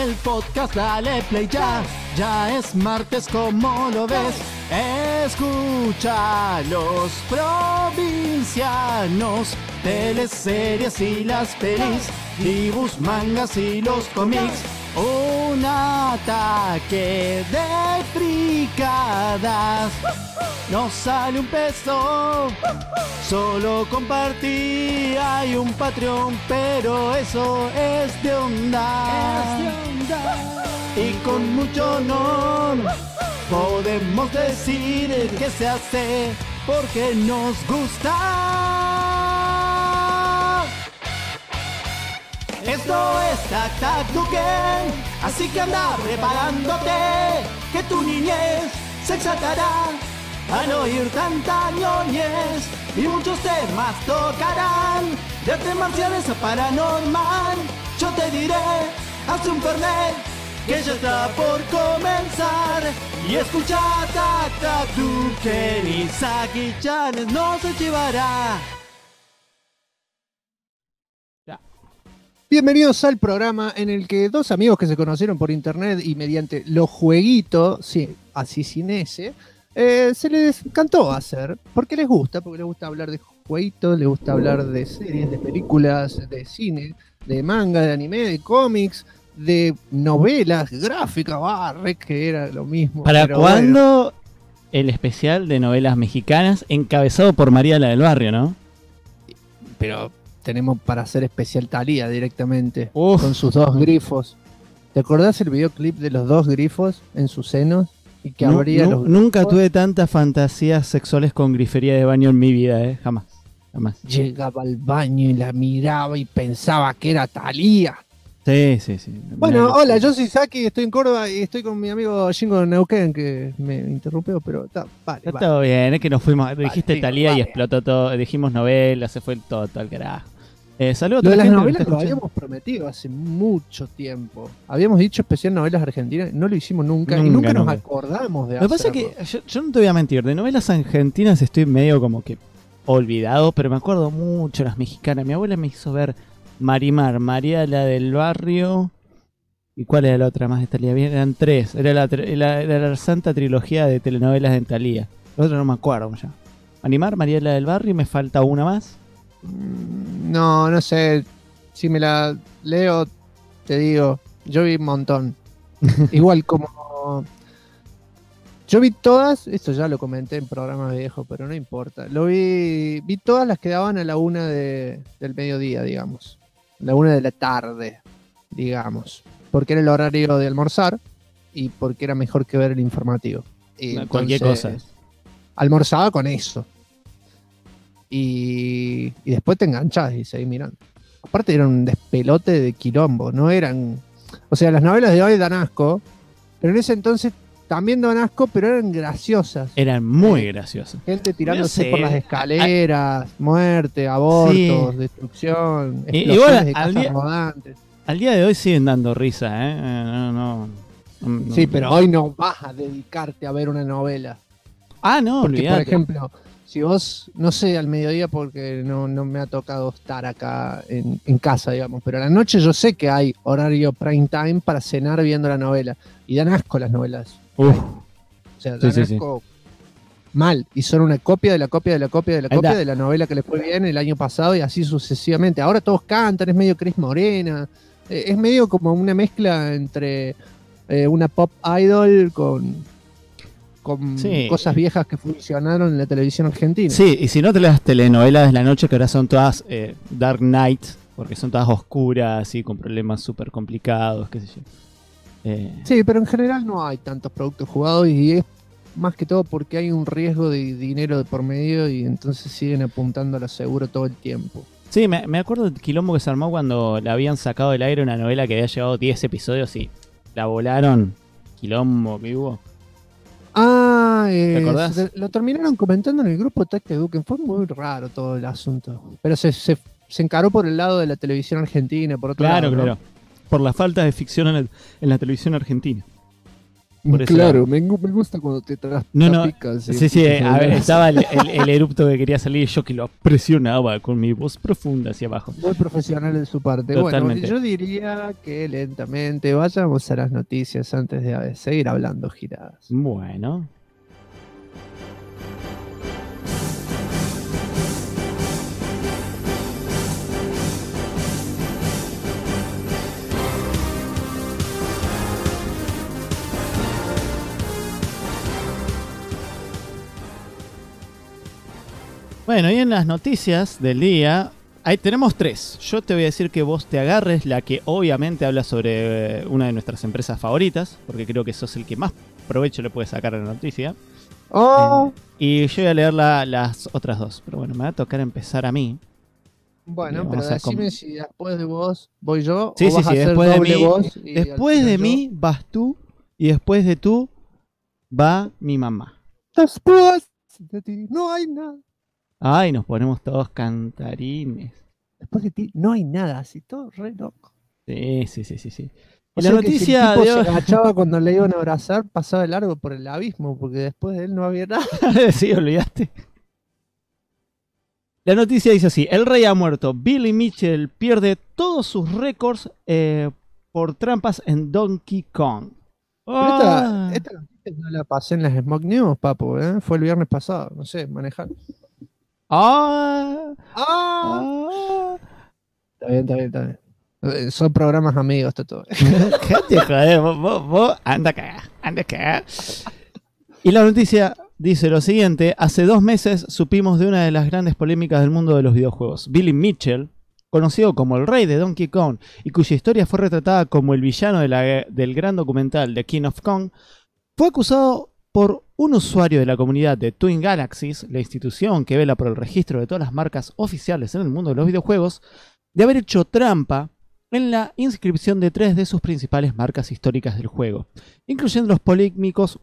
el podcast, dale play ya. Ya es martes, como lo ves. Escucha los provincianos, teleseries y las pelis, dibujos, mangas y los cómics. Un ataque de fricadas. No sale un peso, solo compartí. Hay un Patreon, pero eso es de onda. Y con mucho honor podemos decir que se hace porque nos gusta. Esto es Tac Tac Duken, así que anda preparándote, que tu niñez se exaltará al oír tanta ñoñez, y muchos temas tocarán, de artes marciales a paranormal. Yo te diré, haz un fernet, que ya está por comenzar, y escucha Tac Tac Duken, y Saki Chanes no se llevará. Bienvenidos al programa en el que dos amigos que se conocieron por internet y mediante los jueguitos, sí, así sin ese, se les encantó hacer, porque les gusta hablar de jueguitos, les gusta hablar de series, de películas, de cine, de manga, de anime, de cómics, de novelas gráficas, que era lo mismo. ¿Para cuándo el especial de novelas mexicanas encabezado por María la del Barrio, no? Pero tenemos para hacer especial Thalía directamente, con sus dos grifos. ¿Te acordás el videoclip de los dos grifos en sus senos? Y que abría los nunca tuve tantas fantasías sexuales con grifería de baño en mi vida, jamás. Llegaba al baño y la miraba y pensaba que era Thalía. Sí. Bueno, hola, yo soy Saki, estoy en Córdoba y estoy con mi amigo Jingo Neuquén, que me interrumpió, pero vale. Todo bien, es que nos fuimos, dijiste Thalía y explotó todo, dijimos novelas, se fue todo al carajo. Saludos Lo a de la las gente novelas lo habíamos prometido hace mucho tiempo. Habíamos dicho especial novelas argentinas, no lo hicimos nunca y nunca nos acordamos de hacerlo. Lo que pasa es que yo no te voy a mentir, de novelas argentinas estoy medio como que olvidado, pero me acuerdo mucho las mexicanas. Mi abuela me hizo ver Marimar, María la del Barrio. ¿Y cuál era la otra más de Thalía? Bien, eran tres. Era la santa trilogía de telenovelas de Thalía. La otra no me acuerdo ya. Marimar, María la del Barrio, y me falta una más. No sé. Si me la leo, te digo. Yo vi un montón. Igual como... Yo vi todas, esto ya lo comenté en programas viejos, pero no importa. Vi todas las que daban a la 1 del mediodía, digamos. La 1 de la tarde, digamos. Porque era el horario de almorzar y porque era mejor que ver el informativo. Y cualquier cosa. Almorzaba con eso. Y después te enganchás y seguís mirando. Aparte era un despelote de quilombo, no eran... O sea, las novelas de hoy dan asco, pero en ese entonces también dan asco, pero eran graciosas. Eran muy graciosas. Gente tirándose por las escaleras, muerte, abortos, destrucción, explosiones de casas rodantes. Al día de hoy siguen dando risa, Sí, pero hoy no vas a dedicarte a ver una novela. No, porque olvidate. Por ejemplo, si vos, no sé, al mediodía, porque no me ha tocado estar acá en casa, digamos, pero a la noche yo sé que hay horario prime time para cenar viendo la novela. Y dan asco las novelas. O sea, dan asco mal. Y son una copia de la copia de la copia de la copia de la novela que les fue bien el año pasado y así sucesivamente. Ahora todos cantan, es medio Cris Morena. Es medio como una mezcla entre una pop idol con cosas viejas que funcionaron en la televisión argentina. Sí, y si no te las telenovelas de la noche, que ahora son todas Dark Knight, porque son todas oscuras y con problemas súper complicados, qué sé yo. Sí, pero en general no hay tantos productos jugados y es más que todo porque hay un riesgo de dinero de por medio y entonces siguen apuntando a lo seguro todo el tiempo. Sí, me acuerdo del quilombo que se armó cuando la habían sacado del aire una novela que había llevado 10 episodios y la volaron. Quilombo que hubo. ¿Te acordás? Lo terminaron comentando en el grupo Tac Tac Duken. Fue muy raro todo el asunto. Pero se encaró por el lado de la televisión argentina, por otro lado. Claro. Por la falta de ficción en la televisión argentina. Por ese Claro, lado. me gusta cuando te No, traspicas. sí, a ver, estaba el erupto que quería salir y yo que lo presionaba con mi voz profunda hacia abajo. Muy profesional de su parte. Totalmente. Bueno, yo diría que lentamente vayamos a las noticias antes de seguir hablando giradas. Bueno. Bueno, y en las noticias del día, ahí tenemos 3. Yo te voy a decir que vos te agarres la que obviamente habla sobre una de nuestras empresas favoritas, porque creo que sos el que más provecho le puede sacar a la noticia. ¡Oh! Y yo voy a leer las otras 2, pero bueno, me va a tocar empezar a mí. Bueno, Vamos pero a decime si después de vos voy yo Sí, o sí, vas sí, a hacer después de doble mí, vos. Y después al de final mí vas tú y después de tú va mi mamá. yo. Después de ti no hay nada. Ay, nos ponemos todos cantarines. Después de ti no hay nada, así todo re loco. Sí. O Y sea la que si noticia el tipo de se hoy... agachaba cuando le iban a abrazar, pasaba de largo por el abismo, porque después de él no había nada. Sí, olvidaste. La noticia dice así: el rey ha muerto. Billy Mitchell pierde todos sus récords por trampas en Donkey Kong. Pero Ah. esta noticia no la pasé en las Smoke News, papo, ¿eh? Fue el viernes pasado, no sé, manejar. Ah. ¡Ah! Ah. Está bien. Son programas amigos, está todo. Cállate, joder, vos anda a cagar. Y la noticia dice lo siguiente: hace 2 meses supimos de una de las grandes polémicas del mundo de los videojuegos. Billy Mitchell, conocido como el rey de Donkey Kong y cuya historia fue retratada como el villano del gran documental The King of Kong, fue acusado por un usuario de la comunidad de Twin Galaxies, la institución que vela por el registro de todas las marcas oficiales en el mundo de los videojuegos, de haber hecho trampa en la inscripción de 3 de sus principales marcas históricas del juego, incluyendo los polémicos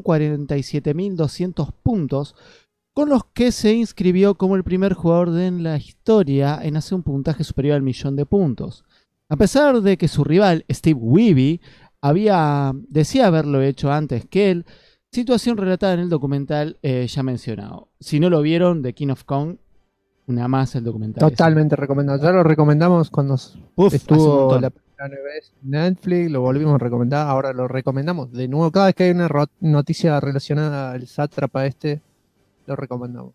1.047.200 puntos, con los que se inscribió como el primer jugador en la historia en hacer un puntaje superior al 1.000.000 de puntos. A pesar de que su rival, Steve Wiebe, decía haberlo hecho antes que él, situación relatada en el documental ya mencionado. Si no lo vieron, The King of Kong, una más el documental. Totalmente recomendado. Ya lo recomendamos cuando estuvo la primera vez en Netflix, lo volvimos a recomendar, ahora lo recomendamos de nuevo. Cada vez que hay una noticia relacionada al sátrapa lo recomendamos.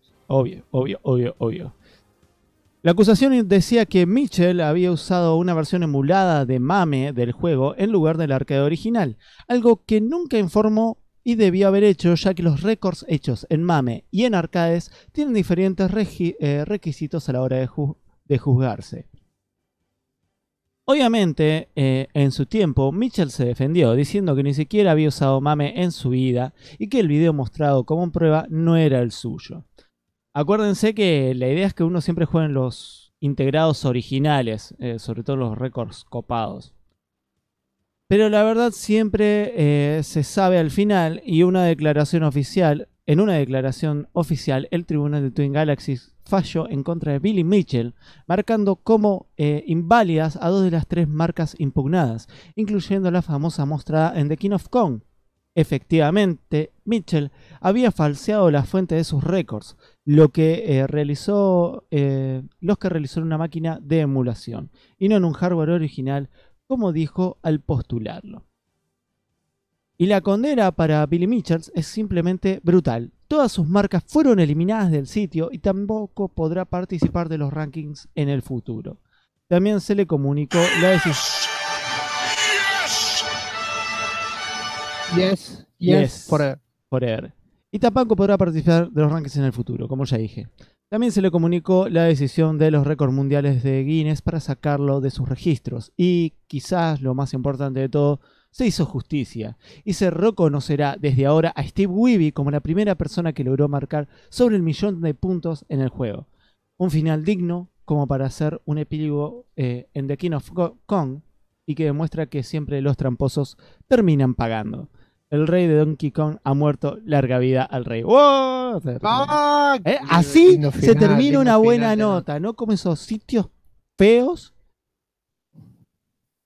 Obvio. La acusación decía que Mitchell había usado una versión emulada de MAME del juego en lugar del arcade original, algo que nunca informó y debió haber hecho, ya que los récords hechos en MAME y en arcades tienen diferentes requisitos a la hora de juzgarse. Obviamente, en su tiempo, Mitchell se defendió, diciendo que ni siquiera había usado MAME en su vida y que el video mostrado como prueba no era el suyo. Acuérdense que la idea es que uno siempre juegue en los integrados originales, sobre todo los récords copados. Pero la verdad siempre se sabe al final, y en una declaración oficial, el tribunal de Twin Galaxies falló en contra de Billy Mitchell, marcando como inválidas a 2 de las 3 marcas impugnadas, incluyendo la famosa mostrada en The King of Kong. Efectivamente, Mitchell había falseado la fuente de sus récords, los que realizó en una máquina de emulación, y no en un hardware original, como dijo al postularlo. Y la condena para Billy Mitchell es simplemente brutal. Todas sus marcas fueron eliminadas del sitio y tampoco podrá participar de los rankings en el futuro. También se le comunicó la decisión... Yes, forever. Y tampoco podrá participar de los rankings en el futuro, como ya dije. También se le comunicó la decisión de los récords mundiales de Guinness para sacarlo de sus registros. Y quizás lo más importante de todo, se hizo justicia. Y se reconocerá desde ahora a Steve Wiebe como la primera persona que logró marcar sobre el 1.000.000 de puntos en el juego. Un final digno como para hacer un epílogo en The King of Kong, y que demuestra que siempre los tramposos terminan pagando. El rey de Donkey Kong ha muerto, larga vida al rey. ¡Wow! Así se termina una buena nota, ¿no? Como esos sitios feos.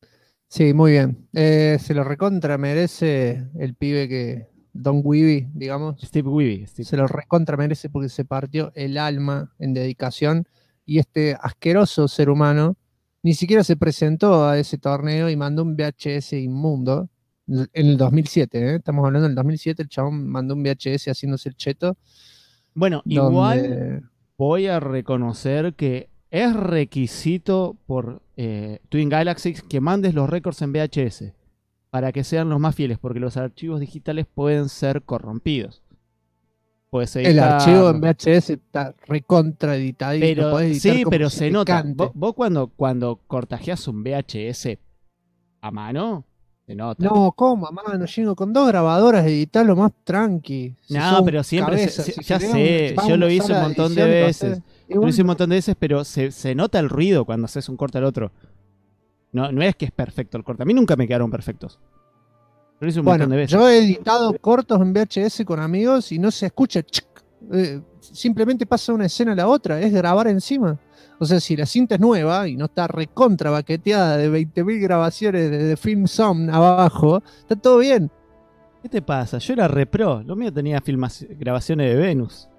Sí, muy bien. Se lo recontra merece el pibe que, Don Weeby, digamos, Steve Weeby. se lo recontra merece porque se partió el alma en dedicación y este asqueroso ser humano ni siquiera se presentó a ese torneo y mandó un VHS inmundo en el 2007, ¿eh? Estamos hablando del 2007, el chabón mandó un VHS haciéndose el cheto, Bueno, igual donde... voy a reconocer que es requisito por Twin Galaxies que mandes los récords en VHS para que sean los más fieles, porque los archivos digitales pueden ser corrompidos. Puedes El archivo en editar. VHS está recontra editado y lo Pero podés editar sí, como pero se se te nota. cante. Vos cuando cortajeas un VHS a mano, se nota. No, ¿cómo, mamá? No llego con 2 grabadoras, editar lo más tranqui. Si No, sos un pero siempre, cabeza, si ya querés sé, vas a yo lo una hice un sala de montón de edición y lo veces. haces. Y Yo lo hice un bueno, montón de veces, pero se nota el ruido cuando haces un corte al otro. No, no es que es perfecto el corte. A mí nunca me quedaron perfectos. Yo lo hice un montón bueno, de veces. yo he editado cortos en VHS con amigos y no se escucha. Simplemente pasa una escena a la otra, es grabar encima. O sea, si la cinta es nueva y no está recontra baqueteada de 20.000 grabaciones de Film Som abajo, está todo bien. ¿Qué te pasa? Yo era repro. Lo mío tenía grabaciones de Venus.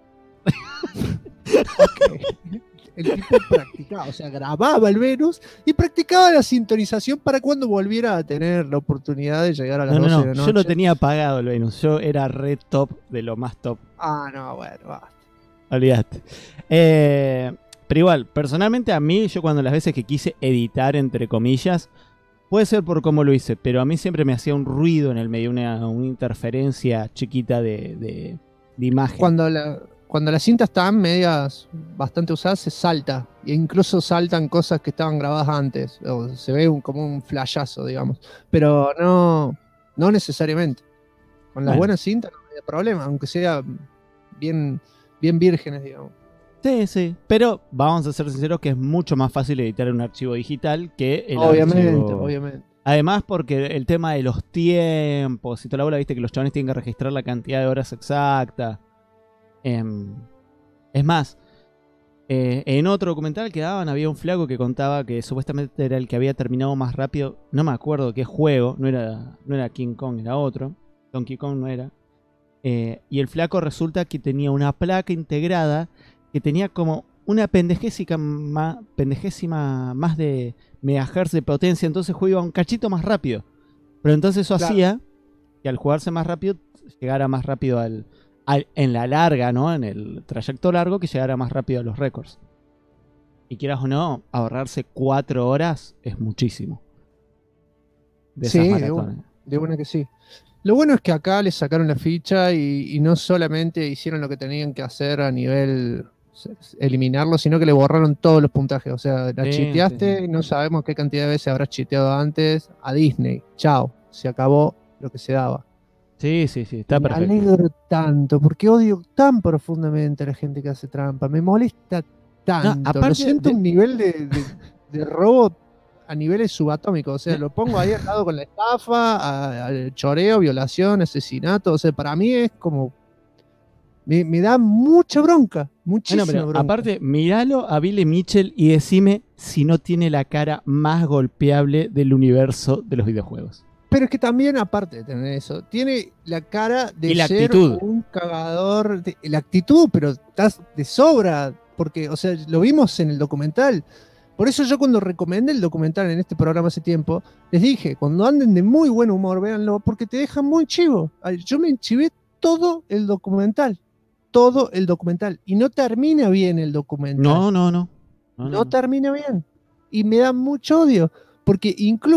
Ok. El tipo practicaba, o sea, grababa el Venus y practicaba la sintonización para cuando volviera a tener la oportunidad de llegar a las No, no, 12 de no. la Yo lo noche. tenía apagado el Venus. Yo era re top de lo más top. Ah, no, bueno, basta. Olvídate. Pero igual, personalmente a mí, yo cuando las veces que quise editar, entre comillas, puede ser por cómo lo hice, pero a mí siempre me hacía un ruido en el medio, una interferencia chiquita de imagen. Cuando las cintas están medias bastante usadas, se salta. E incluso saltan cosas que estaban grabadas antes. O se ve como un flashazo, digamos. Pero no necesariamente. Con las Bueno, buenas cintas no hay problema, aunque sea bien, bien vírgenes, digamos. sí, sí. Pero vamos a ser sinceros que es mucho más fácil editar un archivo digital que el Obviamente, archivo. obviamente. Además, porque el tema de los tiempos y toda la bola, viste que los chavales tienen que registrar la cantidad de horas exacta. Es más, en otro documental que daban había un flaco que contaba que supuestamente era el que había terminado más rápido. No me acuerdo qué juego, no era King Kong, era otro. Donkey Kong no era. Y el flaco resulta que tenía una placa integrada que tenía como una pendejésima más de megahertz de potencia. Entonces jugaba un cachito más rápido. Pero entonces eso Claro. hacía que al jugarse más rápido, llegara más rápido en la larga, ¿no? En el trayecto largo, que llegara más rápido a los récords. Y quieras o no, ahorrarse 4 horas es muchísimo. De esas Sí, maratones. de una que sí. Lo bueno es que acá le sacaron la ficha y no solamente hicieron lo que tenían que hacer a nivel eliminarlo, sino que le borraron todos los puntajes. O sea, la Sí, chiteaste sí, y no sabemos qué cantidad de veces habrás chiteado antes a Disney. Chao, se acabó lo que se daba. sí, sí, sí, está Me perfecto. alegro tanto, porque odio tan profundamente a la gente que hace trampa. Me molesta No, tanto. Lo aparte siento un nivel de robo a niveles subatómicos. O sea, lo pongo ahí al lado con la estafa, al choreo, violación, asesinato. O sea, para mí es como. Me da mucha bronca, bueno, muchísima pero bronca. aparte, miralo a Billy Mitchell y decime si no tiene la cara más golpeable del universo de los videojuegos. Pero es que también, aparte de tener eso, tiene la cara de Y la ser actitud. un cagador. La actitud, pero estás de sobra. Porque, o sea, lo vimos en el documental. Por eso yo cuando recomendé el documental en este programa hace tiempo, les dije, cuando anden de muy buen humor, véanlo, porque te dejan muy chivo. Ay, yo me enchivé todo el documental. Todo el documental. Y no termina bien el documental. No, no, no. No, no, No no. termina bien. Y me da mucho odio. Porque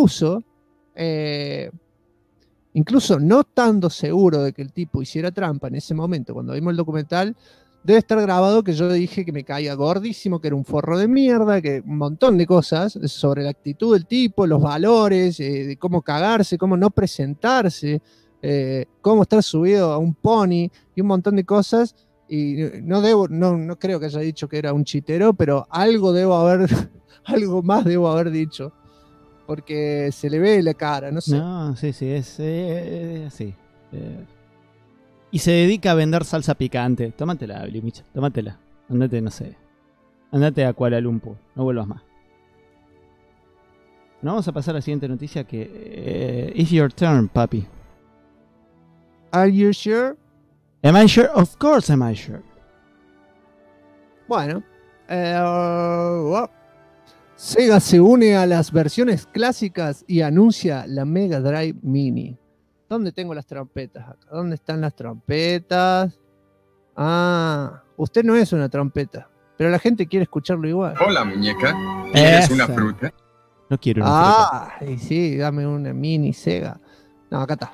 incluso no estando seguro de que el tipo hiciera trampa en ese momento, cuando vimos el documental, debe estar grabado que yo dije que me caía gordísimo, que era un forro de mierda, que un montón de cosas sobre la actitud del tipo, los valores, de cómo cagarse, cómo no presentarse, cómo estar subido a un pony y un montón de cosas. Y no creo que haya dicho que era un chitero, pero algo debo haber, algo más debo haber dicho. Porque se le ve la cara, no sé. No, sí, sí, es así. Y se dedica a vender salsa picante. Tómatela, Billy Mitchell, tómatela. Andate, no sé. Andate a Kuala Lumpur, no vuelvas más. No, vamos a pasar a la siguiente noticia que... it's your turn, papi. ¿Are you sure? Am I sure? Of course am I sure. Bueno. Sega se une a las versiones clásicas y anuncia la Mega Drive Mini. ¿Dónde tengo las trompetas acá? ¿Dónde están las trompetas? Ah, usted no es una trompeta, pero la gente quiere escucharlo igual. Hola, muñeca. ¿Quieres Esa. una fruta? No quiero una fruta. Ah, y sí, dame una mini Sega. No, acá está.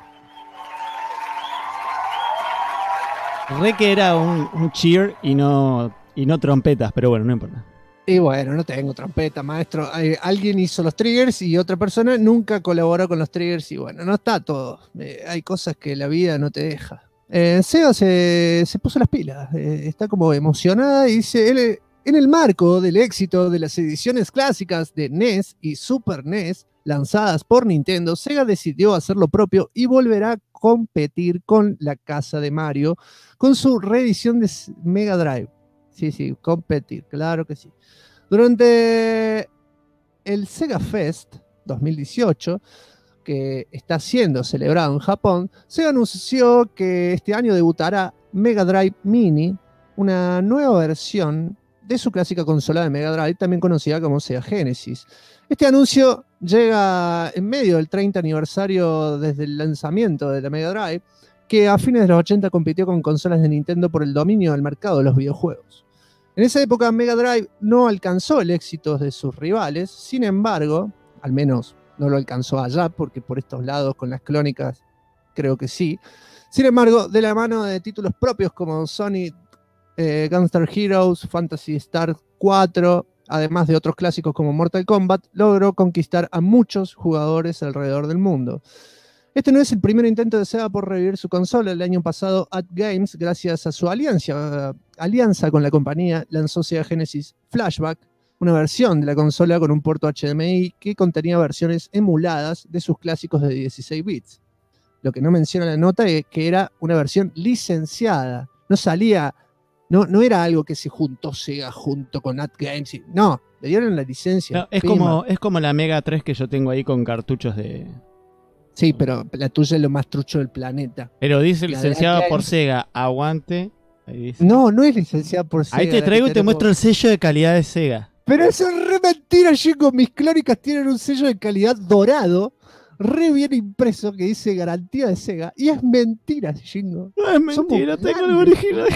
Re que era un cheer y no trompetas, pero bueno, no importa. Y bueno, no tengo trompeta, maestro. Alguien hizo los triggers y otra persona nunca colaboró con los triggers. Y bueno, no está todo. Hay cosas que la vida no te deja. Sega se puso las pilas. Está como emocionada y dice: en el marco del éxito de las ediciones clásicas de NES y Super NES lanzadas por Nintendo, Sega decidió hacer lo propio y volverá a competir con la casa de Mario con su reedición de Mega Drive. Sí, competir, claro que sí. Durante el Sega Fest 2018, que está siendo celebrado en Japón, Sega anunció que este año debutará Mega Drive Mini, una nueva versión de su clásica consola de Mega Drive, también conocida como Sega Genesis. Este anuncio llega en medio del 30 aniversario desde el lanzamiento de la Mega Drive, que a fines de los 80 compitió con consolas de Nintendo por el dominio del mercado de los videojuegos. En esa época Mega Drive no alcanzó el éxito de sus rivales, sin embargo, al menos no lo alcanzó allá, porque por estos lados con las clónicas creo que sí. Sin embargo, de la mano de títulos propios como Sonic, Gunstar Heroes, Phantasy Star 4, además de otros clásicos como Mortal Kombat, logró conquistar a muchos jugadores alrededor del mundo. Este no es el primer intento de Sega por revivir su consola. El año pasado, AtGames, gracias a su alianza con la compañía, lanzó Sega Genesis Flashback, una versión de la consola con un puerto HDMI que contenía versiones emuladas de sus clásicos de 16 bits. Lo que no menciona la nota es que era una versión licenciada. No era algo que se juntó Sega junto con AtGames. No, le dieron la licencia. No, es como la Mega 3 que yo tengo ahí con cartuchos de... Sí, pero la tuya es lo más trucho del planeta. Pero dice La licenciado de por AtGames. Sega, aguante. Ahí dice. No es licenciada por Sega. Ahí te traigo y te muestro el sello de calidad de Sega. Pero eso es re mentira, Chico. Mis clónicas tienen un sello de calidad dorado, re bien impreso, que dice garantía de Sega. Y es mentira, Jingo. No es mentira, Somos tengo el grandes. original.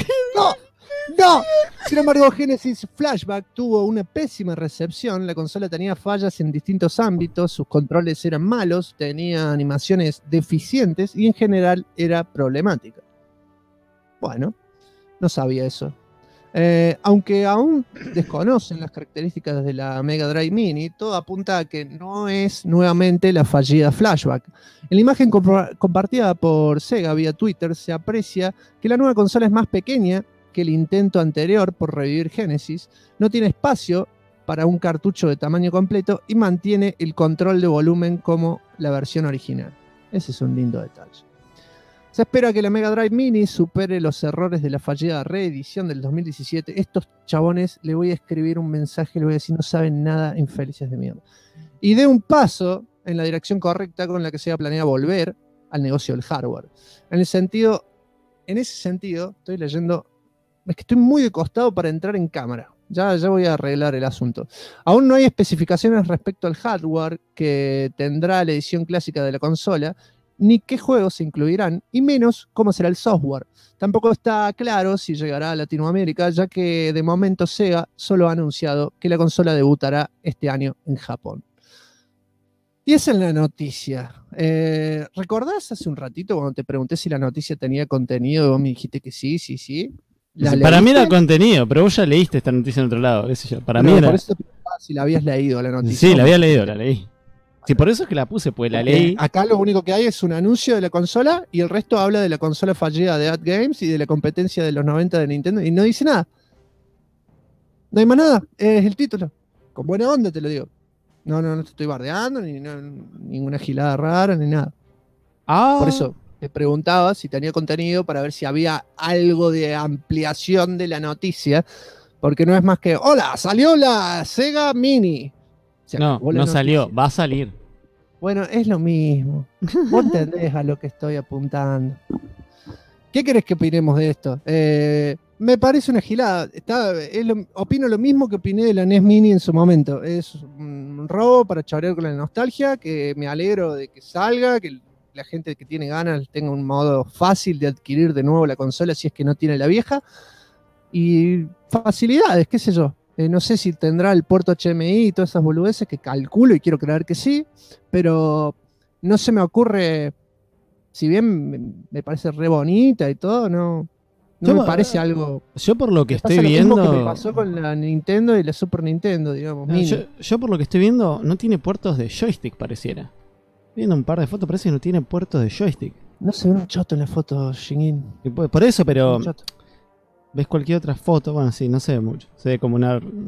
¡No! Sin embargo, Genesis Flashback tuvo una pésima recepción. La consola tenía fallas en distintos ámbitos, sus controles eran malos, tenía animaciones deficientes y en general era problemática. Bueno, no sabía eso. Aunque aún desconocen las características de la Mega Drive Mini, todo apunta a que no es nuevamente la fallida Flashback. En la imagen compartida por Sega vía Twitter se aprecia que la nueva consola es más pequeña que el intento anterior por revivir Genesis, no tiene espacio para un cartucho de tamaño completo y mantiene el control de volumen como la versión original. Ese es un lindo detalle. Se espera que la Mega Drive Mini supere los errores de la fallida reedición del 2017. Estos chabones, le voy a escribir un mensaje, le voy a decir: no saben nada, infelices de mierda. Y dé un paso en la dirección correcta con la que Sega planea volver al negocio del hardware. En ese sentido, estoy leyendo... Es que estoy muy de costado para entrar en cámara. Ya voy a arreglar el asunto. Aún no hay especificaciones respecto al hardware que tendrá la edición clásica de la consola, ni qué juegos se incluirán, y menos cómo será el software. Tampoco está claro si llegará a Latinoamérica, ya que de momento Sega solo ha anunciado que la consola debutará este año en Japón. Y esa es la noticia. ¿Recordás hace un ratito cuando te pregunté si la noticia tenía contenido y vos me dijiste que sí? Para mí era contenido, pero vos ya leíste esta noticia en otro lado, qué sé yo. Para mí No, era... por eso te preguntaba si la habías leído la noticia. Sí, la había leído, la leí. Sí, por eso es que la puse, pues la leí. Acá lo único que hay es un anuncio de la consola y el resto habla de la consola fallida de AtGames y de la competencia de los 90 de Nintendo y no dice nada. No hay más nada, es el título. Con buena onda te lo digo. No te estoy bardeando, ninguna gilada rara, ni nada. Por eso te preguntaba si tenía contenido para ver si había algo de ampliación de la noticia, porque no es más que: hola, salió la Sega Mini. Se No, acabó la no salió, noticia. va a salir. Bueno, es lo mismo. Vos entendés a lo que estoy apuntando. ¿Qué querés que opinemos de esto? Me parece una gilada. Opino lo mismo que opiné de la NES Mini en su momento. Es un robo para chavear con la nostalgia, que me alegro de que salga, que la gente que tiene ganas tenga un modo fácil de adquirir de nuevo la consola si es que no tiene la vieja. Y facilidades, qué sé yo. No sé si tendrá el puerto HDMI y todas esas boludeces que calculo y quiero creer que sí, pero no se me ocurre, si bien me parece re bonita y todo, no Yo, me parece algo. yo por lo que Me estoy pasa lo mismo que me viendo... pasó con la Nintendo y la Super Nintendo, digamos, No, mini. yo por lo que estoy viendo no tiene puertos de joystick, pareciera. Estoy viendo un par de fotos, parece que no tiene puertos de joystick. No se ve un choto en la foto, Shingin. Y por eso, pero Un choto. ves cualquier otra foto, bueno, sí, no se ve mucho. Se ve como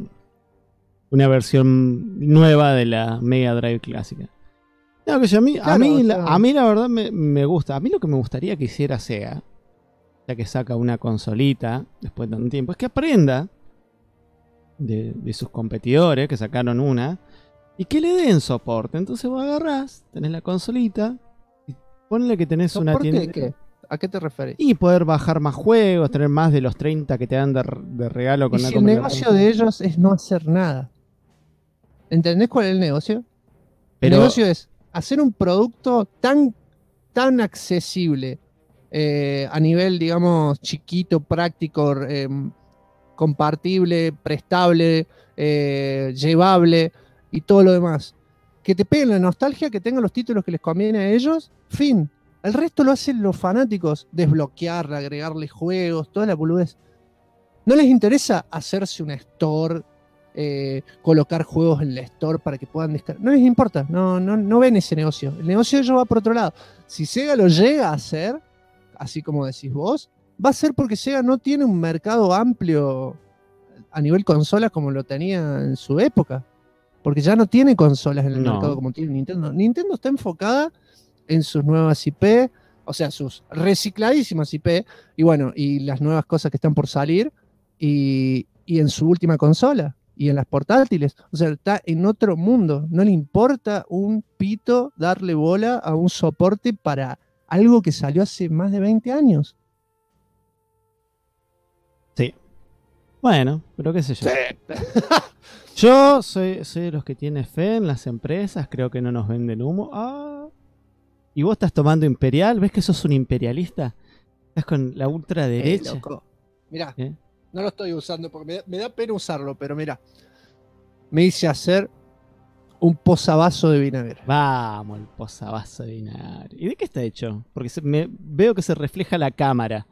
una versión nueva de la Mega Drive clásica. No, que yo, Claro, o sea- a mí la verdad me gusta. A mí lo que me gustaría que hiciera Sega, ya que saca una consolita después de tanto tiempo, es que aprenda de sus competidores que sacaron una y que le den soporte. Entonces vos agarrás, tenés la consolita y ponle que tenés una ¿Soporte tienda. de qué? ¿A qué te referís? Y poder bajar más juegos, tener más de los 30 que te dan de regalo con Y la si el compra de la negocio consola. de ellos es no hacer nada. ¿Entendés cuál es el negocio? Pero- El negocio es hacer un producto tan accesible a nivel, digamos, chiquito, práctico, compartible, prestable, llevable y todo lo demás. Que te peguen la nostalgia, que tengan los títulos que les conviene a ellos, fin. El resto lo hacen los fanáticos, desbloquearla, agregarle juegos, toda la boludez. ¿No les interesa hacerse una store, colocar juegos en la store para que puedan descargar? No les importa, no ven ese negocio. El negocio de ellos va por otro lado. Si Sega lo llega a hacer, así como decís vos, va a ser porque Sega no tiene un mercado amplio a nivel consolas como lo tenía en su época. Porque ya no tiene consolas en el No. mercado como tiene Nintendo. Nintendo está enfocada en sus nuevas IP, o sea, sus recicladísimas IP, y bueno, y las nuevas cosas que están por salir, y en su última consola, y en las portátiles. O sea, está en otro mundo. No le importa un pito darle bola a un soporte para algo que salió hace más de 20 años. Sí. Bueno, pero qué sé yo. Yo soy de los que tiene fe en las empresas, creo que no nos venden humo. Ah. ¿Y vos estás tomando Imperial? ¿Ves que sos un imperialista? ¿Estás con la ultraderecha? Loco. Mirá, ¿Eh? no lo estoy usando porque me da pena usarlo, pero mirá. Me hice hacer un posavasos de vinagre. Vamos, el posavasos de vinagre. ¿Y de qué está hecho? Porque veo que se refleja la cámara.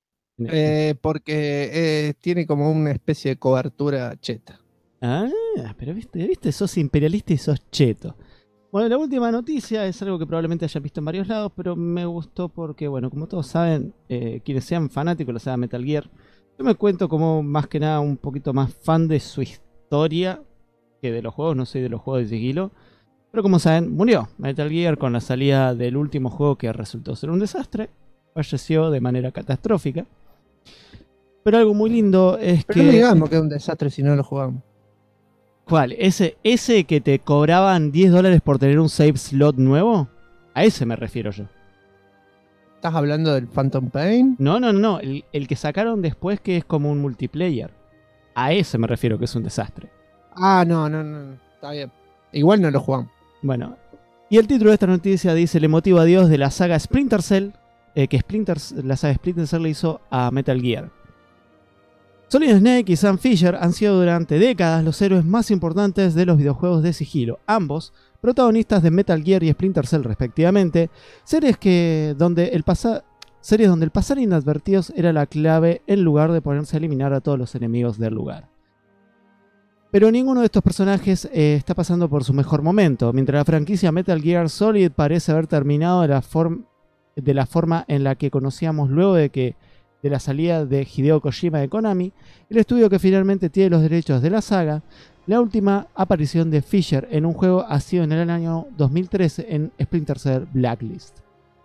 Porque tiene como una especie de cobertura cheta. Ah, pero viste, sos imperialista y sos cheto. Bueno, la última noticia es algo que probablemente hayan visto en varios lados, pero me gustó porque, bueno, como todos saben, quienes sean fanáticos de la saga Metal Gear, yo me cuento como más que nada un poquito más fan de su historia que de los juegos, no soy de los juegos de sigilo. Pero como saben, murió Metal Gear con la salida del último juego que resultó ser un desastre. Falleció de manera catastrófica. Pero algo muy lindo es Pero no que... digamos que es un desastre si no lo jugamos. ¿Cuál? ¿Ese que te cobraban $10 por tener un save slot nuevo? A ese me refiero yo. ¿Estás hablando del Phantom Pain? No. El que sacaron después que es como un multiplayer. A ese me refiero que es un desastre. Ah, no. Está bien. Igual no lo jugamos. Bueno. Y el título de esta noticia dice el emotivo adiós de la saga Splinter Cell. Que la saga Splinter Cell le hizo a Metal Gear. Solid Snake y Sam Fisher han sido durante décadas los héroes más importantes de los videojuegos de sigilo, ambos protagonistas de Metal Gear y Splinter Cell respectivamente, series donde el pasar inadvertidos era la clave en lugar de ponerse a eliminar a todos los enemigos del lugar. Pero ninguno de estos personajes está pasando por su mejor momento, mientras la franquicia Metal Gear Solid parece haber terminado de la forma en la que conocíamos luego de la salida de Hideo Kojima de Konami, el estudio que finalmente tiene los derechos de la saga. La última aparición de Fisher en un juego ha sido en el año 2013 en Splinter Cell Blacklist.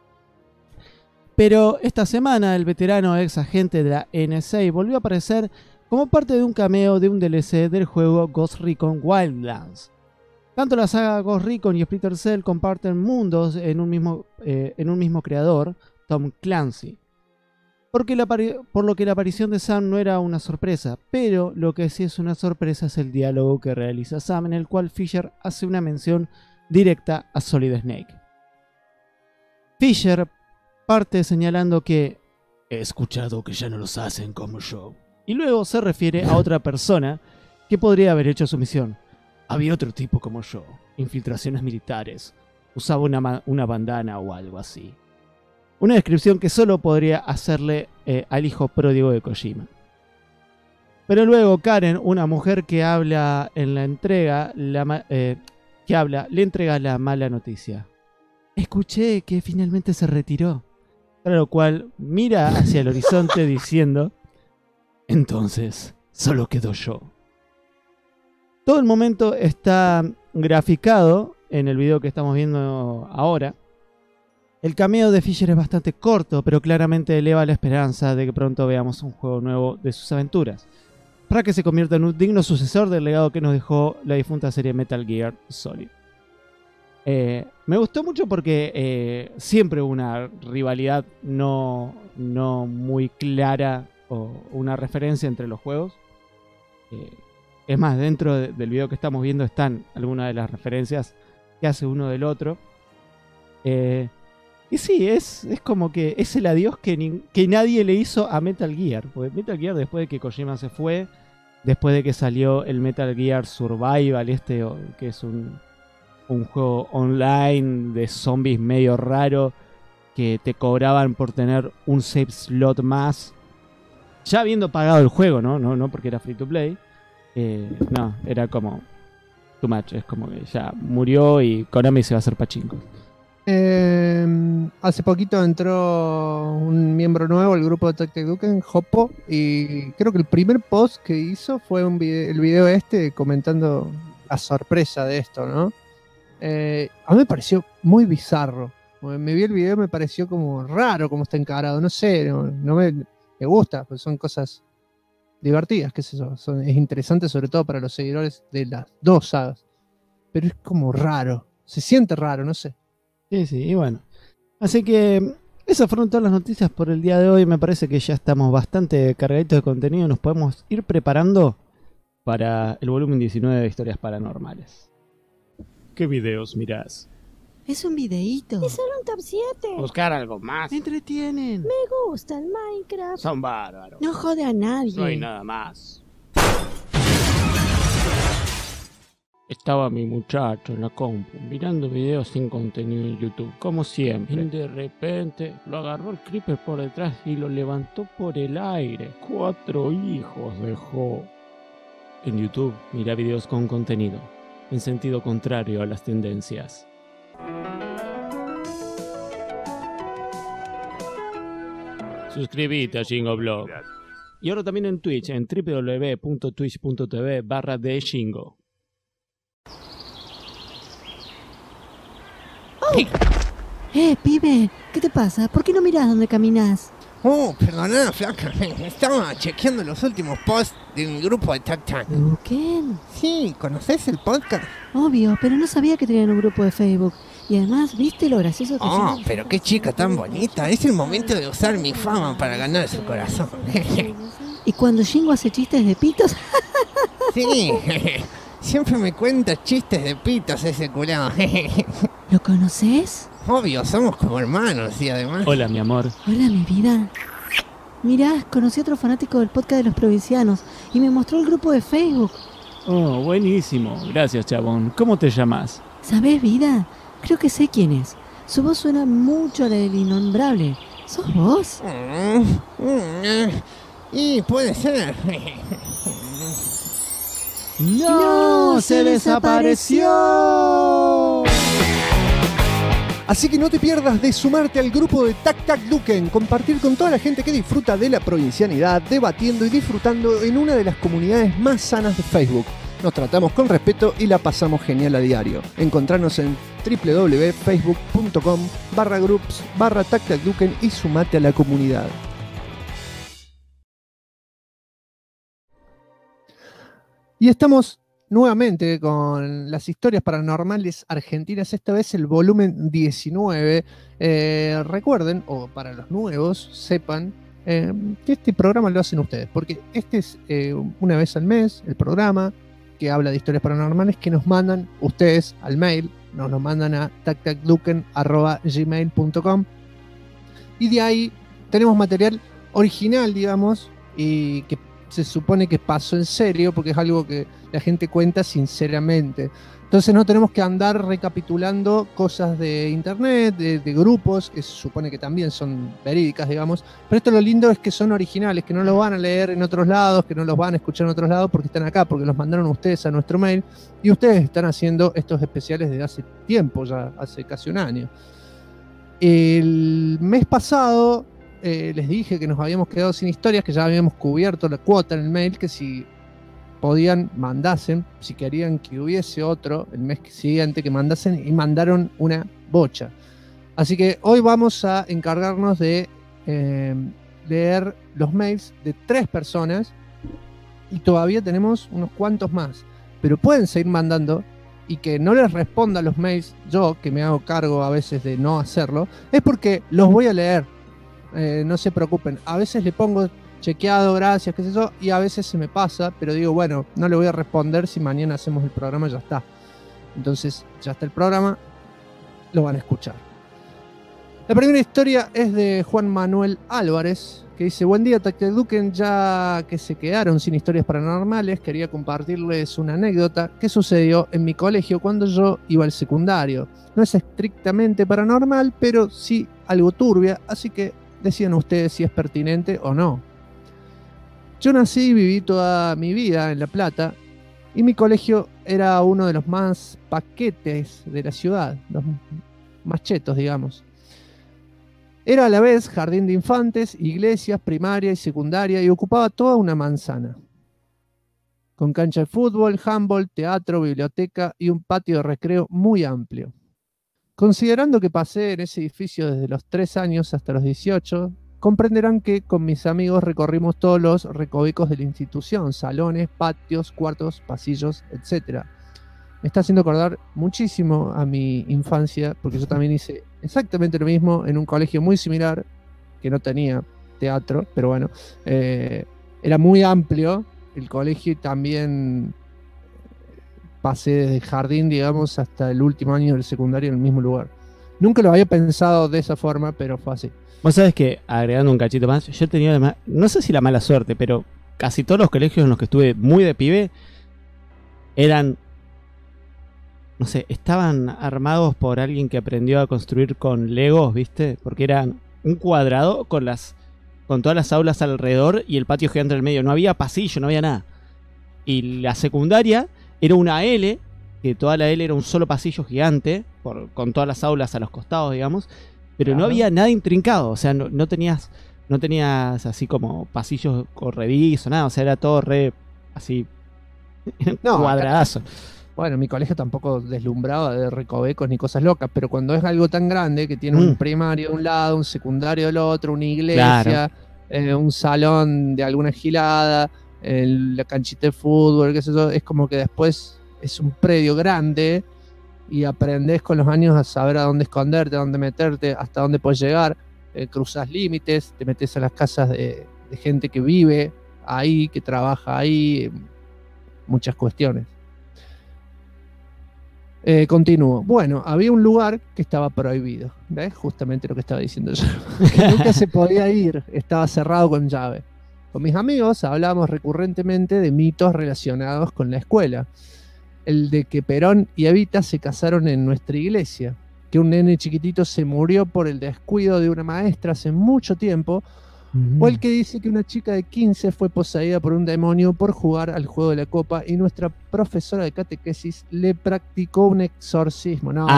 Pero esta semana el veterano ex agente de la NSA volvió a aparecer como parte de un cameo de un DLC del juego Ghost Recon Wildlands. Tanto la saga Ghost Recon y Splinter Cell comparten mundos en un mismo creador, Tom Clancy. Por lo que la aparición de Sam no era una sorpresa, pero lo que sí es una sorpresa es el diálogo que realiza Sam, en el cual Fisher hace una mención directa a Solid Snake. Fisher parte señalando que he escuchado que ya no los hacen como yo, y luego se refiere a otra persona que podría haber hecho su misión. Había otro tipo como yo, infiltraciones militares, usaba una bandana o algo así. Una descripción que solo podría hacerle al hijo pródigo de Kojima. Pero luego Karen, una mujer que habla en la entrega, le entrega la mala noticia. Escuché que finalmente se retiró. Para lo cual mira hacia el horizonte diciendo, entonces solo quedo yo. Todo el momento está graficado en el video que estamos viendo ahora. El cameo de Fisher es bastante corto, pero claramente eleva la esperanza de que pronto veamos un juego nuevo de sus aventuras, para que se convierta en un digno sucesor del legado que nos dejó la difunta serie Metal Gear Solid. Me gustó mucho porque siempre hubo una rivalidad no muy clara o una referencia entre los juegos. Es más, dentro del video que estamos viendo están algunas de las referencias que hace uno del otro. Y sí, es como que es el adiós que nadie le hizo a Metal Gear. Porque Metal Gear, después de que Kojima se fue, después de que salió el Metal Gear Survival, que es un juego online de zombies medio raro, que te cobraban por tener un save slot más, ya habiendo pagado el juego, no porque era free to play. No, era como too much, es como que ya murió y Konami se va a hacer pachinko. Hace poquito entró un miembro nuevo al grupo de Tactic Duken, Hoppo, y creo que el primer post que hizo fue el video comentando la sorpresa de esto, ¿no? A mí me pareció muy bizarro. Me vi el video y me pareció como raro como está encarado, no sé, no me gusta, pues son cosas divertidas, qué sé yo, es interesante sobre todo para los seguidores de las dos sagas, pero es como raro, se siente raro, no sé. Sí, y bueno. Así que esas fueron todas las noticias por el día de hoy. Me parece que ya estamos bastante cargaditos de contenido. Nos podemos ir preparando para el volumen 19 de Historias Paranormales. ¿Qué videos mirás? Es un videíto. Es solo un top 7. Buscar algo más. Me entretienen. Me gusta el Minecraft. Son bárbaros. No jode a nadie. No hay nada más. Estaba mi muchacho en la compu mirando videos sin contenido en YouTube, como siempre. Y de repente lo agarró el creeper por detrás y lo levantó por el aire. 4 hijos dejó. En YouTube mira videos con contenido, en sentido contrario a las tendencias. Suscríbete a Shingo Y ahora también en Twitch, en www.twitch.tv/theshingo. Pibe, ¿qué te pasa? ¿Por qué no mirás dónde caminas? Oh, perdona, flaca. Estaba chequeando los últimos posts de mi grupo de Tac. ¿Duken? Sí, ¿conoces el podcast? Obvio, pero no sabía que tenían un grupo de Facebook. Y además, ¿viste lo gracioso que Oh, son? pero qué chica tan bonita. Es el momento de usar mi fama para ganar su corazón. ¿Y cuando Shingo hace chistes de pitos? Sí, siempre me cuenta chistes de pitos ese curado. ¿Lo conoces? Obvio, somos como hermanos y además... Hola, mi amor. Hola, mi vida. Mirá, conocí a otro fanático del podcast de los provincianos y me mostró el grupo de Facebook. Oh, buenísimo. Gracias, chabón. ¿Cómo te llamas? ¿Sabés, vida? Creo que sé quién es. Su voz suena mucho a la del innombrable. ¿Sos vos? Y puede ser. ¡No! ¡Se desapareció! Así que no te pierdas de sumarte al grupo de Tac Tac Duken, compartir con toda la gente que disfruta de la provincianidad, debatiendo y disfrutando en una de las comunidades más sanas de Facebook. Nos tratamos con respeto y la pasamos genial a diario. Encontrarnos en www.facebook.com/groups/TacTacDuken y sumate a la comunidad. Y estamos nuevamente con las historias paranormales argentinas, esta vez el volumen 19. Recuerden, o para los nuevos, sepan que este programa lo hacen ustedes, porque este es una vez al mes el programa que habla de historias paranormales que nos mandan ustedes al mail, nos lo mandan a tactacduken@gmail.com, y de ahí tenemos material original, digamos, y que se supone que pasó en serio, porque es algo que la gente cuenta sinceramente. Entonces no tenemos que andar recapitulando cosas de internet, de grupos, que se supone que también son verídicas, digamos. Pero esto lo lindo es que son originales, que no los van a leer en otros lados, que no los van a escuchar en otros lados, porque están acá, porque los mandaron ustedes a nuestro mail, y ustedes están haciendo estos especiales desde hace tiempo, ya hace casi un año. El mes pasado les dije que nos habíamos quedado sin historias, que ya habíamos cubierto la cuota en el mail, que si podían, mandasen, si querían que hubiese otro el mes siguiente, que mandasen, y mandaron una bocha. Así que hoy vamos a encargarnos de leer los mails de 3 personas, y todavía tenemos unos cuantos más, pero pueden seguir mandando, y que no les responda los mails yo, que me hago cargo a veces de no hacerlo, es porque los voy a leer. No se preocupen, a veces le pongo chequeado, gracias, qué sé yo, y a veces se me pasa, pero digo, bueno, no le voy a responder, si mañana hacemos el programa ya está. Entonces ya está el programa, lo van a escuchar. La primera historia es de Juan Manuel Álvarez, que dice: buen día, Tacteduken, ya que se quedaron sin historias paranormales, quería compartirles una anécdota que sucedió en mi colegio cuando yo iba al secundario. No es estrictamente paranormal, pero sí algo turbia, así que decían ustedes si es pertinente o no. Yo nací y viví toda mi vida en La Plata, y mi colegio era uno de los más paquetes de la ciudad, los más chetos, digamos. Era a la vez jardín de infantes, iglesias, primaria y secundaria, y ocupaba toda una manzana, con cancha de fútbol, handball, teatro, biblioteca y un patio de recreo muy amplio. Considerando que pasé en ese edificio desde los 3 años hasta los 18, comprenderán que con mis amigos recorrimos todos los recovecos de la institución: salones, patios, cuartos, pasillos, etc. Me está haciendo acordar muchísimo a mi infancia, porque yo también hice exactamente lo mismo en un colegio muy similar, que no tenía teatro, pero bueno, era muy amplio el colegio, y también pasé desde jardín, digamos, hasta el último año del secundario en el mismo lugar. Nunca lo había pensado de esa forma, pero fue así. Vos sabés que, agregando un cachito más, yo tenía además, no sé si la mala suerte, pero casi todos los colegios en los que estuve muy de pibe eran, no sé, estaban armados por alguien que aprendió a construir con Legos, ¿viste? Porque eran un cuadrado con todas las aulas alrededor y el patio gigante en el medio. No había pasillo, no había nada. Y la secundaria era una L, que toda la L era un solo pasillo gigante, con todas las aulas a los costados, digamos. Pero no había nada intrincado, o sea, no tenías así como pasillos corredizos, nada, o sea, era todo re así cuadradazo. Bueno, mi colegio tampoco deslumbraba de recovecos ni cosas locas, pero cuando es algo tan grande que tiene un primario de un lado, un secundario del otro, una iglesia, un salón de alguna gilada, la canchita de fútbol, qué sé yo, es como que después es un predio grande y aprendés con los años a saber a dónde esconderte, a dónde meterte, hasta dónde puedes llegar, cruzás límites, te metes a las casas de gente que vive ahí, que trabaja ahí, muchas cuestiones. Continúo. Bueno, había un lugar que estaba prohibido, ¿ves? Justamente lo que estaba diciendo yo. Que nunca se podía ir, estaba cerrado con llave. Con mis amigos hablábamos recurrentemente de mitos relacionados con la escuela. El de que Perón y Evita se casaron en nuestra iglesia, que un nene chiquitito se murió por el descuido de una maestra hace mucho tiempo, o el que dice que una chica de 15 fue poseída por un demonio por jugar al juego de la copa y nuestra profesora de catequesis le practicó un exorcismo. No,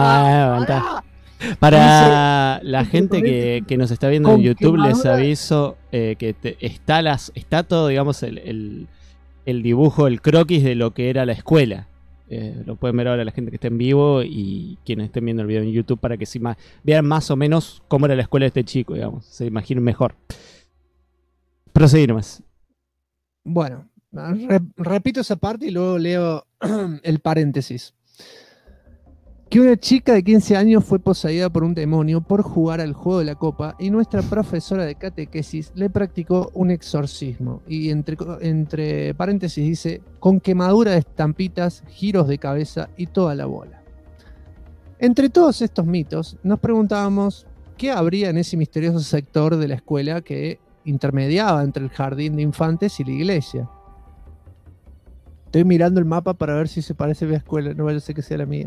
para la gente que nos está viendo en YouTube, les aviso que está todo, digamos, el dibujo, el croquis de lo que era la escuela. Lo pueden ver ahora la gente que está en vivo y quienes estén viendo el video en YouTube, para que vean más o menos cómo era la escuela de este chico, digamos, se imaginen mejor. Proseguir más. Bueno, Repito esa parte y luego leo el paréntesis. Que una chica de 15 años fue poseída por un demonio por jugar al juego de la copa y nuestra profesora de catequesis le practicó un exorcismo. Y entre paréntesis dice, con quemadura de estampitas, giros de cabeza y toda la bola. Entre todos estos mitos, nos preguntábamos qué habría en ese misterioso sector de la escuela que intermediaba entre el jardín de infantes y la iglesia. Estoy mirando el mapa para ver si se parece a mi escuela, no vaya a ser que sea la mía.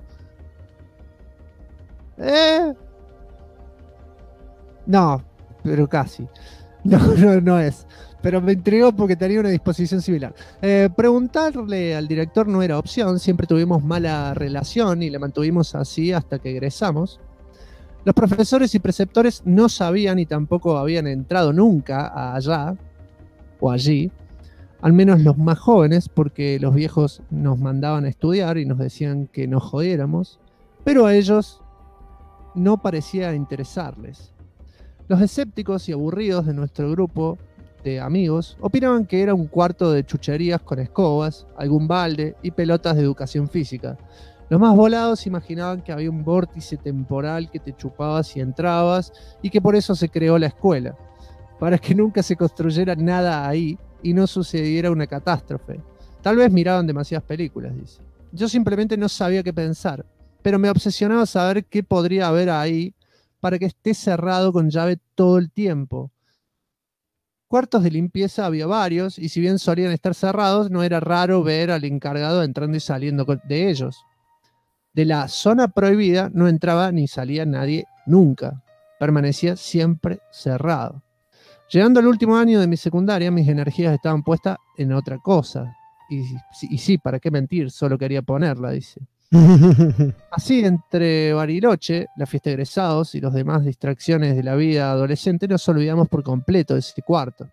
No, pero casi. No es. Pero me intrigó porque tenía una disposición similar. Preguntarle al director no era opción. Siempre tuvimos mala relación y la mantuvimos así hasta que egresamos. Los profesores y preceptores no sabían y tampoco habían entrado nunca allá o allí. Al menos los más jóvenes, porque los viejos nos mandaban a estudiar y nos decían que nos jodiéramos. Pero a ellos no parecía interesarles. Los escépticos y aburridos de nuestro grupo de amigos opinaban que era un cuarto de chucherías con escobas, algún balde y pelotas de educación física. Los más volados imaginaban que había un vórtice temporal que te chupaba si entrabas y que por eso se creó la escuela, para que nunca se construyera nada ahí y no sucediera una catástrofe. Tal vez miraban demasiadas películas, dice. Yo simplemente no sabía qué pensar, pero me obsesionaba saber qué podría haber ahí para que esté cerrado con llave todo el tiempo. Cuartos de limpieza había varios, y si bien solían estar cerrados, no era raro ver al encargado entrando y saliendo de ellos. De la zona prohibida no entraba ni salía nadie nunca. Permanecía siempre cerrado. Llegando al último año de mi secundaria, mis energías estaban puestas en otra cosa. Y sí, ¿para qué mentir? Solo quería ponerla, dice. Así, entre Bariloche, la fiesta de egresados y las demás distracciones de la vida adolescente, nos olvidamos por completo de ese cuarto.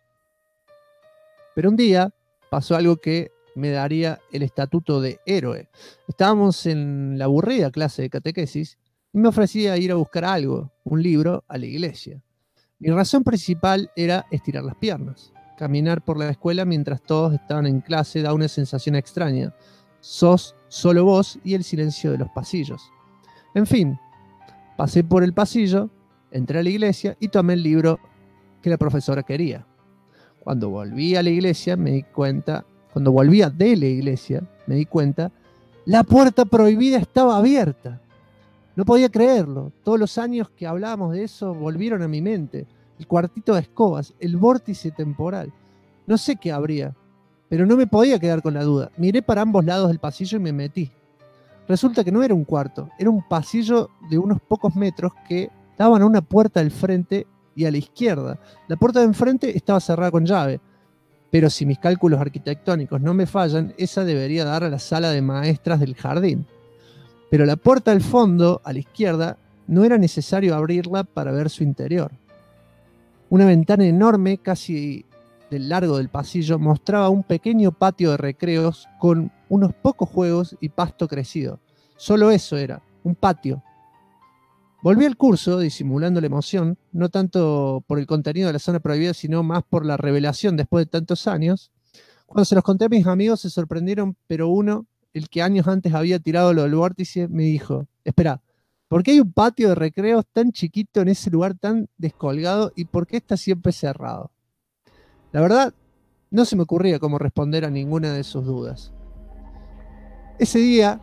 Pero un día pasó algo que me daría el estatuto de héroe. Estábamos en la aburrida clase de catequesis y me ofrecía ir a buscar algo, un libro, a la iglesia. Mi razón principal era estirar las piernas. Caminar por la escuela mientras todos estaban en clase da una sensación extraña. Sos solo vos y el silencio de los pasillos. En fin, pasé por el pasillo, entré a la iglesia y tomé el libro que la profesora quería. Cuando volvía de la iglesia, me di cuenta, la puerta prohibida estaba abierta. No podía creerlo. Todos los años que hablábamos de eso volvieron a mi mente. El cuartito de escobas, el vórtice temporal. No sé qué habría, pero no me podía quedar con la duda. Miré para ambos lados del pasillo y me metí. Resulta que no era un cuarto, era un pasillo de unos pocos metros que daban a una puerta al frente y a la izquierda. La puerta de enfrente estaba cerrada con llave, pero si mis cálculos arquitectónicos no me fallan, esa debería dar a la sala de maestras del jardín. Pero la puerta al fondo, a la izquierda, no era necesario abrirla para ver su interior. Una ventana enorme, casi del largo del pasillo, mostraba un pequeño patio de recreos con unos pocos juegos y pasto crecido. Solo eso era, un patio. Volví al curso disimulando la emoción, no tanto por el contenido de la zona prohibida, sino más por la revelación después de tantos años. Cuando se los conté a mis amigos se sorprendieron, pero uno, el que años antes había tirado lo del vórtice, me dijo, espera, ¿por qué hay un patio de recreos tan chiquito en ese lugar tan descolgado y por qué está siempre cerrado? La verdad, no se me ocurría cómo responder a ninguna de sus dudas. Ese día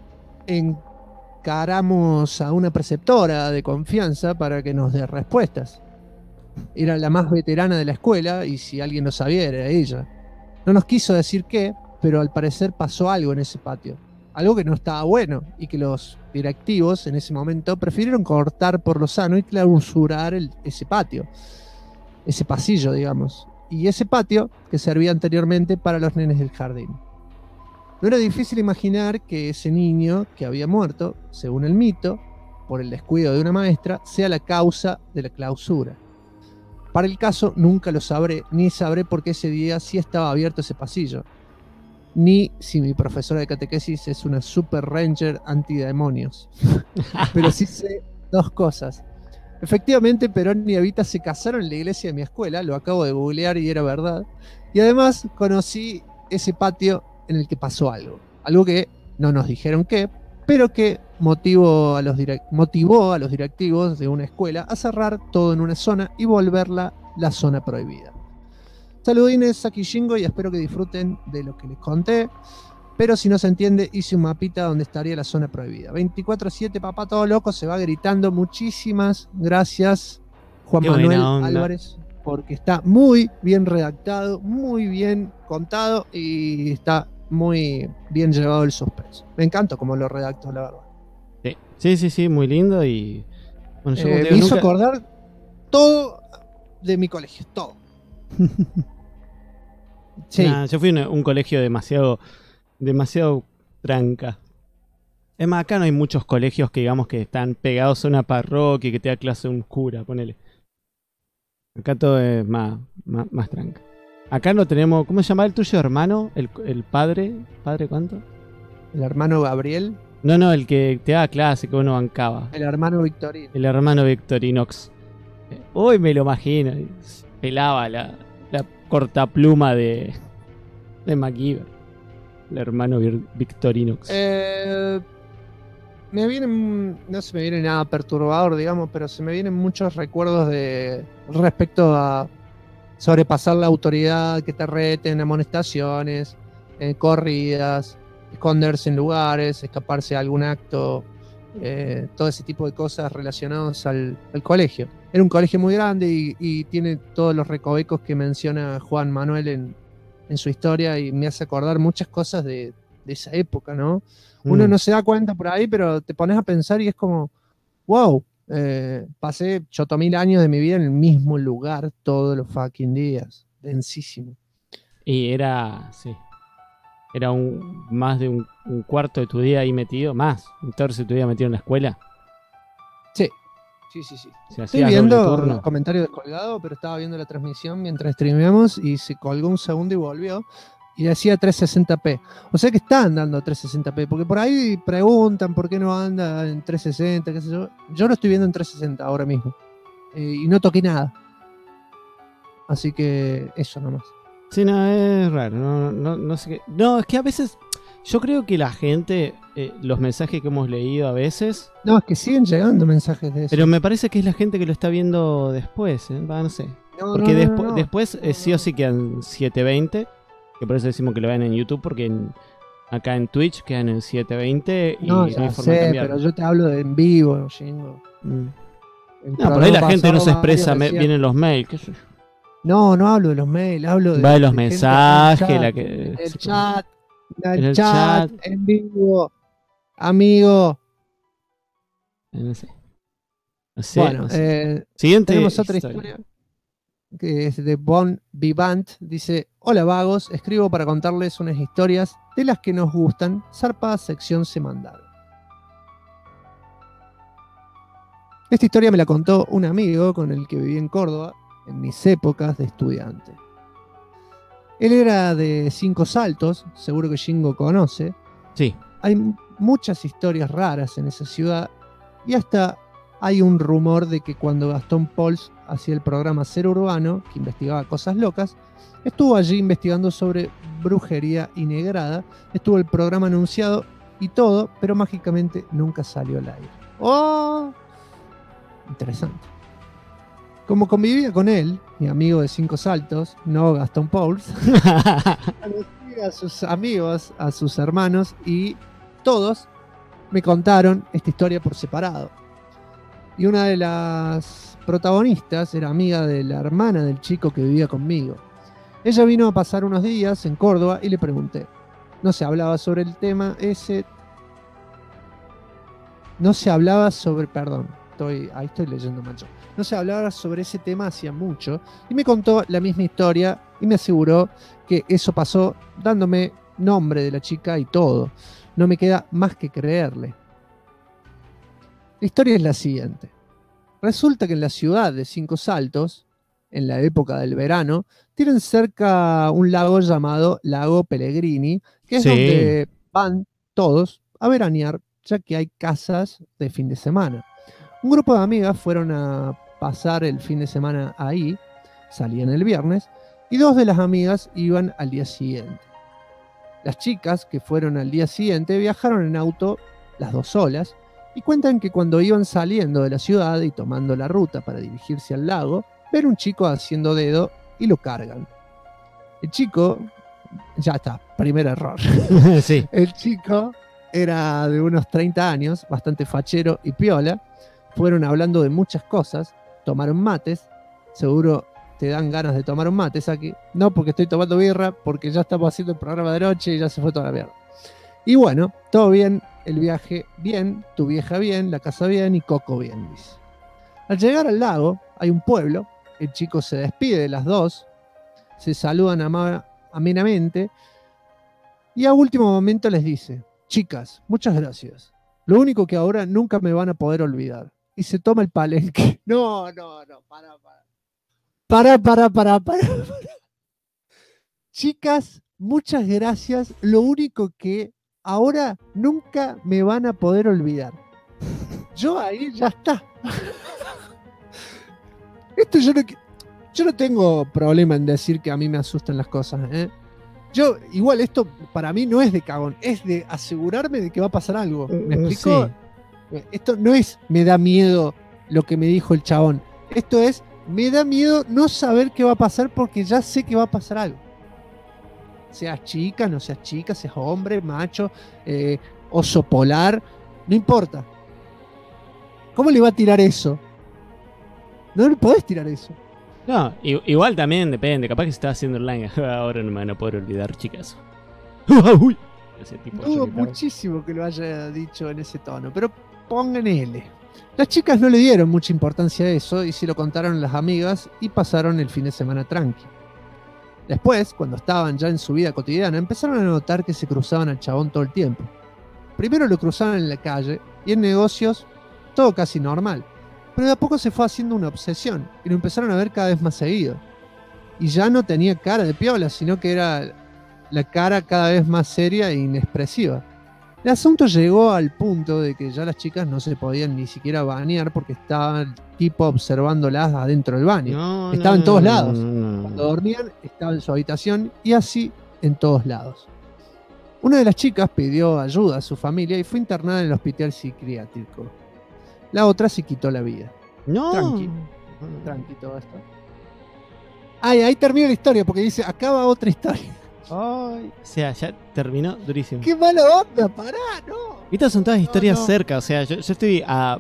encaramos a una preceptora de confianza para que nos dé respuestas. Era la más veterana de la escuela y si alguien lo sabía era ella. No nos quiso decir qué, pero al parecer pasó algo en ese patio. Algo que no estaba bueno y que los directivos en ese momento prefirieron cortar por lo sano y clausurar ese patio. Ese pasillo, digamos. Y ese patio que servía anteriormente para los nenes del jardín. No era difícil imaginar que ese niño que había muerto, según el mito, por el descuido de una maestra, sea la causa de la clausura. Para el caso, nunca lo sabré, ni sabré por qué ese día sí estaba abierto ese pasillo, ni si mi profesora de catequesis es una super ranger antidemonios. Pero sí sé dos cosas. Efectivamente, Perón y Evita se casaron en la iglesia de mi escuela, lo acabo de googlear y era verdad. Y además conocí ese patio en el que pasó algo. Algo que no nos dijeron qué, pero que motivó a los directivos de una escuela a cerrar todo en una zona y volverla la zona prohibida. Saludines, Saki Shingo, y espero que disfruten de lo que les conté. Pero si no se entiende, hice un mapita donde estaría la zona prohibida. 24/7, papá todo loco, se va gritando. Muchísimas gracias, Juan Qué Manuel buena onda. Álvarez, porque está muy bien redactado, muy bien contado y está muy bien llevado el suspenso. Me encanta cómo lo redactó, la verdad. Sí, muy lindo y... Bueno, yo como te Me digo, hizo nunca... acordar todo de mi colegio, todo. Sí, Nah, yo fui a un colegio demasiado tranca. Es más, acá no hay muchos colegios que digamos que están pegados a una parroquia y que te da clase un cura, ponele. Acá todo es más tranca. Acá no tenemos... ¿Cómo se llama el tuyo, hermano? El padre. ¿Padre cuánto? el hermano Gabriel, No, el que te daba clase, que uno bancaba. el hermano Victorino. El hermano Victorinox. Hoy me lo imagino. Pelaba la cortapluma de MacGyver. El hermano Victorinox. No se me viene nada perturbador, digamos, pero se me vienen muchos recuerdos de respecto a sobrepasar la autoridad, que te reten, amonestaciones, corridas, esconderse en lugares, escaparse a algún acto, todo ese tipo de cosas relacionadas al colegio. Era un colegio muy grande y tiene todos los recovecos que menciona Juan Manuel en su historia y me hace acordar muchas cosas de esa época, ¿no? Uno no se da cuenta por ahí, pero te pones a pensar y es como, wow, pasé 8.000 años de mi vida en el mismo lugar todos los fucking días. Densísimo. Y era, sí. Era más de un cuarto de tu día ahí metido, más. Un tercio de tu día metido en la escuela. Sí. Se Estoy hacía viendo doble los turno. comentarios descolgados, pero estaba viendo la transmisión mientras streameamos y se colgó un segundo y volvió. Y decía 360p. O sea que está andando 360p, porque por ahí preguntan por qué no anda en 360, qué sé yo. Yo lo estoy viendo en 360 ahora mismo. Y no toqué nada. Así que eso nomás. Sí, no, es raro. No sé qué. No, es que a veces. Yo creo que la gente. Los mensajes que hemos leído a veces. No, es que siguen llegando mensajes de eso. Pero me parece que es la gente que lo está viendo después, no sé. No, Porque no. después sí o sí quedan 720. Que por eso decimos que lo vean en YouTube. Porque acá en Twitch quedan en 720. Y No, no ya hay forma de sé, cambiarlo. pero yo te hablo de en vivo, Shingo. No, por ahí la gente no se expresa. Vienen los mails. ¿Qué sé yo? No hablo de los mails, hablo de... Va de los gente mensajes. en el chat, en vivo. Amigo. No sé. Bueno, no sé. Siguiente tenemos otra historia que es de Bon Vivant. Dice: hola vagos, escribo para contarles unas historias de las que nos gustan, zarpada sección semanal. Esta historia me la contó un amigo con el que viví en Córdoba en mis épocas de estudiante. Él era de Cinco Saltos, seguro que Shingo conoce. Sí. Hay muchas historias raras en esa ciudad y hasta hay un rumor de que cuando Gastón Pauls hacía el programa Ser Urbano, que investigaba cosas locas, estuvo allí investigando sobre brujería y negrada, estuvo el programa anunciado y todo, pero mágicamente nunca salió al aire. ¡Oh! Interesante. Como convivía con él, mi amigo de Cinco Saltos, no Gastón Pauls, conocí a sus amigos, a sus hermanos y todos me contaron esta historia por separado. Y una de las protagonistas era amiga de la hermana del chico que vivía conmigo. Ella vino a pasar unos días en Córdoba y le pregunté. No se hablaba sobre el tema ese. No se hablaba sobre... Perdón, ahí estoy leyendo macho. No se hablaba sobre ese tema hacía mucho y me contó la misma historia y me aseguró que eso pasó dándome nombre de la chica y todo. No me queda más que creerle. La historia es la siguiente. Resulta que en la ciudad de Cinco Saltos, en la época del verano, tienen cerca un lago llamado Lago Pellegrini, que es donde van todos a veranear, ya que hay casas de fin de semana. Un grupo de amigas fueron a pasar el fin de semana ahí, salían el viernes, y dos de las amigas iban al día siguiente. Las chicas que fueron al día siguiente viajaron en auto, las dos solas, y cuentan que cuando iban saliendo de la ciudad y tomando la ruta para dirigirse al lago, ven un chico haciendo dedo y lo cargan. El chico, ya está, primer error. Sí. El chico era de unos 30 años, bastante fachero y piola. Fueron hablando de muchas cosas, tomaron mates, seguro te dan ganas de tomar un mate, Saki. No porque estoy tomando birra, porque ya estamos haciendo el programa de noche y ya se fue toda la mierda. Y bueno, todo bien, el viaje bien, tu vieja bien, la casa bien y Coco bien, dice. Al llegar al lago, hay un pueblo, el chico se despide de las dos, se saludan amenamente y a último momento les dice: chicas, muchas gracias. Lo único que ahora nunca me van a poder olvidar. Y se toma el palenque. No, para. Chicas, muchas gracias. Lo único que ahora nunca me van a poder olvidar. Yo ahí ya está. Esto yo no tengo problema en decir que a mí me asustan las cosas, ¿eh? Yo, igual, esto para mí no es de cagón, es de asegurarme de que va a pasar algo. ¿Me explico? Sí. Esto no es me da miedo lo que me dijo el chabón. Esto es me da miedo no saber qué va a pasar porque ya sé que va a pasar algo. Seas chica, no seas chica, seas hombre, macho, oso polar, no importa. ¿Cómo le va a tirar eso? No le podés tirar eso. No, igual también depende. Capaz que se está haciendo online. Ahora no me van a poder olvidar, chicas. Uy. Ese tipo Dudo muchísimo que lo haya dicho en ese tono, pero pongan L. Las chicas no le dieron mucha importancia a eso y se lo contaron a las amigas y pasaron el fin de semana tranqui. Después, cuando estaban ya en su vida cotidiana, empezaron a notar que se cruzaban al chabón todo el tiempo. Primero lo cruzaban en la calle y en negocios todo casi normal, pero de a poco se fue haciendo una obsesión y lo empezaron a ver cada vez más seguido. Y ya no tenía cara de piola, sino que era la cara cada vez más seria e inexpresiva. El asunto llegó al punto de que ya las chicas no se podían ni siquiera bañar porque estaba el tipo observándolas adentro del baño. Estaba en todos lados. Cuando dormían, estaba en su habitación y así en todos lados. Una de las chicas pidió ayuda a su familia y fue internada en el hospital psiquiátrico. La otra se quitó la vida. No. Tranqui todo esto. Ay, ahí termina la historia porque dice, acaba otra historia. Ay. O sea, ya terminó durísimo. ¡Qué mala onda! ¡Pará, no! Estas son todas historias no. cerca. O sea, yo estoy a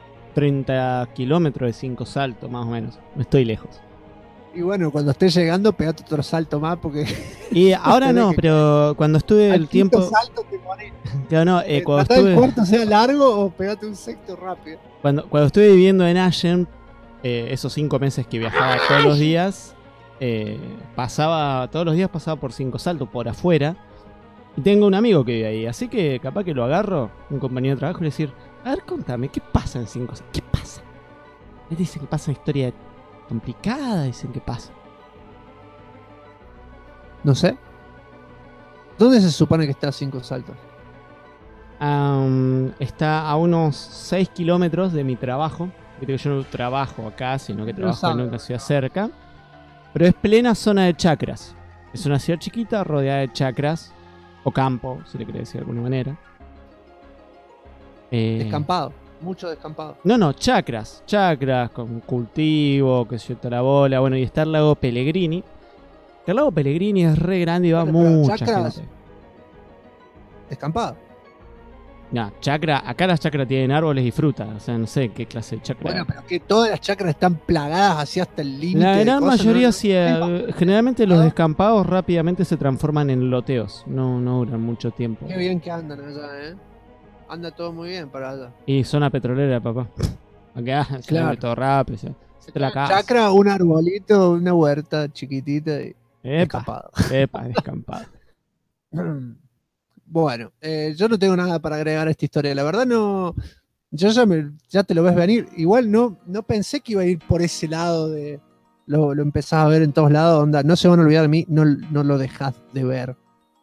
30 kilómetros de 5 saltos, más o menos. No estoy lejos. Y bueno, cuando estés llegando, pegate otro salto más porque... Y ahora no, pero cuando estuve el tiempo... salto te morís. Claro, no, cuando Tratá el estuve... cuarto sea largo o pegate un sexto rápido. Cuando estuve viviendo en Ashen, esos 5 meses que viajaba todos los días, todos los días pasaba por 5 saltos por afuera. Y tengo un amigo que vive ahí, así que capaz que lo agarro, un compañero de trabajo, y le decir, a ver, contame, ¿qué pasa en 5 saltos? ¿Qué pasa? Él dice que pasa una historia complicada, dicen que pasa. No sé. ¿Dónde se supone que está a 5 saltos? Está a unos 6 kilómetros de mi trabajo. Viste que yo no trabajo acá, sino que trabajo en una ciudad cerca. Pero es plena zona de chacras. Es una ciudad chiquita rodeada de chacras. O campo, si le quiere decir de alguna manera. Descampado. Mucho descampado. No, chacras. Chacras con cultivo, que se la bola. Bueno, y está el lago Pellegrini. El lago Pellegrini es re grande y va mucha chacras, gente. Descampado. No, acá las chacras tienen árboles y frutas. O sea, no sé qué clase de chacra. Bueno, pero que todas las chacras están plagadas así hasta el límite. La gran mayoría ¿no? sí. Generalmente los descampados rápidamente se transforman en loteos. No duran mucho tiempo. Qué bien que andan allá, ¿eh? Anda todo muy bien para allá. Y zona petrolera, papá. Acá se mueve todo rápido. Se te la casa. Chacra, un arbolito, una huerta chiquitita y descampado. Descampado. Bueno, yo no tengo nada para agregar a esta historia. La verdad no... Yo ya te lo ves venir. Igual no pensé que iba a ir por ese lado de... Lo empezás a ver en todos lados. Onda, no se van a olvidar de mí. No lo dejás de ver.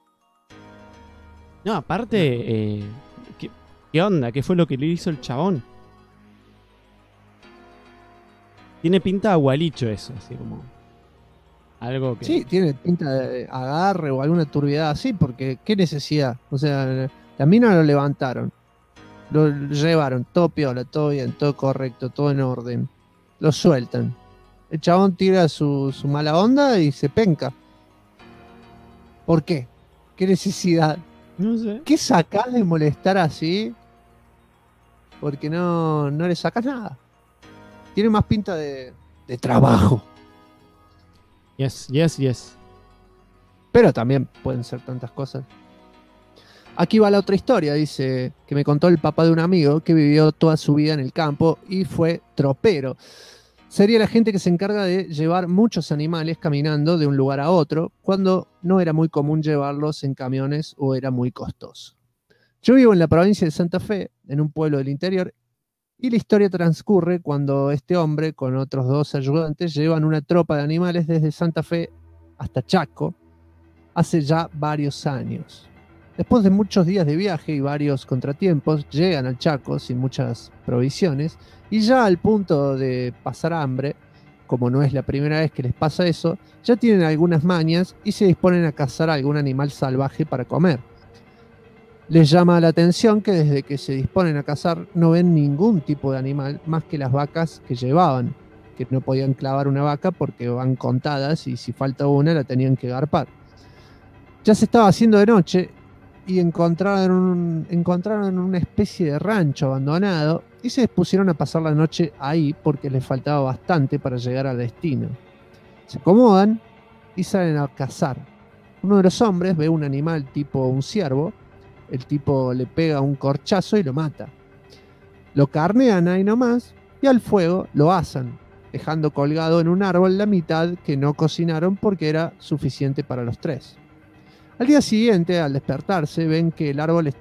No, aparte... ¿Qué onda? ¿Qué fue lo que le hizo el chabón? Tiene pinta de agualicho eso. Así como... Algo que... Sí, tiene pinta de agarre o alguna turbidez así, porque ¿qué necesidad? O sea, la mina lo levantaron, lo llevaron, todo piola, todo bien, todo correcto, todo en orden. Lo sueltan. El chabón tira su mala onda y se penca. ¿Por qué? ¿Qué necesidad? No sé. ¿Qué sacás de molestar así? Porque no le sacas nada. Tiene más pinta de trabajo. Yes. Pero también pueden ser tantas cosas. Aquí va la otra historia, dice, que me contó el papá de un amigo que vivió toda su vida en el campo y fue tropero. Sería la gente que se encarga de llevar muchos animales caminando de un lugar a otro, cuando no era muy común llevarlos en camiones o era muy costoso. Yo vivo en la provincia de Santa Fe, en un pueblo del interior, y la historia transcurre cuando este hombre, con otros 2 ayudantes, llevan una tropa de animales desde Santa Fe hasta Chaco, hace ya varios años. Después de muchos días de viaje y varios contratiempos, llegan al Chaco sin muchas provisiones y ya al punto de pasar hambre, como no es la primera vez que les pasa eso, ya tienen algunas mañas y se disponen a cazar algún animal salvaje para comer. Les llama la atención que desde que se disponen a cazar no ven ningún tipo de animal más que las vacas que llevaban, que no podían clavar una vaca porque van contadas y si falta una la tenían que garpar. Ya se estaba haciendo de noche y encontraron una especie de rancho abandonado y se dispusieron a pasar la noche ahí porque les faltaba bastante para llegar al destino. Se acomodan y salen a cazar. Uno de los hombres ve un animal tipo un ciervo, el tipo le pega un corchazo y lo mata. Lo carnean ahí nomás y al fuego lo asan, dejando colgado en un árbol la mitad que no cocinaron porque era suficiente para los 3. Al día siguiente, al despertarse, ven que en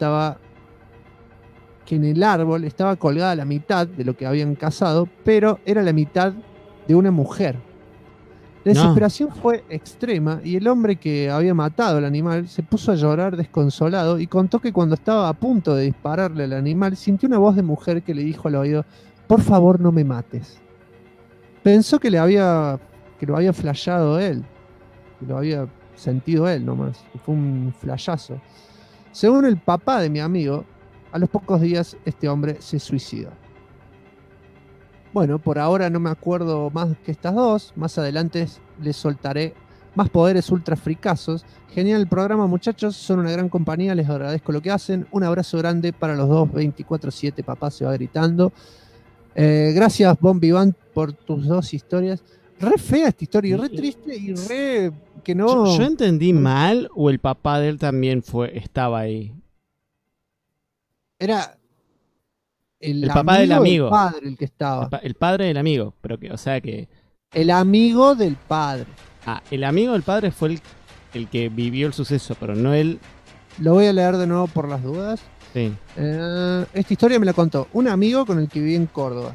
el árbol estaba colgada la mitad de lo que habían cazado, pero era la mitad de una mujer. La desesperación fue extrema y el hombre que había matado al animal se puso a llorar desconsolado y contó que cuando estaba a punto de dispararle al animal sintió una voz de mujer que le dijo al oído: "Por favor, no me mates". Pensó que lo había flasheado él, que lo había sentido él nomás, que fue un flashazo. Según el papá de mi amigo, a los pocos días este hombre se suicidó. Bueno, por ahora no me acuerdo más que estas dos. Más adelante les soltaré más poderes ultra fricazos. Genial el programa, muchachos. Son una gran compañía. Les agradezco lo que hacen. Un abrazo grande para los dos. 24/7, papá se va gritando. Gracias, Bombi Band, por tus 2 historias. Re fea esta historia, y re triste y re que no. Yo entendí mal o el papá de él también estaba ahí. Era el papá del amigo. El padre el que estaba. El padre del amigo, pero que, o sea que... El amigo del padre. Ah, el amigo del padre fue el que vivió el suceso, pero no él. Lo voy a leer de nuevo por las dudas. Sí. Esta historia me la contó un amigo con el que viví en Córdoba.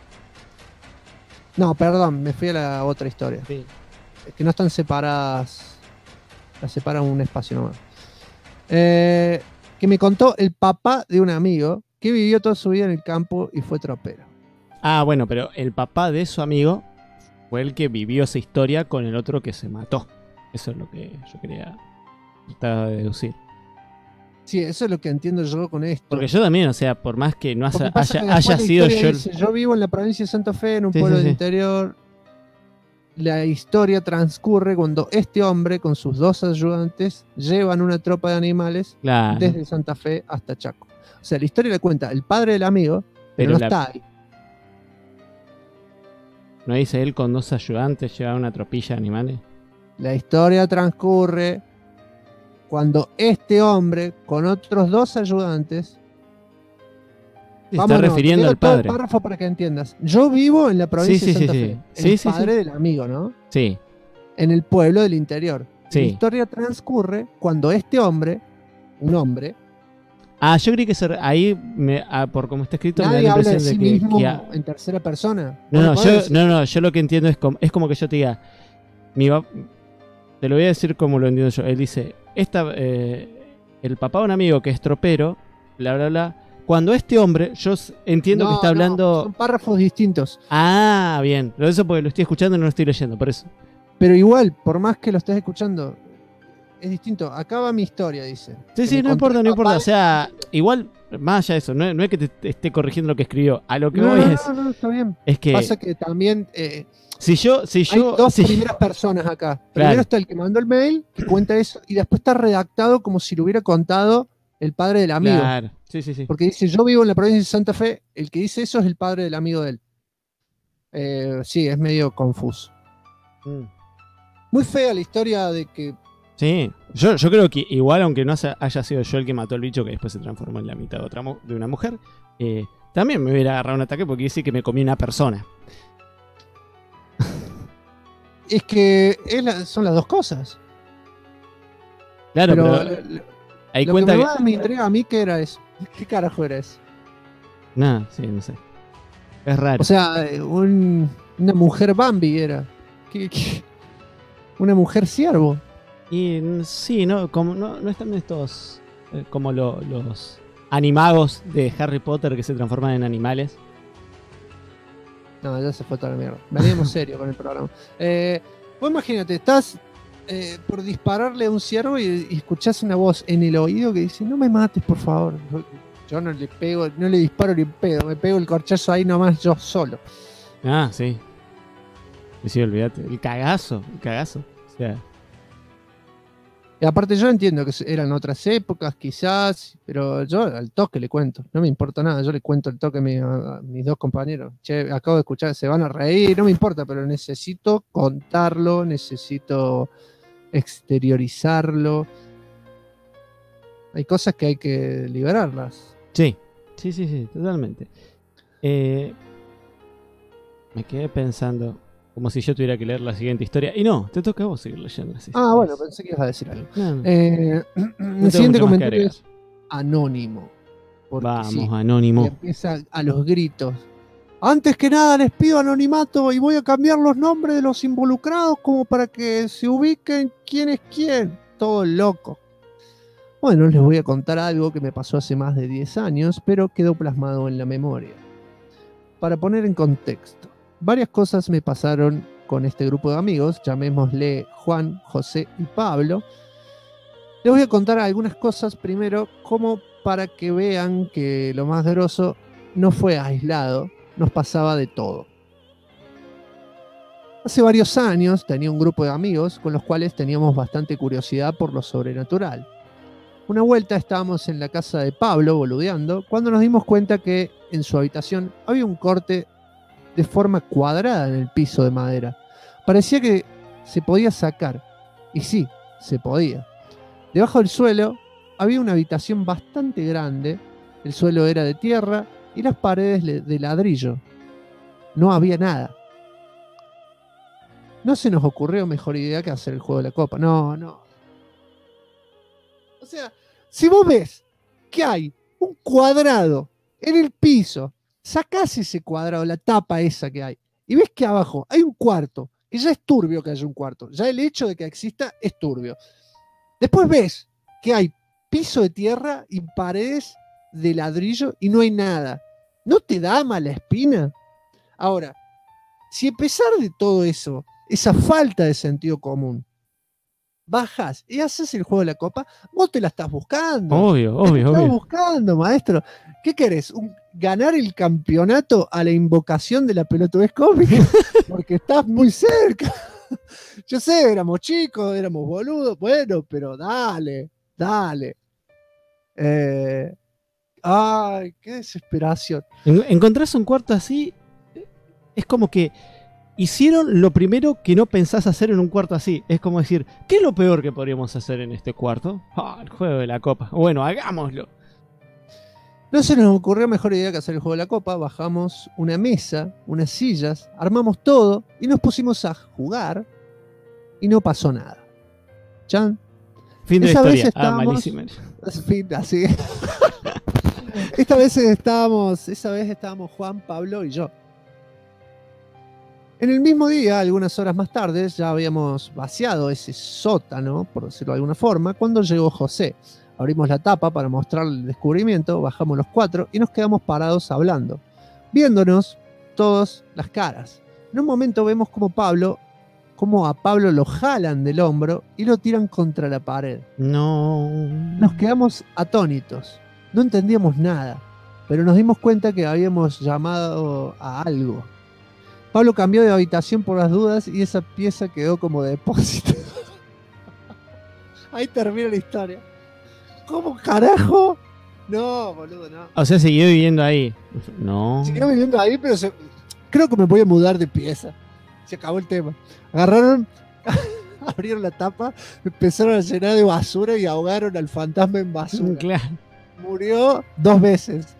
No, perdón, me fui a la otra historia. Sí. Es que no están separadas. Las separa un espacio nomás. Que me contó el papá de un amigo que vivió toda su vida en el campo y fue tropero. Ah, bueno, pero el papá de su amigo fue el que vivió esa historia con el otro que se mató. Eso es lo que yo quería tratar de deducir. Sí, eso es lo que entiendo yo con esto. Porque yo también, o sea, por más que no Porque pasa que haya después la sido historia yo... dice, yo vivo en la provincia de Santa Fe, en un Sí, pueblo sí, del sí. interior. La historia transcurre cuando este hombre con sus 2 ayudantes llevan una tropa de animales Claro. desde Santa Fe hasta Chaco. O sea, la historia la cuenta el padre del amigo, pero no está ahí. ¿No dice él con 2 ayudantes llevaba una tropilla de animales? La historia transcurre cuando este hombre con otros 2 ayudantes... Se está refiriendo leo al todo el padre. párrafo para que entiendas. Yo vivo en la provincia de Santa Fe. Sí, El sí, padre sí. del amigo, ¿no? Sí. En el pueblo del interior. Sí. La historia transcurre cuando este hombre, un hombre, Ah, yo creí que ahí, por como está escrito, me da nadie la habla de impresión sí de mismo que en tercera persona. No, Vos podés decir, yo lo que entiendo es como que yo te diga, te lo voy a decir como lo entiendo yo. Él dice, el papá de un amigo que es tropero, bla, bla, bla. Cuando este hombre, yo entiendo que está hablando... son párrafos distintos. Ah, bien. Eso porque lo estoy escuchando y no lo estoy leyendo, por eso. Pero igual, por más que lo estés escuchando, es distinto. Acá va mi historia, dice. Sí, no importa, no importa. O sea, igual, más allá de eso, no es que te esté corrigiendo lo que escribió. A lo que voy No, está bien. es que Pasa que también si yo, hay dos primeras personas acá. Primero Claro. está el que mandó el mail, que cuenta eso, y después está redactado como si lo hubiera contado el padre del amigo. Claro, sí. Porque dice, yo vivo en la provincia de Santa Fe, el que dice eso es el padre del amigo de él. Sí, es medio confuso. Muy fea la historia de que... Sí, yo creo que igual, aunque no haya sido yo el que mató al bicho que después se transformó en la mitad de una mujer, también me hubiera agarrado un ataque porque dice que me comí una persona. Es que son las dos cosas. Claro, pero ahí lo cuenta que que... más me intriga a mí, ¿qué era eso? ¿Qué carajo era eso? Nada, sí, no sé. Es raro. O sea, una mujer Bambi era. Una mujer ciervo. Y sí, no están estos como los animagos de Harry Potter que se transforman en animales. No, ya se fue toda la mierda. Veníamos serio con el programa. Vos imagínate, estás por dispararle a un ciervo y escuchás una voz en el oído que dice, no me mates, por favor. Yo no le pego, no le disparo ni en pedo, me pego el corchazo ahí nomás yo solo. Ah, sí. Sí, olvídate. El cagazo. O sea, Y aparte yo entiendo que eran otras épocas quizás, pero yo al toque le cuento, no me importa nada, yo le cuento al toque a mis dos compañeros. Che, acabo de escuchar, se van a reír, no me importa, pero necesito contarlo, necesito exteriorizarlo. Hay cosas que hay que liberarlas. sí, totalmente. Me quedé pensando como si yo tuviera que leer la siguiente historia. Y no, te toca a vos seguir leyendo las historias. Bueno, pensé que ibas a decir algo. No, El tengo siguiente mucho más que comentario agregar. es anónimo. Porque Vamos, sí, y Anónimo. empieza a los gritos. Antes que nada les pido anonimato y voy a cambiar los nombres de los involucrados como para que se ubiquen quién es quién. Todo loco. Bueno, les voy a contar algo que me pasó hace más de 10 años, pero quedó plasmado en la memoria. Para poner en contexto, varias cosas me pasaron con este grupo de amigos, llamémosle Juan, José y Pablo. Les voy a contar algunas cosas primero, como para que vean que lo más grosso no fue aislado, nos pasaba de todo. Hace varios años tenía un grupo de amigos con los cuales teníamos bastante curiosidad por lo sobrenatural. Una vuelta estábamos en la casa de Pablo boludeando cuando nos dimos cuenta que en su habitación había un corte de forma cuadrada en el piso de madera. Parecía que se podía sacar. Y sí, se podía. Debajo del suelo había una habitación bastante grande. El suelo era de tierra y las paredes de ladrillo. No había nada. No se nos ocurrió mejor idea que hacer el juego de la copa. No. O sea, si vos ves que hay un cuadrado en el piso, sacás ese cuadrado, la tapa esa que hay, y ves que abajo hay un cuarto, que ya es turbio que haya un cuarto, ya el hecho de que exista es turbio. Después ves que hay piso de tierra y paredes de ladrillo y no hay nada. ¿No te da mala espina? Ahora, si a pesar de todo eso, esa falta de sentido común, bajas y haces el juego de la copa, vos te la estás buscando. Obvio. Estás buscando, maestro. ¿Qué querés? ¿Ganar el campeonato a la invocación de la pelotudez cómica? Porque estás muy cerca. Yo sé, éramos chicos, éramos boludos. Bueno, pero dale. Ay, qué desesperación. Encontrás un cuarto así, es como que hicieron lo primero que no pensás hacer en un cuarto así. Es como decir, ¿qué es lo peor que podríamos hacer en este cuarto? El juego de la copa. Bueno, hagámoslo. No se nos ocurrió mejor idea que hacer el juego de la copa. Bajamos una mesa, unas sillas, armamos todo y nos pusimos a jugar y no pasó nada. ¿Chan? Fin de Esa la vez historia. estábamos- Malísima. Fin, así. Esa vez estábamos Juan, Pablo y yo. En el mismo día, algunas horas más tarde, ya habíamos vaciado ese sótano, por decirlo de alguna forma, cuando llegó José. Abrimos la tapa para mostrarle el descubrimiento, bajamos los 4 y nos quedamos parados hablando, viéndonos todas las caras. En un momento vemos como Pablo cómo a Pablo lo jalan del hombro y lo tiran contra la pared. No. Nos quedamos atónitos, no entendíamos nada, pero nos dimos cuenta que habíamos llamado a algo. Pablo cambió de habitación por las dudas y esa pieza quedó como depósito. Ahí termina la historia. ¿Cómo carajo? No, boludo, no. O sea, siguió viviendo ahí. No. Siguió viviendo ahí, pero creo que me voy a mudar de pieza. Se acabó el tema. Agarraron, abrieron la tapa, empezaron a llenar de basura y ahogaron al fantasma en basura. Claro. Murió 2 veces.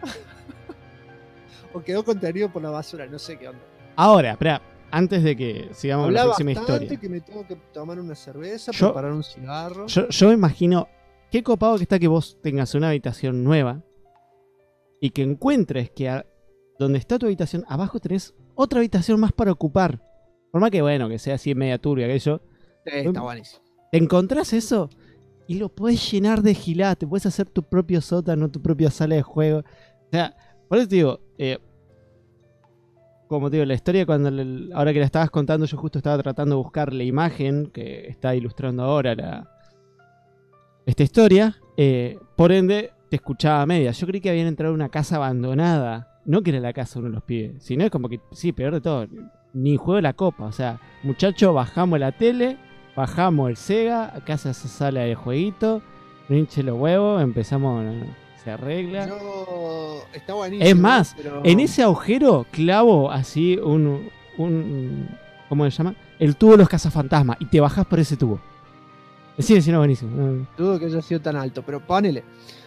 O quedó contenido por la basura, no sé qué onda. Ahora, espera, antes de que sigamos con la Hablaba próxima bastante historia. que me tengo que tomar una cerveza, Yo- preparar un cigarro. Yo me imagino, qué copado que está que vos tengas una habitación nueva y que encuentres que donde está tu habitación, abajo tenés otra habitación más para ocupar. Por más que bueno, que sea así media turbia aquello, Está buenísimo. te encontrás eso y lo podés llenar de gilada, te podés hacer tu propio sótano, tu propia sala de juego. O sea, por eso te digo, como te digo, la historia ahora que la estabas contando, yo justo estaba tratando de buscar la imagen que está ilustrando ahora esta historia. Por ende, te escuchaba a medias. Yo creí que habían entrado en una casa abandonada. No que era la casa de uno de los pibes. Sino es como que, sí, peor de todo, ni juego de la copa. O sea, muchachos, bajamos la tele, bajamos el Sega, acá se hace sala de jueguito, no hinche los huevos, empezamos, se arregla. Está buenísimo. Es más, pero... en ese agujero clavo así ¿cómo se llama? El tubo de los cazafantasmas y te bajás por ese tubo. Sí, no, buenísimo. Dudo que haya sido tan alto, pero ponele.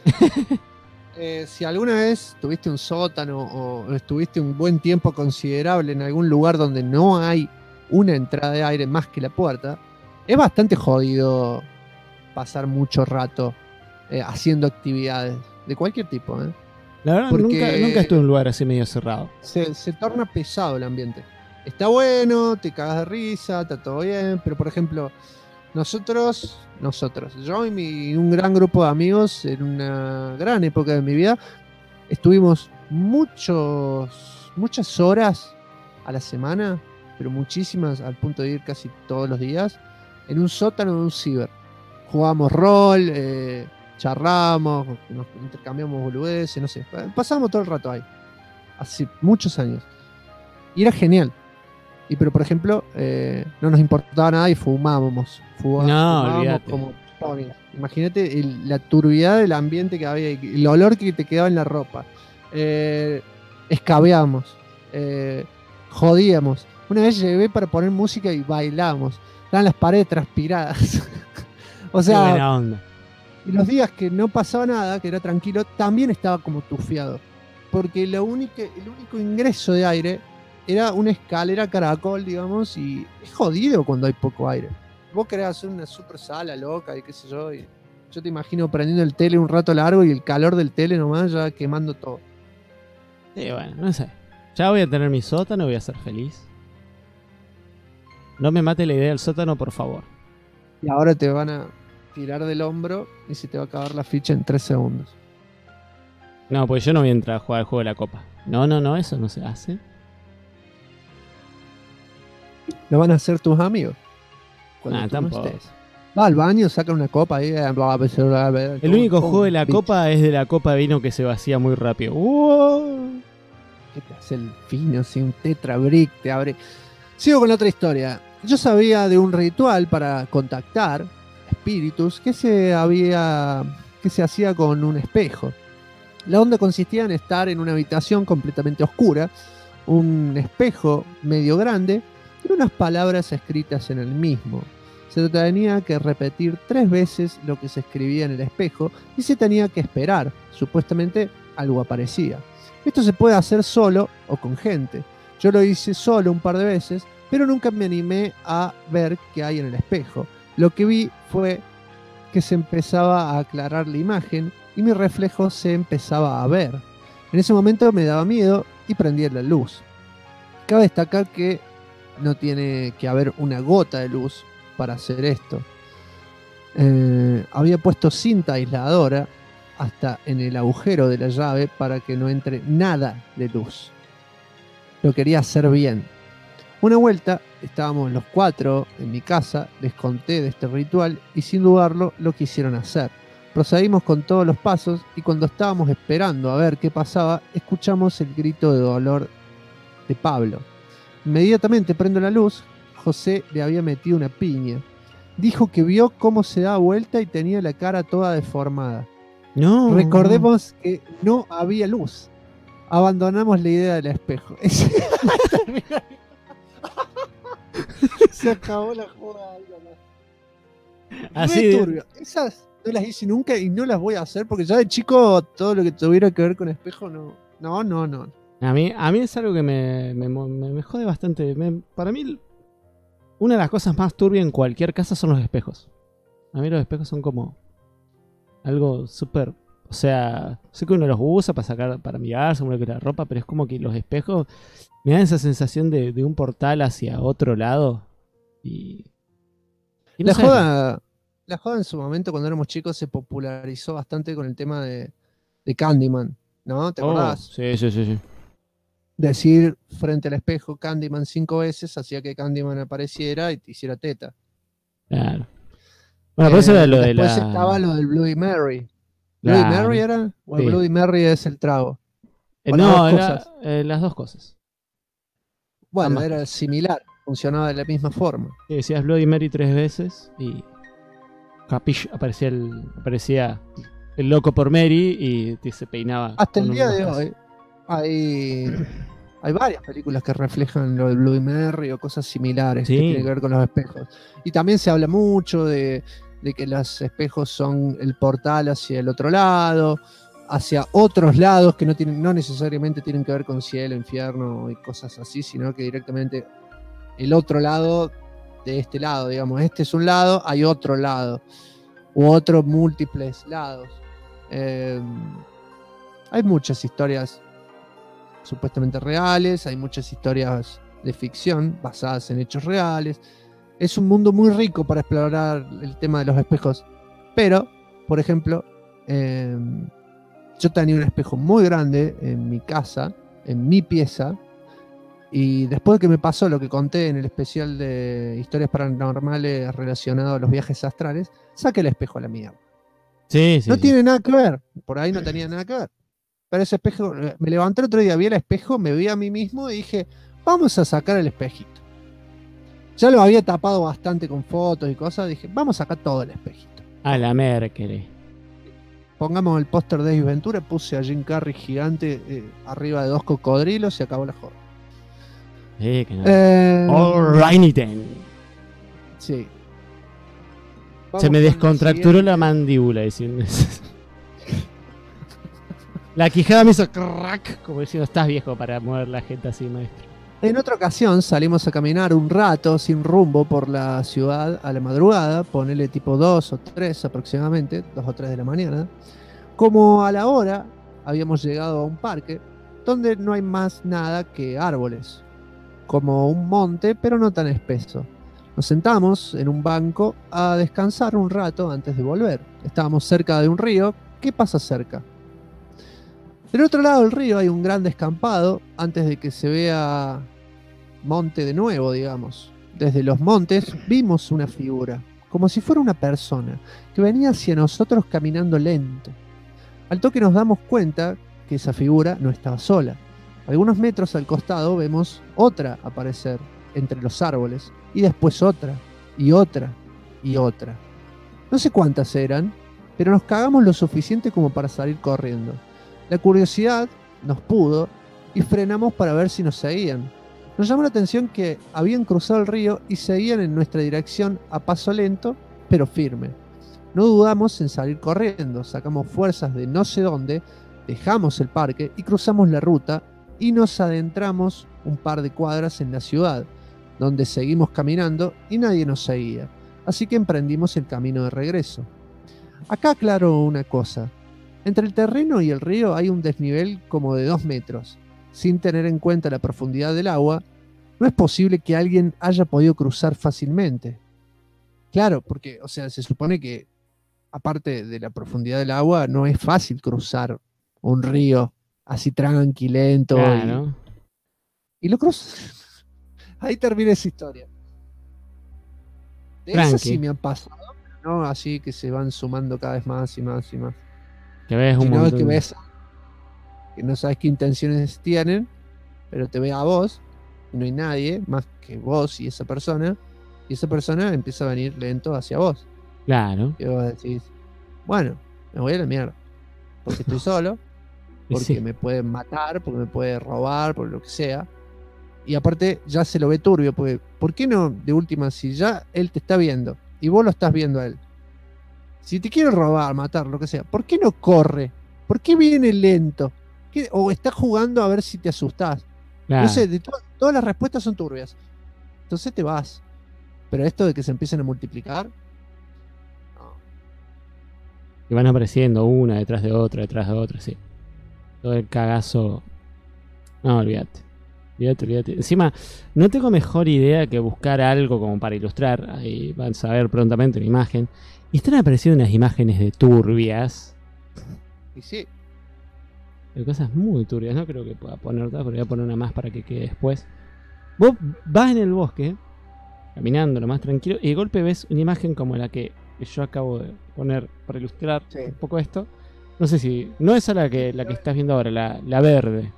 Si alguna vez tuviste un sótano o estuviste un buen tiempo considerable en algún lugar donde no hay una entrada de aire más que la puerta, es bastante jodido pasar mucho rato haciendo actividades de cualquier tipo. La verdad, Porque- nunca estuve en un lugar así medio cerrado. Se torna pesado el ambiente. Está bueno, te cagas de risa, está todo bien, pero por ejemplo, nosotros, yo y un gran grupo de amigos en una gran época de mi vida, estuvimos muchas horas a la semana, pero muchísimas, al punto de ir casi todos los días, en un sótano de un ciber. Jugamos rol, charramos, nos intercambiamos boludeces, no sé. Pasábamos todo el rato ahí. Hace muchos años. Y era genial. Pero por ejemplo, no nos importaba nada y fumábamos. Fumábamos olvídate. como ponies. Imagínate la turbiedad del ambiente que había, el olor que te quedaba en la ropa. Escabeamos, jodíamos. Una vez llevé para poner música y bailamos. Estaban las paredes transpiradas. O Qué sea, buena onda. y los días que no pasaba nada, que era tranquilo, también estaba como tufiado. Porque el único ingreso de aire era una escalera caracol, digamos, y es jodido cuando hay poco aire. Vos querés hacer una super sala loca y qué sé yo, y yo te imagino prendiendo el tele un rato largo y el calor del tele nomás ya quemando todo. Sí, bueno, no sé. Ya voy a tener mi sótano, voy a ser feliz. No me mate la idea del sótano, por favor. Y ahora te van a tirar del hombro y se te va a acabar la ficha en 3 segundos. No, pues yo no voy a entrar a jugar al juego de la copa. No, eso no se hace. Lo van a hacer tus amigos. Cuando tú no tampoco. estés. Va al baño, saca una copa ahí. El único juego de la copa es de la copa de vino que se vacía muy rápido. ¡Wow! ¿Qué te hace el fino? Si un Tetra Brick te abre. Sigo con la otra historia. Yo sabía de un ritual para contactar espíritus que se hacía con un espejo. La onda consistía en estar en una habitación completamente oscura, un espejo medio grande y unas palabras escritas en el mismo. Se tenía que repetir 3 veces lo que se escribía en el espejo y se tenía que esperar. Supuestamente algo aparecía. Esto se puede hacer solo o con gente. Yo lo hice solo un par de veces, pero nunca me animé a ver qué hay en el espejo. Lo que vi fue que se empezaba a aclarar la imagen y mi reflejo se empezaba a ver. En ese momento me daba miedo y prendí la luz. Cabe destacar que no tiene que haber una gota de luz para hacer esto. Había puesto cinta aisladora hasta en el agujero de la llave para que no entre nada de luz. Lo quería hacer bien. Una vuelta estábamos los 4 en mi casa, les conté de este ritual y sin dudarlo lo quisieron hacer. Procedimos con todos los pasos y cuando estábamos esperando a ver qué pasaba, escuchamos el grito de dolor de Pablo. Inmediatamente prendo la luz, José le había metido una piña. Dijo que vio cómo se daba vuelta y tenía la cara toda deformada. No. Recordemos que no había luz. Abandonamos la idea del espejo. Se acabó la joda. Así. Turbio. Esas no las hice nunca y no las voy a hacer porque ya de chico todo lo que tuviera que ver con espejo no. A mí es algo que me jode bastante. Para mí, una de las cosas más turbias en cualquier casa son los espejos. A mí los espejos son como algo súper... O sea, sé que uno los usa para mirarse, uno que la ropa, pero es como que los espejos me dan esa sensación de un portal hacia otro lado. Y no La sé. joda en su momento cuando éramos chicos se popularizó bastante con el tema de Candyman, ¿no? ¿Te acordás? Sí. Decir frente al espejo Candyman 5 veces hacía que Candyman apareciera y te hiciera teta. Claro. Bueno, pero eso era lo de después la... estaba lo del Bloody Mary. Claro. ¿Bloody Mary era? ¿O el Sí. Bloody Mary es el trago? O las No, dos era cosas. las dos cosas. Bueno, ambas era similar, funcionaba de la misma forma. Sí, decías Bloody Mary 3 veces y capish, aparecía el loco por Mary y se peinaba. Hasta el con día un de moscazo. hoy hay varias películas que reflejan lo del Bloody Mary o cosas similares Sí. que tienen que ver con los espejos. Y también se habla mucho de que los espejos son el portal hacia el otro lado, hacia otros lados que no necesariamente tienen que ver con cielo, infierno y cosas así, sino que directamente el otro lado de este lado, digamos, este es un lado, hay otro lado, u otros múltiples lados. Hay muchas historias supuestamente reales, hay muchas historias de ficción basadas en hechos reales. Es un mundo muy rico para explorar el tema de los espejos. Pero, por ejemplo, yo tenía un espejo muy grande en mi casa, en mi pieza, y después de que me pasó lo que conté en el especial de historias paranormales relacionado a los viajes astrales, saqué el espejo a la mierda. Sí. No tiene nada que ver, por ahí no tenía nada que ver. Pero ese espejo, me levanté el otro día, vi el espejo, me vi a mí mismo y dije, vamos a sacar el espejito. Ya lo había tapado bastante con fotos y cosas, dije, vamos a sacar todo el espejito. A la Merkel. Pongamos el póster de Ace Ventura, puse a Jim Carrey gigante arriba de 2 cocodrilos y acabó la joda. Que no. Alrighty then. Sí. Se me Vamos con descontracturó siguiente. la mandíbula diciendo eso. La quijada me hizo crack, como diciendo, estás viejo para mover la gente así, maestro. En otra ocasión salimos a caminar un rato sin rumbo por la ciudad a la madrugada, ponele tipo 2 o 3 aproximadamente, 2 o 3 de la mañana. Como a la hora habíamos llegado a un parque donde no hay más nada que árboles, como un monte pero no tan espeso. Nos sentamos en un banco a descansar un rato antes de volver. Estábamos cerca de un río. ¿Qué pasa cerca? Del otro lado del río hay un gran descampado antes de que se vea monte de nuevo, digamos. Desde los montes vimos una figura, como si fuera una persona, que venía hacia nosotros caminando lento. Al toque nos damos cuenta que esa figura no estaba sola. Algunos metros al costado vemos otra aparecer entre los árboles, y después otra, y otra, y otra. No sé cuántas eran, pero nos cagamos lo suficiente como para salir corriendo. La curiosidad nos pudo y frenamos para ver si nos seguían. Nos llamó la atención que habían cruzado el río y seguían en nuestra dirección a paso lento, pero firme. No dudamos en salir corriendo, sacamos fuerzas de no sé dónde, dejamos el parque y cruzamos la ruta y nos adentramos un par de cuadras en la ciudad, donde seguimos caminando y nadie nos seguía. Así que emprendimos el camino de regreso. Acá aclaro una cosa. Entre el terreno y el río hay un desnivel como de 2 metros. Sin tener en cuenta la profundidad del agua, no es posible que alguien haya podido cruzar fácilmente. Claro, porque, o sea, se supone que, aparte de la profundidad del agua, no es fácil cruzar un río así tranquilento. Claro. Y lo cruzó. Ahí termina esa historia. De esas Tranqui. sí me han pasado, pero no así que se van sumando cada vez más y más y más. Que ves un Sino montón. que ves que no sabes qué intenciones tienen, pero te ve a vos y no hay nadie más que vos y esa persona empieza a venir lento hacia vos. Claro. Y vos decís, bueno, me voy a la mierda, porque estoy solo, Y porque sí. me pueden matar, porque me puede robar, por lo que sea. Y aparte ya se lo ve turbio, porque ¿por qué no, de última, si ya él te está viendo y vos lo estás viendo a él? Si te quiere robar, matar, lo que sea, ¿por qué no corre? ¿Por qué viene lento? ¿O está jugando a ver si te asustás? Claro. No sé, todas las respuestas son turbias. Entonces te vas. Pero esto de que se empiecen a multiplicar, no. Y van apareciendo una detrás de otra, sí. Todo el cagazo. No, olvídate. Olvídate. Encima, no tengo mejor idea que buscar algo como para ilustrar. Ahí van a ver prontamente una imagen. Y están apareciendo unas imágenes de turbias. Y sí, De cosas muy turbias. No creo que pueda poner otra, pero voy a poner una más para que quede después. Vos vas en el bosque, caminando lo más tranquilo, y de golpe ves una imagen como la que yo acabo de poner para ilustrar Sí. un poco esto. No sé si. No es a la que estás viendo ahora, la verde.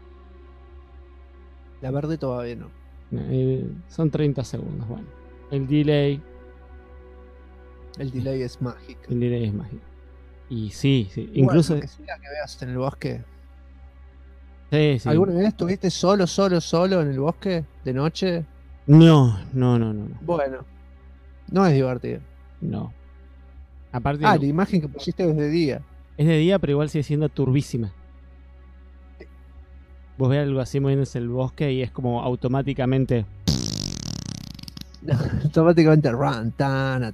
la verde todavía no. Son 30 segundos. Bueno, el delay El delay es mágico. es mágico. Y sí. Igual, Incluso. lo que sea que veas en el bosque. Sí. ¿Alguna vez estuviste solo en el bosque de noche? No. Bueno, no es divertido. No. Aparte, La imagen que pusiste es de día. es de día, pero igual sigue siendo turbísima. Vos ves algo así moviéndose en el bosque y es como automáticamente. Automáticamente run, tan.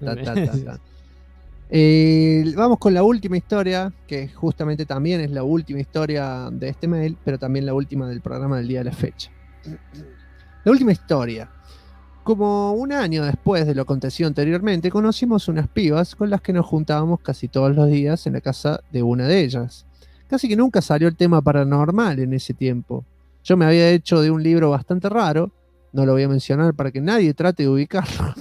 Vamos con la última historia, que justamente también es la última historia de este mail, pero también la última del programa del día de la fecha. La última historia. Como un año después de lo acontecido anteriormente, conocimos unas pibas con las que nos juntábamos casi todos los días en la casa de una de ellas. Casi que nunca salió el tema paranormal en ese tiempo. Yo me había hecho de un libro bastante raro, no lo voy a mencionar para que nadie trate de ubicarlo.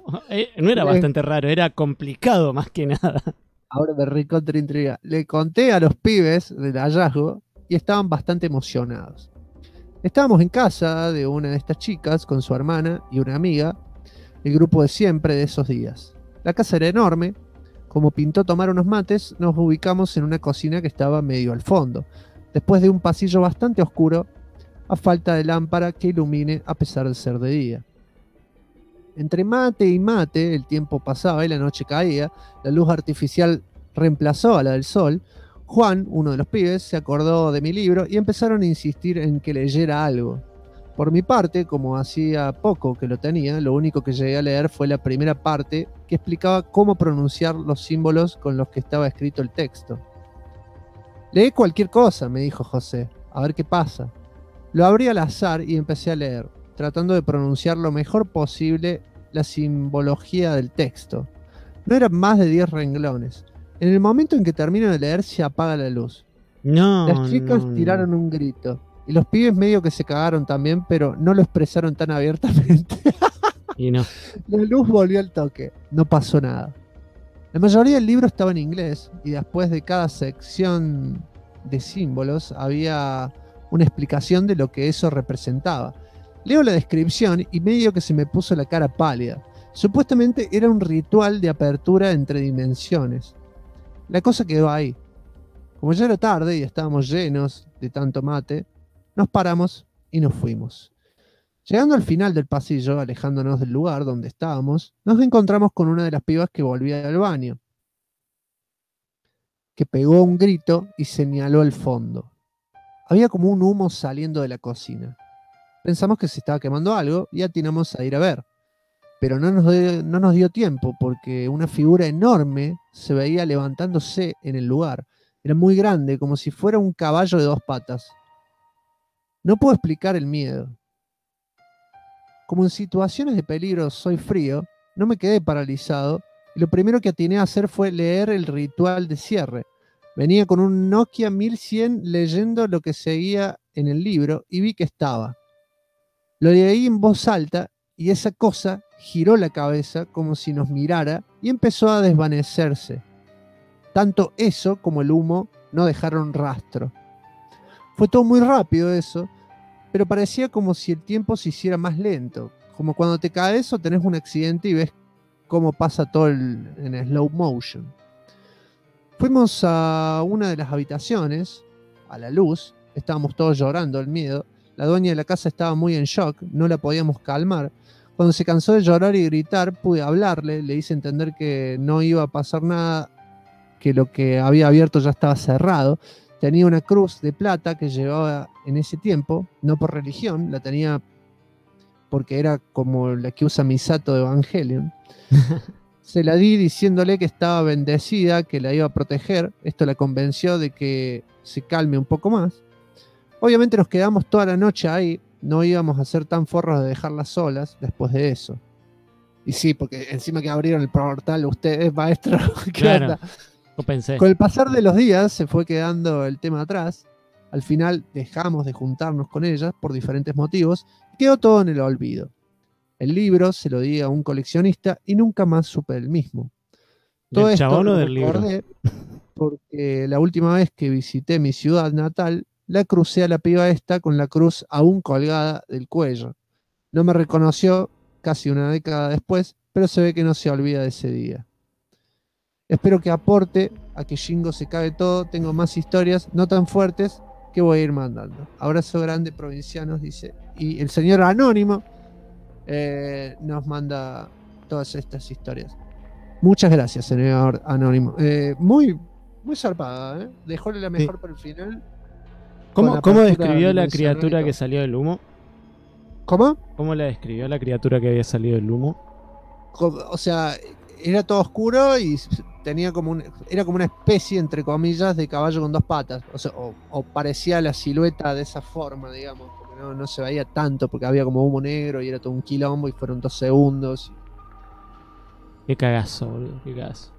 No era bastante raro, era complicado más que nada. Ahora me recontra intriga. Le conté a los pibes del hallazgo y estaban bastante emocionados. Estábamos en casa de una de estas chicas con su hermana y una amiga, el grupo de siempre de esos días. La casa era enorme. Como pintó tomar unos mates, nos ubicamos en una cocina que estaba medio al fondo, después de un pasillo bastante oscuro, a falta de lámpara que ilumine a pesar de ser de día. Entre mate y mate, el tiempo pasaba y la noche caía, la luz artificial reemplazó a la del sol. Juan, uno de los pibes, se acordó de mi libro y empezaron a insistir en que leyera algo. Por mi parte, como hacía poco que lo tenía, lo único que llegué a leer fue la primera parte que explicaba cómo pronunciar los símbolos con los que estaba escrito el texto. Lee cualquier cosa, me dijo José, a ver qué pasa. Lo abrí al azar y empecé a leer, tratando de pronunciar lo mejor posible la simbología del texto. No eran más de 10 renglones. En el momento en que termino de leer se apaga la luz. No. Las chicas tiraron un grito. Y los pibes medio que se cagaron también, pero no lo expresaron tan abiertamente. Y no. La luz volvió al toque. No pasó nada. La mayoría del libro estaba en inglés y después de cada sección de símbolos había una explicación de lo que eso representaba. Leo la descripción y medio que se me puso la cara pálida. Supuestamente era un ritual de apertura entre dimensiones. La cosa quedó ahí. Como ya era tarde y estábamos llenos de tanto mate, nos paramos y nos fuimos. Llegando al final del pasillo, alejándonos del lugar donde estábamos, nos encontramos con una de las pibas que volvía al baño, que pegó un grito y señaló al fondo. Había como un humo saliendo de la cocina. Pensamos que se estaba quemando algo y atinamos a ir a ver. Pero no nos dio tiempo porque una figura enorme se veía levantándose en el lugar. Era muy grande, como si fuera un caballo de 2 patas. No puedo explicar el miedo. Como en situaciones de peligro soy frío, no me quedé paralizado y lo primero que atiné a hacer fue leer el ritual de cierre. Venía con un Nokia 1100 leyendo lo que seguía en el libro y vi que estaba: Lo leí en voz alta y esa cosa giró la cabeza como si nos mirara y empezó a desvanecerse. Tanto eso como el humo no dejaron rastro. Fue todo muy rápido eso, pero parecía como si el tiempo se hiciera más lento, como cuando te caes o tenés un accidente y ves cómo pasa todo en slow motion. Fuimos a una de las habitaciones, a la luz, estábamos todos llorando el miedo, la dueña de la casa estaba muy en shock, no la podíamos calmar. Cuando se cansó de llorar y gritar, pude hablarle, le hice entender que no iba a pasar nada, que lo que había abierto ya estaba cerrado. Tenía una cruz de plata que llevaba en ese tiempo, no por religión, la tenía porque era como la que usa Misato de Evangelion. Se la di diciéndole que estaba bendecida, que la iba a proteger. Esto la convenció de que se calme un poco más. Obviamente nos quedamos toda la noche ahí. No íbamos a ser tan forros de dejarlas solas después de eso. Y sí, porque encima que abrieron el portal ustedes, maestro, ¿qué Claro. onda? Yo pensé. Con el pasar de los días se fue quedando el tema atrás. Al final dejamos de juntarnos con ellas por diferentes motivos y quedó todo en el olvido. El libro se lo di a un coleccionista y nunca más supe del mismo. Todo ¿Del esto chabón o lo del libro? recordé porque la última vez que visité mi ciudad natal, la crucé a la piba esta con la cruz aún colgada del cuello. No me reconoció casi una década después, pero se ve que no se olvida de ese día. Espero que aporte a que Shingo se cague todo. Tengo más historias, no tan fuertes, que voy a ir mandando. Abrazo grande, provincianos, dice. Y el señor Anónimo nos manda todas estas historias. Muchas gracias, señor Anónimo. Muy zarpada, ¿eh? Dejóle la mejor para el final. Con la ¿Cómo apertura describió la dimensional y criatura todo. que salió del humo? ¿Cómo? ¿Cómo la describió la criatura que había salido del humo? O sea, era todo oscuro y tenía como era como una especie, entre comillas, de caballo con dos patas. O sea, o parecía la silueta de esa forma, digamos. Porque no se veía tanto, porque había como humo negro y era todo un quilombo y fueron 2 segundos. Qué cagazo, boludo, qué cagazo.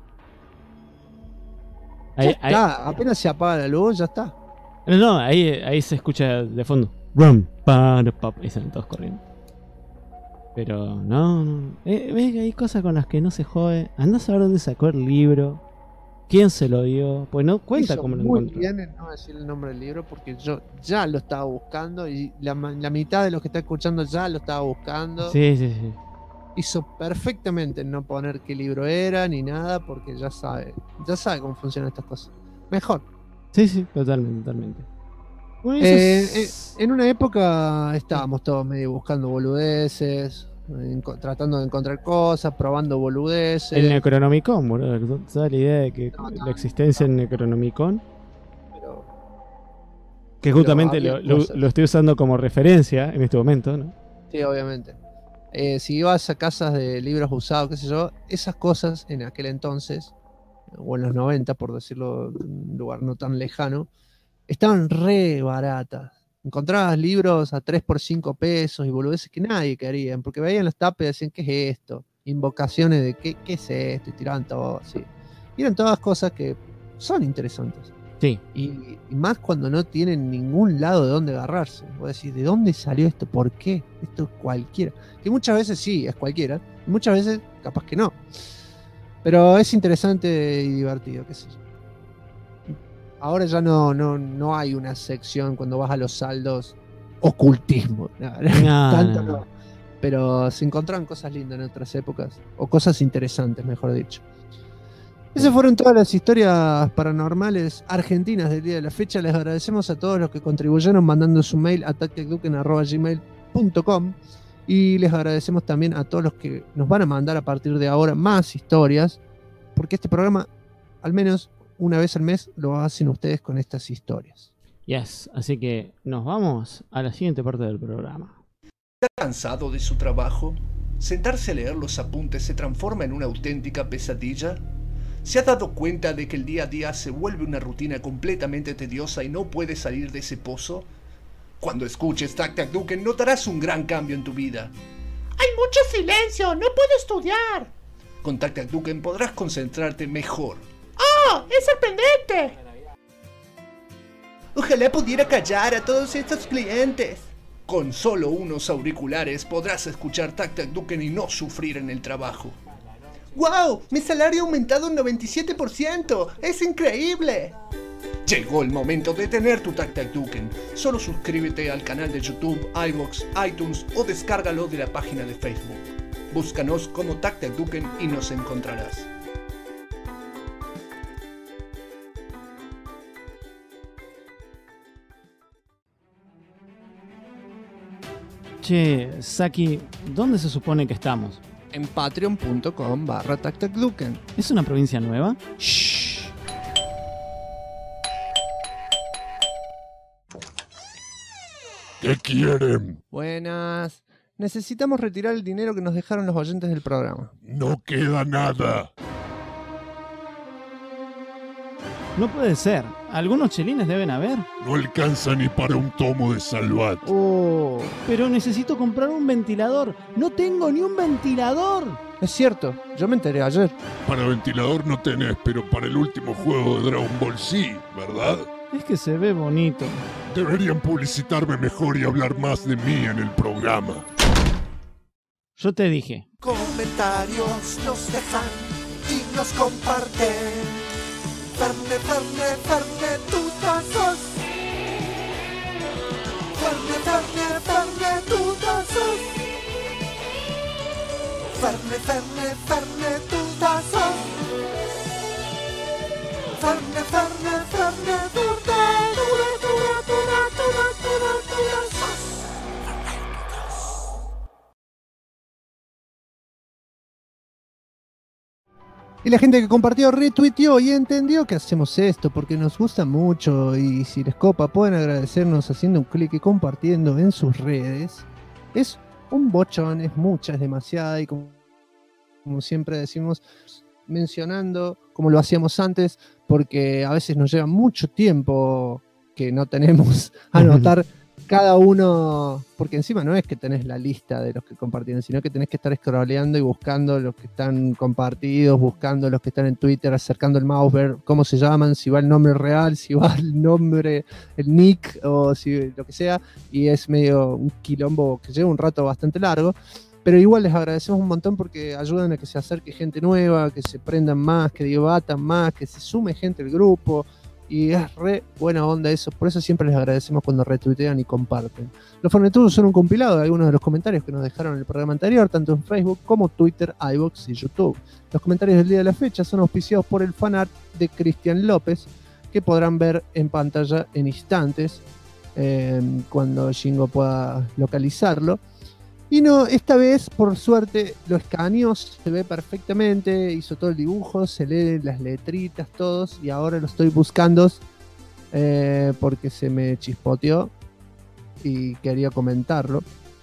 Ya Ahí, está, apenas se apaga la luz, ya está. ahí se escucha de fondo. Rum, para, pap, y salen todos corriendo. Pero no. Ves que hay cosas con las que no se jode. Andá a saber dónde sacó el libro. ¿Quién se lo dio? Pues no cuenta Hizo cómo lo muy encontró. bien en no decir el nombre del libro porque yo ya lo estaba buscando y la mitad de los que está escuchando ya lo estaba buscando. Sí. Hizo perfectamente en no poner qué libro era ni nada porque ya sabe cómo funcionan estas cosas. Mejor. Sí, totalmente. Bueno, eso En una época estábamos todos medio buscando boludeces, tratando de encontrar cosas, probando boludeces. el Necronomicon, boludo. ¿Te da la idea de que No, la existencia del Necronomicon? Pero Que justamente había lo cosas. estoy usando como referencia en este momento, ¿no? sí, obviamente. Si ibas a casas de libros usados, qué sé yo, esas cosas en aquel entonces, o en los 90, por decirlo de un lugar no tan lejano, estaban re baratas. Encontrabas libros a 3 por 5 pesos y boludeces que nadie querían, porque veían las tapas y decían, ¿qué es esto? Invocaciones de ¿qué es esto? Y tiraban todo así. Y eran todas cosas que son interesantes. Sí. Y más cuando no tienen ningún lado de dónde agarrarse. Vos decís, ¿de dónde salió esto? ¿Por qué? Esto es cualquiera. Que muchas veces sí, es cualquiera. Y muchas veces capaz que no. Pero es interesante y divertido, qué sé yo. Ahora ya no hay una sección cuando vas a los saldos ocultismo. Tanto no. Pero se encontraban cosas lindas en otras épocas. O cosas interesantes, mejor dicho. Esas fueron todas las historias paranormales argentinas del día de la fecha. Les agradecemos a todos los que contribuyeron mandando su mail a tacticduken@gmail.com y les agradecemos también a todos los que nos van a mandar a partir de ahora más historias, porque este programa, al menos una vez al mes, lo hacen ustedes con estas historias. Yes, así que nos vamos a la siguiente parte del programa. ¿Está cansado de su trabajo? ¿Sentarse a leer los apuntes se transforma en una auténtica pesadilla? ¿Se ha dado cuenta de que el día a día se vuelve una rutina completamente tediosa y no puedes salir de ese pozo? Cuando escuches Tac Tac Duken notarás un gran cambio en tu vida. Hay mucho silencio, no puedo estudiar. Con Tac Tac Duken podrás concentrarte mejor. ¡Oh, es sorprendente! Ojalá pudiera callar a todos estos clientes. Con solo unos auriculares podrás escuchar Tac Tac Duken y no sufrir en el trabajo. ¡Wow! Mi salario ha aumentado un 97%. ¡Es increíble! Llegó el momento de tener tu Tac Tac Duken. Solo suscríbete al canal de YouTube, iVoox, iTunes o descárgalo de la página de Facebook. Búscanos como Tac Tac Duken y nos encontrarás. Che, Saki, ¿dónde se supone que estamos? En patreon.com/tactacduken. ¿Es una provincia nueva? Shh. ¿Qué quieren? Buenas. Necesitamos retirar el dinero que nos dejaron los oyentes del programa. No queda nada. No puede ser. Algunos chelines deben haber. No alcanza ni para un tomo de Salvat. Oh, pero necesito comprar un ventilador. No tengo ni un ventilador. Es cierto, yo me enteré ayer. Para ventilador no tenés, pero para el último juego de Dragon Ball sí, ¿verdad? Es que se ve bonito. Deberían publicitarme mejor y hablar más de mí en el programa. Yo te dije. Comentarios nos dejan y nos comparten. Ferne, tutazos. Ferne, tutazos. Ferne, tutazos. Ferne, Y la gente que compartió, retuiteó y entendió que hacemos esto porque nos gusta mucho y si les copa pueden agradecernos haciendo un clic y compartiendo en sus redes. Es un bochón, es mucha, es demasiada y como siempre decimos, mencionando como lo hacíamos antes porque a veces nos lleva mucho tiempo que no tenemos anotar cada uno, porque encima no es que tenés la lista de los que compartieron, sino que tenés que estar scrolleando y buscando los que están compartidos, buscando los que están en Twitter, acercando el mouse, ver cómo se llaman, si va el nombre real, si va el nombre, el nick o si lo que sea, y es medio un quilombo que lleva un rato bastante largo, pero igual les agradecemos un montón porque ayudan a que se acerque gente nueva, que se prendan más, que debatan más, que se sume gente al grupo. Y es re buena onda eso, por eso siempre les agradecemos cuando retuitean y comparten. Los Fornetudos son un compilado de algunos de los comentarios que nos dejaron en el programa anterior, tanto en Facebook como Twitter, iVoox y YouTube. Los comentarios del día de la fecha son auspiciados por el fanart de Cristian López, que podrán ver en pantalla en instantes, cuando Shingo pueda localizarlo. Y no, esta vez, por suerte, lo escaneó, se ve perfectamente, hizo todo el dibujo, se leen las letritas, todos, y ahora lo estoy buscando porque se me chispoteó y quería comentarlo.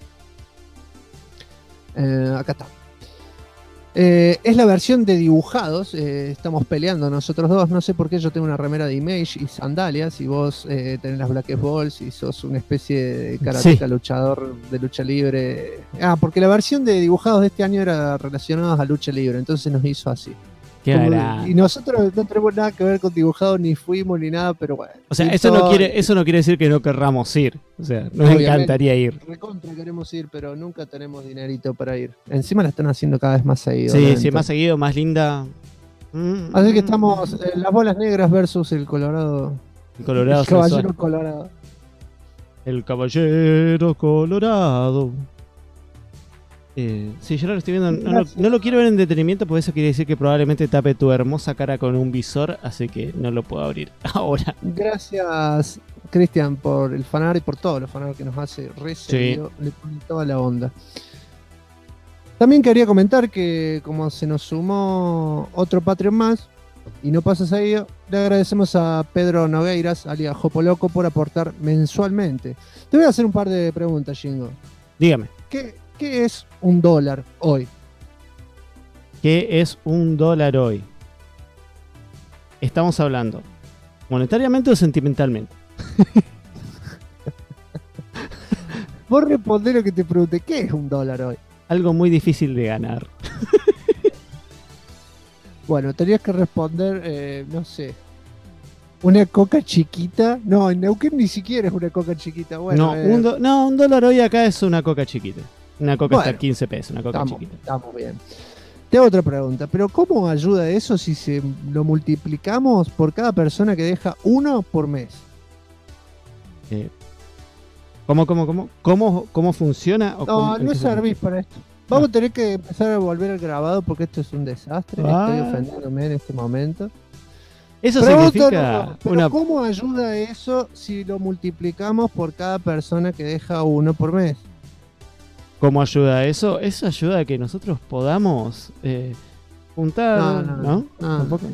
Acá está. Es la versión de dibujados, estamos peleando nosotros dos, no sé por qué yo tengo una remera de Image y sandalias y vos tenés las Black Balls y sos una especie de karateca luchador de lucha libre. Porque la versión de dibujados de este año era relacionada a lucha libre, entonces nos hizo así. Y nosotros no tenemos nada que ver con dibujados, ni fuimos ni nada, pero bueno. O sea, eso no quiere decir que no querramos ir. O sea, nos encantaría ir. Recontra queremos ir, pero nunca tenemos dinerito para ir. Encima la están haciendo cada vez más seguido. Sí, más seguido, más linda. Así que estamos las bolas negras versus el Colorado. El caballero Colorado. El caballero colorado. Sí, yo lo estoy viendo. No lo quiero ver en detenimiento, porque eso quiere decir que probablemente tape tu hermosa cara con un visor, así que no lo puedo abrir ahora. Gracias, Cristian, por el fanart y por todos los fanart que nos hace seguido. Le pone toda la onda. También quería comentar que, como se nos sumó otro Patreon más, y no pasa seguido, le agradecemos a Pedro Nogueiras, alias Jopoloco, por aportar mensualmente. Te voy a hacer un par de preguntas, Shingo. Dígame. ¿Qué es $1 hoy? ¿Qué es $1 hoy? Estamos hablando monetariamente o sentimentalmente. Vos respondés lo que te pregunté. ¿Qué es $1 hoy? Algo muy difícil de ganar. Bueno, tenías que responder, no sé, Una coca chiquita. No, en Neuquén ni siquiera es una coca chiquita. Bueno, un dólar hoy acá es una coca chiquita. Una coca está a 15 pesos, una coca chiquita. Estamos bien. Te hago otra pregunta, pero ¿cómo ayuda eso si se lo multiplicamos por cada persona que deja uno por mes? ¿Cómo funciona? No servís para esto. Vamos a tener que empezar a volver al grabado porque esto es un desastre. Estoy ofendiéndome en este momento. Eso significa ¿cómo ayuda eso si lo multiplicamos por cada persona que deja uno por mes? ¿Cómo ayuda eso? Eso ayuda a que nosotros podamos juntar, ¿no? Tampoco.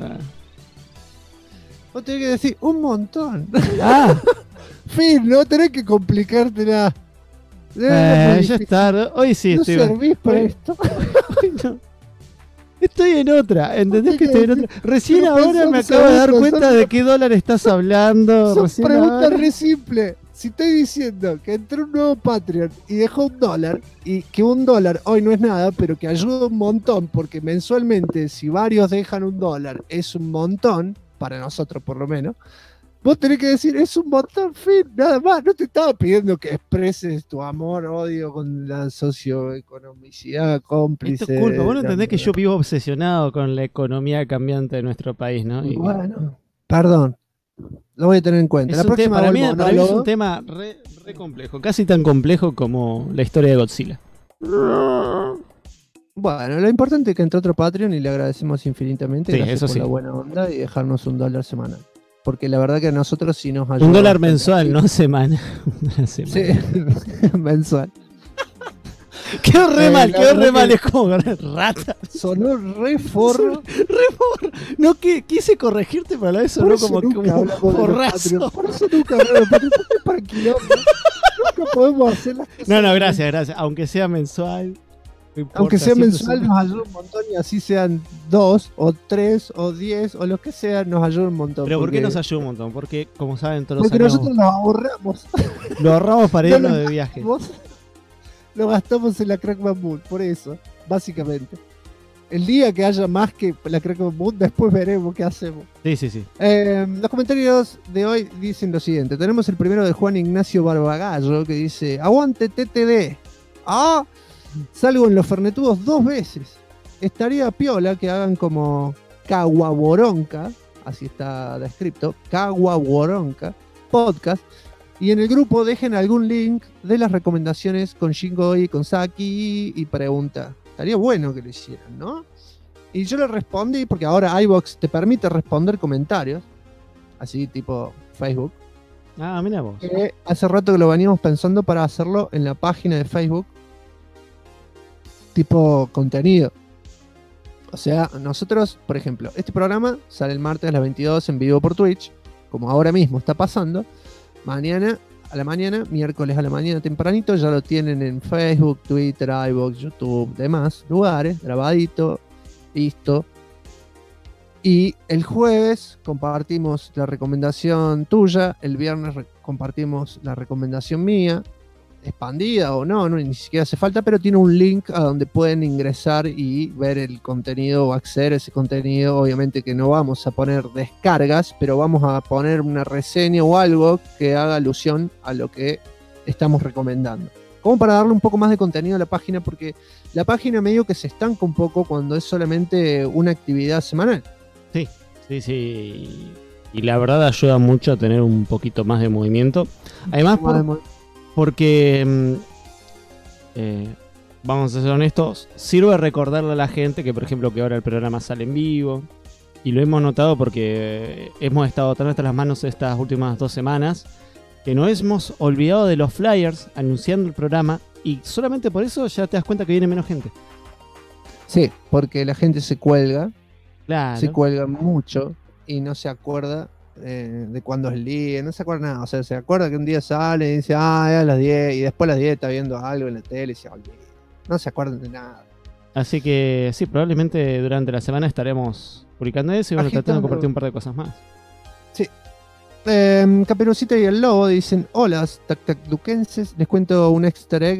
Vos tenés que decir un montón. Fin, no tenés que complicarte nada. Ya está. Hoy sí no servís para esto. No. Estoy en otra, ¿entendés que estoy en otra? Recién ahora me acabo de dar cuenta de qué dólar estás hablando. Son preguntas re simple. Si estoy diciendo que entró un nuevo Patreon y dejó $1 y que $1 hoy no es nada, pero que ayuda un montón porque mensualmente si varios dejan $1 es un montón, para nosotros por lo menos, vos tenés que decir es un montón, fin, nada más. No te estaba pidiendo que expreses tu amor, odio con la socioeconomicidad cómplice. Esto es culpa, vos no entendés que yo vivo obsesionado con la economía cambiante de nuestro país, ¿no? Y bueno, perdón. Lo voy a tener en cuenta. Para mí es un tema re complejo, casi tan complejo como la historia de Godzilla. Bueno, lo importante es que entró otro Patreon y le agradecemos infinitamente gracias por la buena onda y dejarnos $1 semanal. Porque la verdad que a nosotros sí nos ayuda. $1 mensual, no semana. Sí, mensual. Quedó re mal, es como rata. Sonó re forro. No, quise corregirte, pero a la vez sonó como forrazo. Por eso nunca hablamos, para quilombo. Nunca podemos hacer las cosas. No, gracias. Aunque sea mensual. No importa, aunque sea mensual nos ayuda un montón y así sean 2 o 3 o 10 o lo que sea, nos ayuda un montón. Pero ¿por qué nos ayuda un montón? Porque, como saben todos porque nosotros lo ahorramos. Lo ahorramos para irnos de viaje. Lo gastamos en la Crackman Moon, por eso, básicamente. El día que haya más que la Crackman Moon, después veremos qué hacemos. Sí. Los comentarios de hoy dicen lo siguiente. Tenemos el primero de Juan Ignacio Barbagallo, que dice: aguante TTD. Salgo en los Fernetudos 2 veces. Estaría piola que hagan como Caguaboronca, así está descrito, Caguaboronca Podcast, y en el grupo dejen algún link de las recomendaciones con Shingo y con Saki y pregunta. Estaría bueno que lo hicieran, ¿no? Y yo le respondí, porque ahora iVoox te permite responder comentarios, así tipo Facebook. Mira vos. Hace rato que lo veníamos pensando para hacerlo en la página de Facebook, tipo contenido. O sea, nosotros, por ejemplo, este programa sale el martes a las 22 en vivo por Twitch, como ahora mismo está pasando. Mañana a la mañana, miércoles a la mañana tempranito, ya lo tienen en Facebook, Twitter, iVoox, YouTube, demás lugares, grabadito, listo. Y el jueves compartimos la recomendación tuya, el viernes compartimos la recomendación mía, expandida o no, ni siquiera hace falta, pero tiene un link a donde pueden ingresar y ver el contenido o acceder a ese contenido. Obviamente que no vamos a poner descargas, pero vamos a poner una reseña o algo que haga alusión a lo que estamos recomendando. Como para darle un poco más de contenido a la página, porque la página medio que se estanca un poco cuando es solamente una actividad semanal. Sí. Y la verdad ayuda mucho a tener un poquito más de movimiento. Además, porque vamos a ser honestos, sirve recordarle a la gente que, por ejemplo, que ahora el programa sale en vivo, y lo hemos notado porque hemos estado tan hasta las manos estas últimas 2 semanas que nos hemos olvidado de los flyers anunciando el programa, y solamente por eso ya te das cuenta que viene menos gente. Sí, porque la gente se cuelga, claro. Se cuelga mucho y no se acuerda de cuándo es el día, no se acuerda nada. O sea, se acuerda que un día sale y dice, es a las 10, y después a las 10 está viendo algo en la tele y se olvida. No se acuerdan de nada. Así que sí, probablemente durante la semana estaremos publicando eso y tratando de compartir un par de cosas más. Sí. Caperucita y el Lobo dicen: hola, tactacduquenses, les cuento un easter egg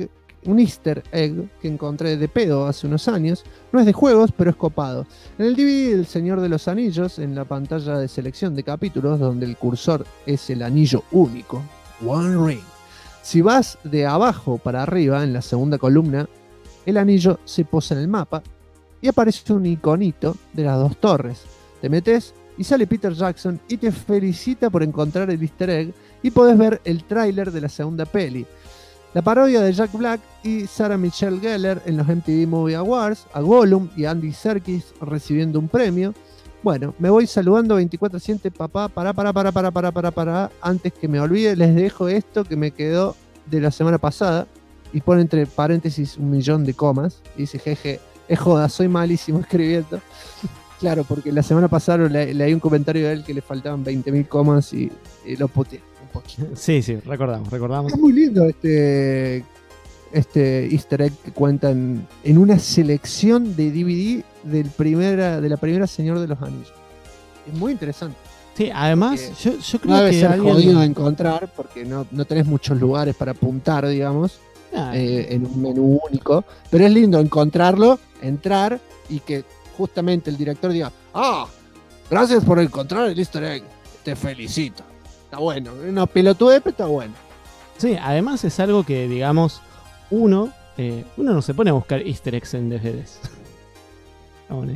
un easter egg que encontré de pedo hace unos años. No es de juegos, pero es copado. En el DVD del Señor de los Anillos, en la pantalla de selección de capítulos, donde el cursor es el anillo único, One Ring. Si vas de abajo para arriba, en la segunda columna, el anillo se posa en el mapa y aparece un iconito de las dos torres. Te metes y sale Peter Jackson y te felicita por encontrar el easter egg y podés ver el tráiler de la segunda peli. La parodia de Jack Black y Sarah Michelle Gellar en los MTV Movie Awards, a Gollum y Andy Serkis recibiendo un premio. Bueno, me voy saludando 24/7, papá, para, antes que me olvide, les dejo esto que me quedó de la semana pasada, y pone entre paréntesis 1.000.000 de comas, y dice, jeje, es joda, soy malísimo escribiendo. Claro, porque la semana pasada leí un comentario de él que le faltaban 20.000 comas y lo puteé un poquito. Sí, recordamos. Es muy lindo este easter egg que cuentan en una selección de DVD de la primera Señor de los Anillos. Es muy interesante. Sí, además, yo creo No debe que ser alguien... jodido de encontrar porque no tenés muchos lugares para apuntar, digamos, en un menú único. Pero es lindo encontrarlo, entrar y que justamente el director diga: gracias por encontrar el easter egg, te felicito. Está bueno, no pelotudez, pero está bueno. Sí, además es algo que, digamos, uno no se pone a buscar easter eggs en DVDs. Está bueno.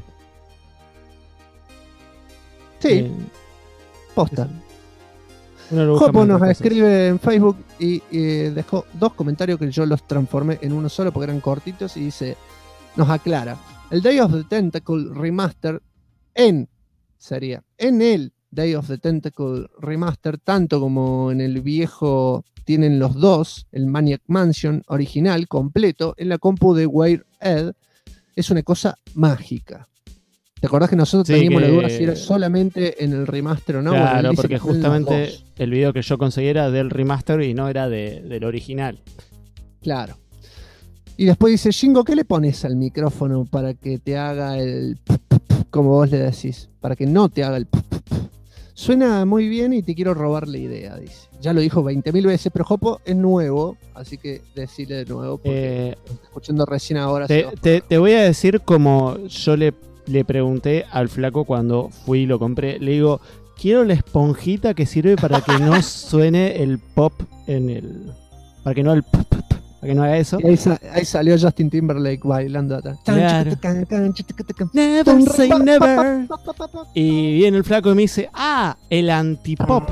Sí, posta. Jopo Jopo nos escribe en Facebook y dejó 2 comentarios que yo los transformé en uno solo porque eran cortitos, y dice, nos aclara: el Day of the Tentacle Remaster en el Day of the Tentacle Remaster, tanto como en el viejo, tienen los dos, el Maniac Mansion original completo en la compu de Wired. Es una cosa mágica. ¿Te acordás que nosotros teníamos la duda si era solamente en el remaster o no? Claro, bueno, porque justamente el video que yo conseguí era del remaster y no era del original. Claro. Y después dice, Shingo, ¿qué le pones al micrófono para que te haga el como vos le decís? Para que no te haga el suena muy bien y te quiero robar la idea, dice. Ya lo dijo 20.000 veces, pero Jopo es nuevo, así que decirle de nuevo, porque lo estoy escuchando recién ahora. Te voy a decir como yo le pregunté al flaco cuando fui y lo compré. Le digo, quiero la esponjita que sirve para que no suene el pop en el... Para que no el pop, para que no haga eso. Ahí salió Justin Timberlake bailando atrás. Claro. Never say never. Y viene el flaco y me dice, el antipop.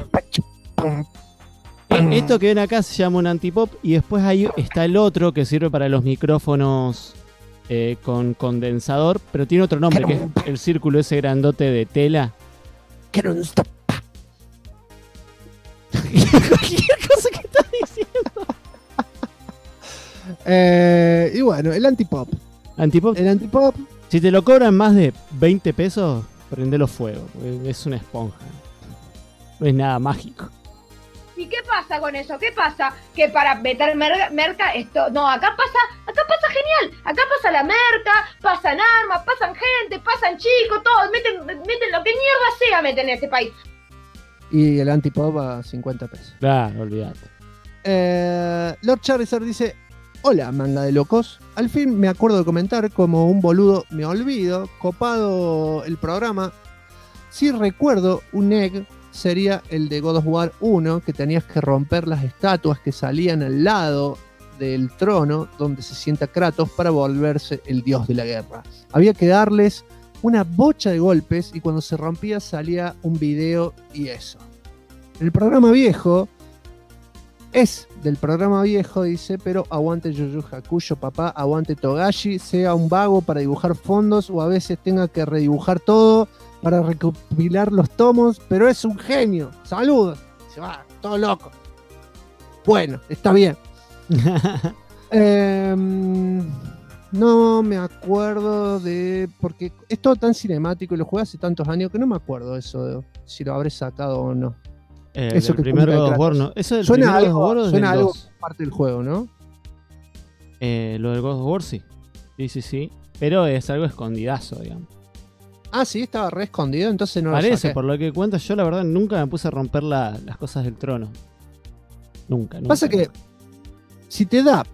Esto que ven acá se llama un antipop, y después ahí está el otro que sirve para los micrófonos con condensador, pero tiene otro nombre, que es el círculo ese grandote de tela. Cualquier cosa que estás diciendo. Y bueno, el antipop. El antipop. Si te lo cobran más de 20 pesos, prendelo fuego. Es una esponja. No es nada mágico. ¿Y qué pasa con eso? ¿Qué pasa? Que para meter merca esto... No, acá pasa genial. Acá pasa la merca, pasan armas, pasan gente, pasan chicos, todos. Meten lo que mierda sea, meten en este país. Y el antipop a 50 pesos. Claro, olvídate. Lord Charizard dice, hola, manga de locos. Al fin me acuerdo de comentar, como un boludo me olvido. Copado el programa. Sí recuerdo un egg... sería el de God of War 1, que tenías que romper las estatuas que salían al lado del trono donde se sienta Kratos para volverse el dios de la guerra. Había que darles una bocha de golpes y cuando se rompía salía un video y eso. El programa viejo es del programa viejo, dice, pero aguante Yu Yu Hakusho, papá, aguante Togashi, sea un vago para dibujar fondos o a veces tenga que redibujar todo para recopilar los tomos, pero es un genio. Saludos. Se va, todo loco. Bueno, está bien. No me acuerdo de... Porque es todo tan cinemático y lo jugué hace tantos años que no me acuerdo eso, si lo habré sacado o no. Eso del primer God of War, ¿no? ¿Eso del suena primer God of War o suena del algo 2? parte del juego, ¿no? Lo del God of War sí. Sí. Pero es algo escondidazo, digamos. Ah, sí, estaba re escondido, entonces no Parece, lo saqué. por lo que cuentas, yo la verdad nunca me puse a romper las cosas del trono. Nunca. Pasa que si te da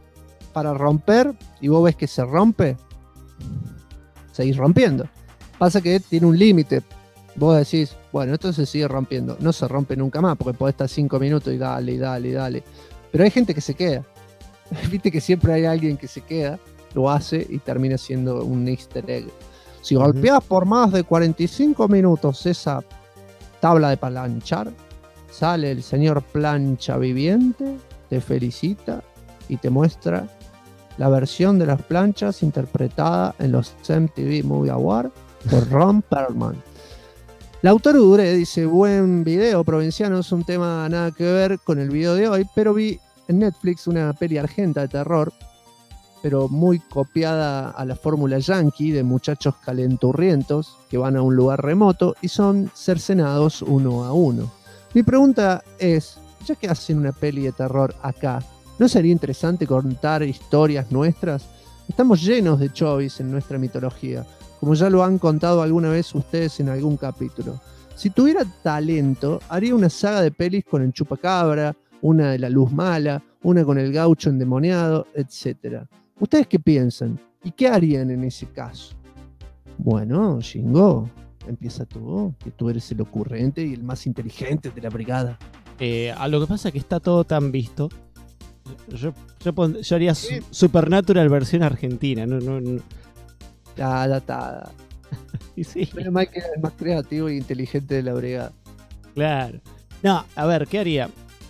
para romper y vos ves que se rompe, seguís rompiendo. Pasa que tiene un límite. Vos decís, bueno, esto se sigue rompiendo. No se rompe nunca más porque podés estar 5 minutos y dale. Pero hay gente que se queda. Viste que siempre hay alguien que se queda, lo hace y termina siendo un easter egg. Si golpeás por más de 45 minutos esa tabla de planchar, sale el señor plancha viviente, te felicita y te muestra la versión de las planchas interpretada en los MTV Movie Awards por Ron Perlman. Lautaro Duré dice, buen video provinciano, es un tema nada que ver con el video de hoy, pero vi en Netflix una peli argenta de terror, pero muy copiada a la fórmula yankee de muchachos calenturrientos que van a un lugar remoto y son cercenados uno a uno. Mi pregunta es, ya que hacen una peli de terror acá, ¿no sería interesante contar historias nuestras? Estamos llenos de chovis en nuestra mitología, como ya lo han contado alguna vez ustedes en algún capítulo. Si tuviera talento, haría una saga de pelis con el chupacabra, una de la luz mala, una con el gaucho endemoniado, etc. ¿Ustedes qué piensan? ¿Y qué harían en ese caso? Bueno, Shingo, empieza tú, que tú eres el ocurrente y el más inteligente de la brigada. A lo que pasa es que está todo tan visto. Yo haría Supernatural versión argentina. No. Tada. Y sí. Menos mal que es el más creativo e inteligente de la brigada. Claro. No, a ver, ¿qué haría?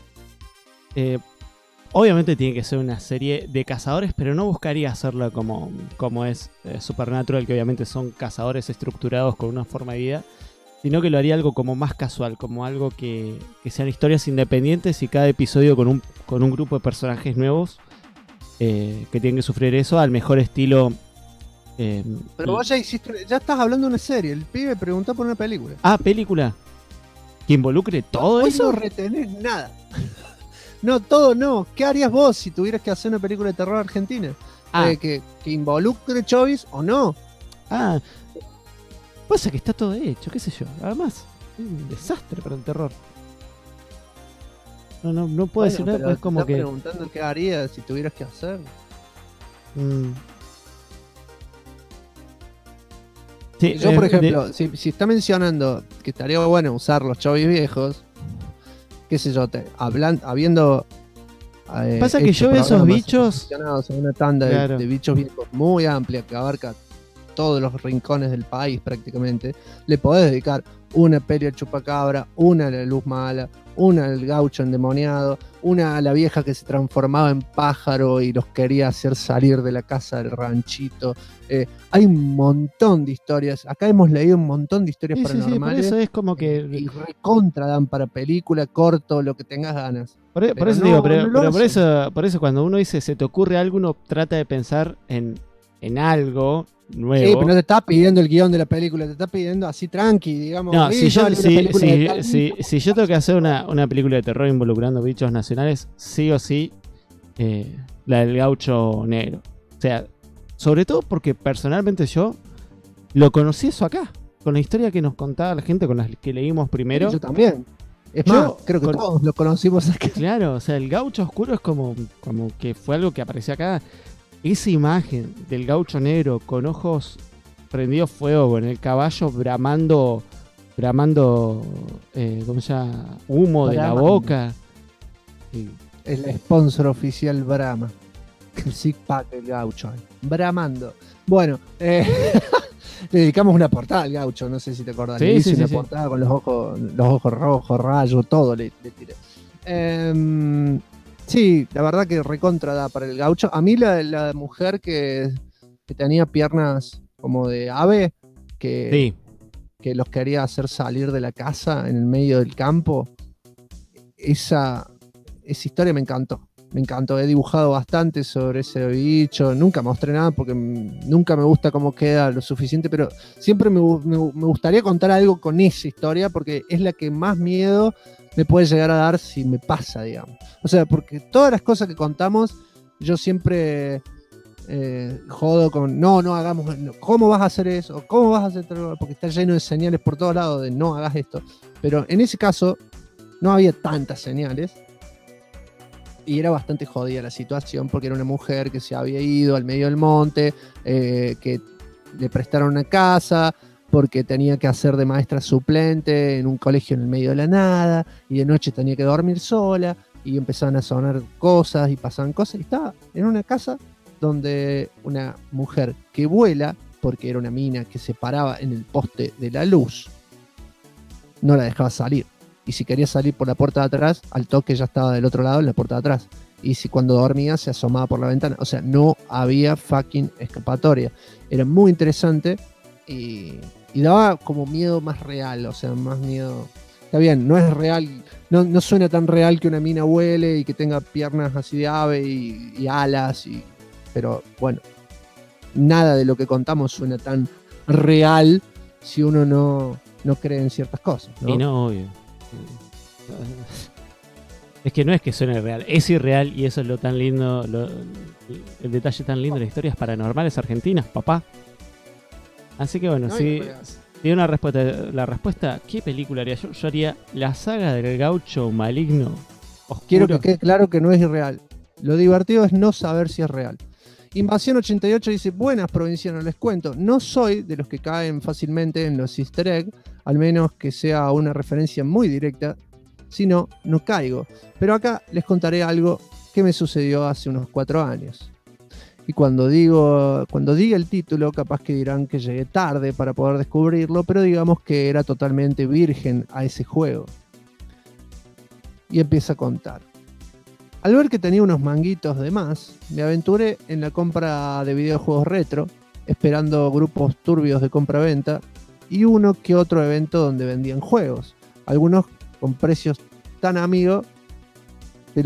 Obviamente tiene que ser una serie de cazadores, pero no buscaría hacerla como es Supernatural, que obviamente son cazadores estructurados con una forma de vida, sino que lo haría algo como más casual, como algo que sean historias independientes y cada episodio con un grupo de personajes nuevos que tienen que sufrir eso al mejor estilo. Pero vos ya estás hablando de una serie, el pibe preguntó por una película. Ah, película. ¿Que involucre todo eso? No retenés nada. No, todo no. ¿Qué harías vos si tuvieras que hacer una película de terror argentina? Que involucre chovis o no. Pasa que está todo hecho, qué sé yo. Además, es un desastre para el terror. No puedo decir nada, pero es como que... preguntando qué harías si tuvieras que hacer. Sí, yo, por ejemplo, si está mencionando que estaría bueno usar los chovis viejos, qué sé yo, habiendo pasa que yo veo esos bichos en una tanda de bichos viejos muy amplia que abarca todos los rincones del país prácticamente, le podés dedicar una peli al chupacabra, una a la luz mala, una al gaucho endemoniado, una a la vieja que se transformaba en pájaro y los quería hacer salir de la casa del ranchito. Hay un montón de historias, acá hemos leído un montón de historias paranormales. Sí, por eso es como que... y recontra dan para película, corto, lo que tengas ganas. Por eso digo, pero por eso cuando uno dice se te ocurre algo, uno trata de pensar en algo nuevo. Sí, pero no te está pidiendo el guión de la película, te está pidiendo así tranqui, digamos. No, si yo tengo que hacer una película de terror involucrando bichos nacionales, sí o sí, la del gaucho negro. O sea, sobre todo porque personalmente yo lo conocí eso acá, con la historia que nos contaba la gente, con las que leímos primero. Sí, yo también. Es más, creo que todos lo conocimos acá. Claro, o sea, el gaucho oscuro es como que fue algo que apareció acá. Esa imagen del gaucho negro con ojos prendidos fuego, en el caballo bramando, ¿cómo se llama? Humo de la boca. Sí. El sponsor oficial Brahma. El Six Pack del gaucho. Bramando. Bueno, le dedicamos una portada al gaucho, no sé si te acordás. Le hice una portada con los ojos rojos, rayos, todo le tiré. Sí, la verdad que recontra da para el gaucho. A mí la mujer que tenía piernas como de ave, que los quería hacer salir de la casa en el medio del campo, esa historia me encantó. Me encantó, he dibujado bastante sobre ese bicho, nunca mostré nada porque nunca me gusta cómo queda lo suficiente, pero siempre me gustaría contar algo con esa historia porque es la que más miedo me puede llegar a dar si me pasa, digamos. O sea, porque todas las cosas que contamos, yo siempre jodo con, no hagamos, ¿cómo vas a hacer eso? ¿Cómo vas a hacer esto? Porque está lleno de señales por todos lados de no hagas esto. Pero en ese caso no había tantas señales. Y era bastante jodida la situación porque era una mujer que se había ido al medio del monte, que le prestaron una casa porque tenía que hacer de maestra suplente en un colegio en el medio de la nada, y de noche tenía que dormir sola, y empezaban a sonar cosas y pasaban cosas, y estaba en una casa donde una mujer que vuela, porque era una mina que se paraba en el poste de la luz, no la dejaba salir. Y si quería salir por la puerta de atrás, al toque ya estaba del otro lado en la puerta de atrás. Y si cuando dormía se asomaba por la ventana. O sea, no había fucking escapatoria. Era muy interesante y daba como miedo más real. O sea, más miedo. Está bien, no es real, no suena tan real que una mina vuele y que tenga piernas así de ave y alas. Pero bueno, nada de lo que contamos suena tan real si uno no cree en ciertas cosas, ¿no? Y no, obvio. Es que no es que suene real, es irreal, y eso es lo tan lindo, el detalle tan lindo de las historias paranormales argentinas, papá. Así que bueno, si tiene una respuesta, la respuesta, ¿qué película haría yo? Yo haría la saga del gaucho maligno oscuro. Quiero que quede claro que no es irreal. Lo divertido es no saber si es real. Invasión 88 dice: buenas provincianos, les cuento, no soy de los que caen fácilmente en los easter eggs, al menos que sea una referencia muy directa, si no, no caigo. Pero acá les contaré algo que me sucedió hace unos 4 años. Y cuando diga el título, capaz que dirán que llegué tarde para poder descubrirlo, pero digamos que era totalmente virgen a ese juego. Y empieza a contar. Al ver que tenía unos manguitos de más, me aventuré en la compra de videojuegos retro, esperando grupos turbios de compra-venta y uno que otro evento donde vendían juegos, algunos con precios tan amigos de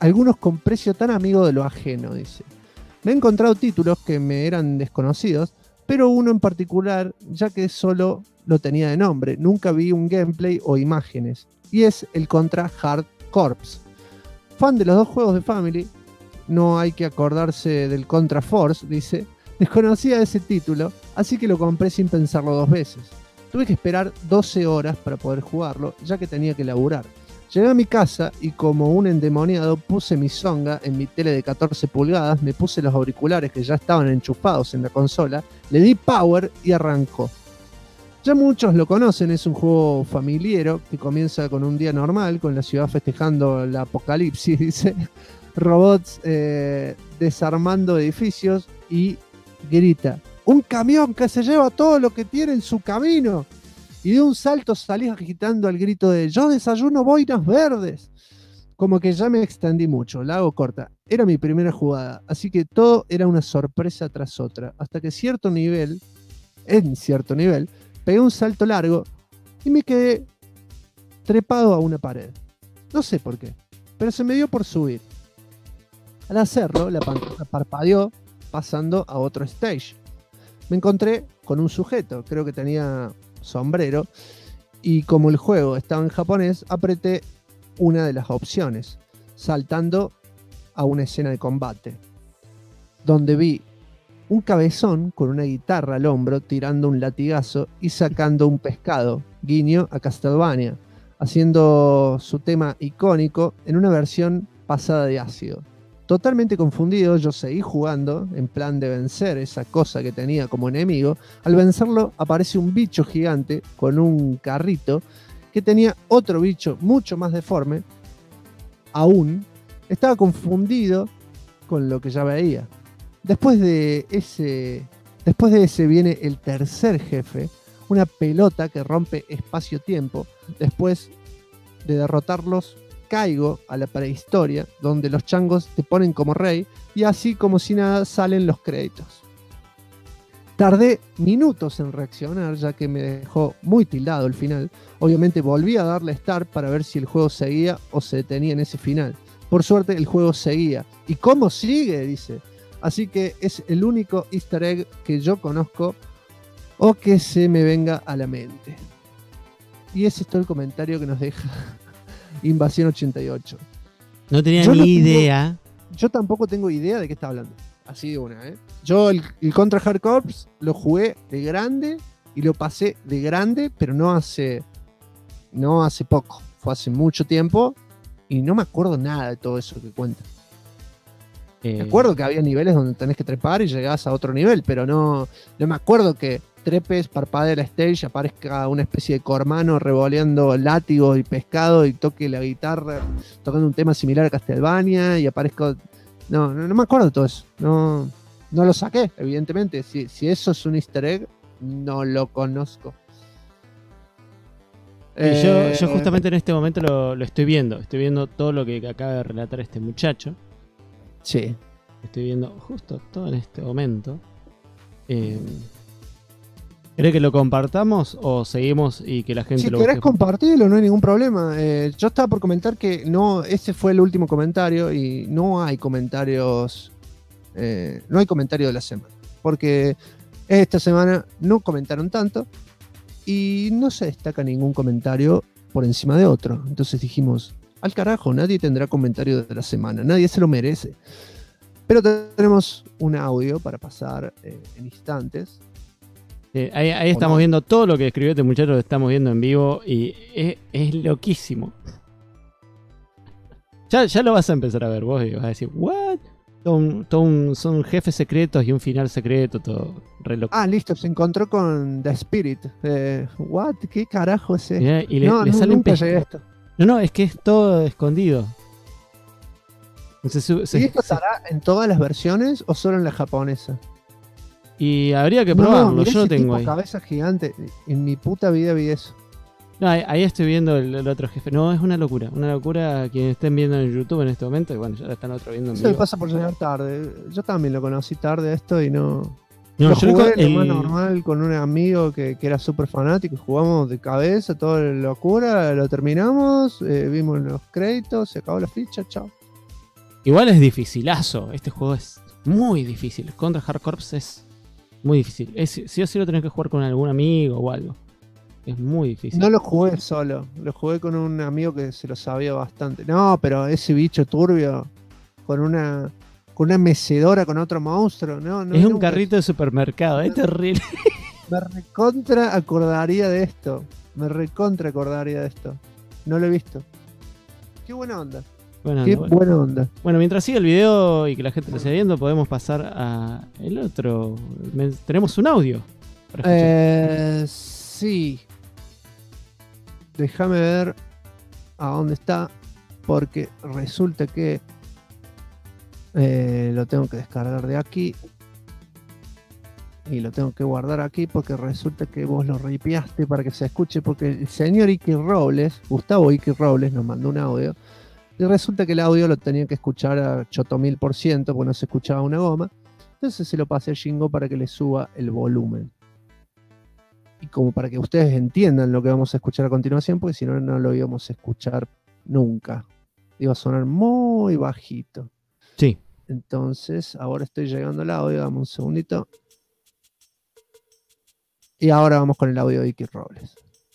lo ajeno, dice. Me he encontrado títulos que me eran desconocidos, pero uno en particular, ya que solo lo tenía de nombre, nunca vi un gameplay o imágenes, y es el Contra Hard Corps. Fan de los dos juegos de Family, no hay que acordarse del Contra Force, dice. Desconocía ese título, así que lo compré sin pensarlo 2 veces. Tuve que esperar 12 horas para poder jugarlo, ya que tenía que laburar. Llegué a mi casa y como un endemoniado puse mi Zonga en mi tele de 14 pulgadas, me puse los auriculares que ya estaban enchufados en la consola, le di power y arrancó. Ya muchos lo conocen, es un juego familiero que comienza con un día normal, con la ciudad festejando el apocalipsis, dice, robots desarmando edificios y grita: ¡un camión que se lleva todo lo que tiene en su camino! Y de un salto salís agitando al grito de: ¡yo desayuno boinas verdes! Como que ya me extendí mucho, la hago corta. Era mi primera jugada, así que todo era una sorpresa tras otra, hasta que en cierto nivel, pegué un salto largo y me quedé trepado a una pared. No sé por qué, pero se me dio por subir. Al hacerlo, la pantalla parpadeó, pasando a otro stage. Me encontré con un sujeto, creo que tenía sombrero, y como el juego estaba en japonés, apreté una de las opciones, saltando a una escena de combate, donde vi un cabezón con una guitarra al hombro tirando un latigazo y sacando un pescado, guiño a Castlevania, haciendo su tema icónico en una versión pasada de ácido. Totalmente confundido, yo seguí jugando en plan de vencer esa cosa que tenía como enemigo. Al vencerlo aparece un bicho gigante con un carrito que tenía otro bicho mucho más deforme. Aún estaba confundido con lo que ya veía. Después de ese viene el tercer jefe, una pelota que rompe espacio-tiempo. Después de derrotarlos, caigo a la prehistoria, donde los changos te ponen como rey, y así como si nada salen los créditos. Tardé minutos en reaccionar, ya que me dejó muy tildado el final. Obviamente volví a darle start para ver si el juego seguía o se detenía en ese final. Por suerte el juego seguía. ¿Y cómo sigue? Dice. Así que es el único easter egg que yo conozco o que se me venga a la mente. Y ese es todo el comentario que nos deja Invasión 88. No tenía ni idea. Yo tampoco tengo idea de qué está hablando. Así de una, ¿eh? Yo el Contra Hard Corps lo jugué de grande y lo pasé de grande, pero no hace poco. Fue hace mucho tiempo y no me acuerdo nada de todo eso que cuenta. Me acuerdo que había niveles donde tenés que trepar y llegás a otro nivel, pero no me acuerdo que trepes, parpadee la stage, aparezca una especie de cormano revoleando látigo y pescado y toque la guitarra tocando un tema similar a Castlevania y aparezca... No me acuerdo de todo eso. No lo saqué, evidentemente. Si eso es un easter egg, no lo conozco. Yo justamente en este momento lo estoy viendo. Estoy viendo todo lo que acaba de relatar este muchacho. Sí. Estoy viendo justo todo en este momento. ¿Querés que lo compartamos o seguimos y que la gente si lo querés busque? compartirlo, no hay ningún problema. Yo estaba por comentar que no, ese fue el último comentario y no hay comentarios. No hay comentario de la semana. Porque esta semana no comentaron tanto y no se destaca ningún comentario por encima de otro. Entonces dijimos, al carajo, nadie tendrá comentario de la semana, nadie se lo merece. Pero tenemos un audio para pasar en instantes. Ahí estamos viendo todo lo que escribió este muchacho, lo estamos viendo en vivo y es loquísimo. Ya lo vas a empezar a ver vos y vas a decir, ¿what? Son jefes secretos y un final secreto, todo re loco. Ah, listo, se encontró con The Spirit. ¿What? ¿Qué carajo es esto? Mirá, y le sale nunca un llegué a esto. No, es que es todo escondido. ¿Y esto estará en todas las versiones o solo en la japonesa? Y habría que probarlo, mirá yo lo ese tengo tipo ahí. Cabeza gigante. En mi puta vida vi eso. No, ahí estoy viendo el otro jefe. No, es una locura. Una locura quienes estén viendo en YouTube en este momento. Y bueno, ya están otro viendo en Eso me vivo. pasa por llegar tarde. Yo también lo conocí tarde esto y no... No, lo yo jugué lo más normal con un amigo que era súper fanático. Jugamos de cabeza, toda la locura. Lo terminamos, vimos los créditos, se acabó la ficha, chao. Igual es dificilazo. Este juego es muy difícil. Contra Hard Corps es muy difícil. Sí o sí lo tenés que jugar con algún amigo o algo. Es muy difícil. No lo jugué solo, lo jugué con un amigo que se lo sabía bastante. No, pero ese bicho turbio con una mecedora con otro monstruo, no es un nunca. carrito de supermercado, es terrible. Me recontra acordaría de esto. No lo he visto. Qué buena onda. Buena onda. Bueno, mientras sigue el video y que la gente lo siga viendo, podemos pasar a el otro. Tenemos un audio para escuchar. Sí. Déjame ver a dónde está, porque resulta que lo tengo que descargar de aquí y lo tengo que guardar aquí porque resulta que vos lo ripiaste para que se escuche, porque el señor Gustavo Iki Robles nos mandó un audio y resulta que el audio lo tenía que escuchar a 8000% porque no se escuchaba una goma. Entonces se lo pasé a Shingo para que le suba el volumen. Y como para que ustedes entiendan lo que vamos a escuchar a continuación, porque si no, no lo íbamos a escuchar nunca. Iba a sonar muy bajito. Sí. Entonces, ahora estoy llegando al audio, dame un segundito. Y ahora vamos con el audio de Iki Robles.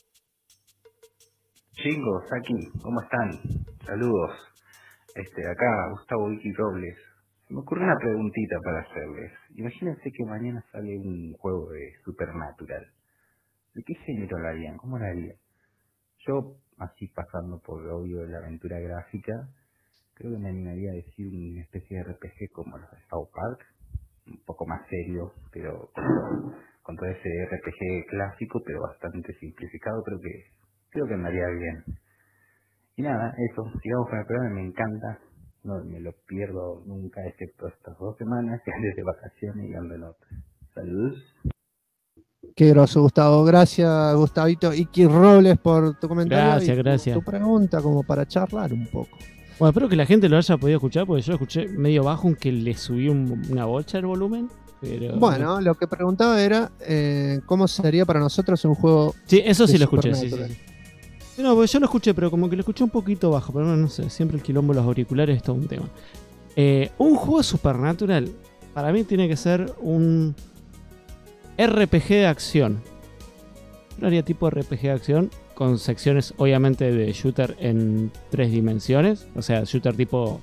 Chicos, Saki, ¿cómo están? Saludos. Acá Gustavo Iki Robles. Se me ocurre una preguntita para hacerles. Imagínense que mañana sale un juego de Supernatural. ¿De qué género lo harían? ¿Cómo lo harían? Yo, así pasando por lo obvio de la aventura gráfica, creo que me animaría a decir una especie de RPG como los de South Park, un poco más serio, pero con todo ese RPG clásico, pero bastante simplificado, creo que andaría bien. Y nada, eso, sigamos con el programa, me encanta, no me lo pierdo nunca, excepto estas 2 semanas, que ando de vacaciones y ando en otras. Saludos. Qué groso, Gustavo. Gracias, Gustavito. Iki Robles por tu comentario. Gracias. Tu pregunta, como para charlar un poco. Bueno, espero que la gente lo haya podido escuchar, porque yo lo escuché medio bajo, aunque le subí una bocha el volumen. Pero... Bueno, lo que preguntaba era cómo sería para nosotros un juego. Sí, eso sí lo escuché, sí. No, pues yo lo escuché, pero como que lo escuché un poquito bajo, pero no sé, siempre el quilombo de los auriculares es todo un tema. Un juego Supernatural, para mí tiene que ser un RPG de acción. Yo haría tipo RPG de acción con secciones obviamente de shooter en 3 dimensiones. O sea, shooter tipo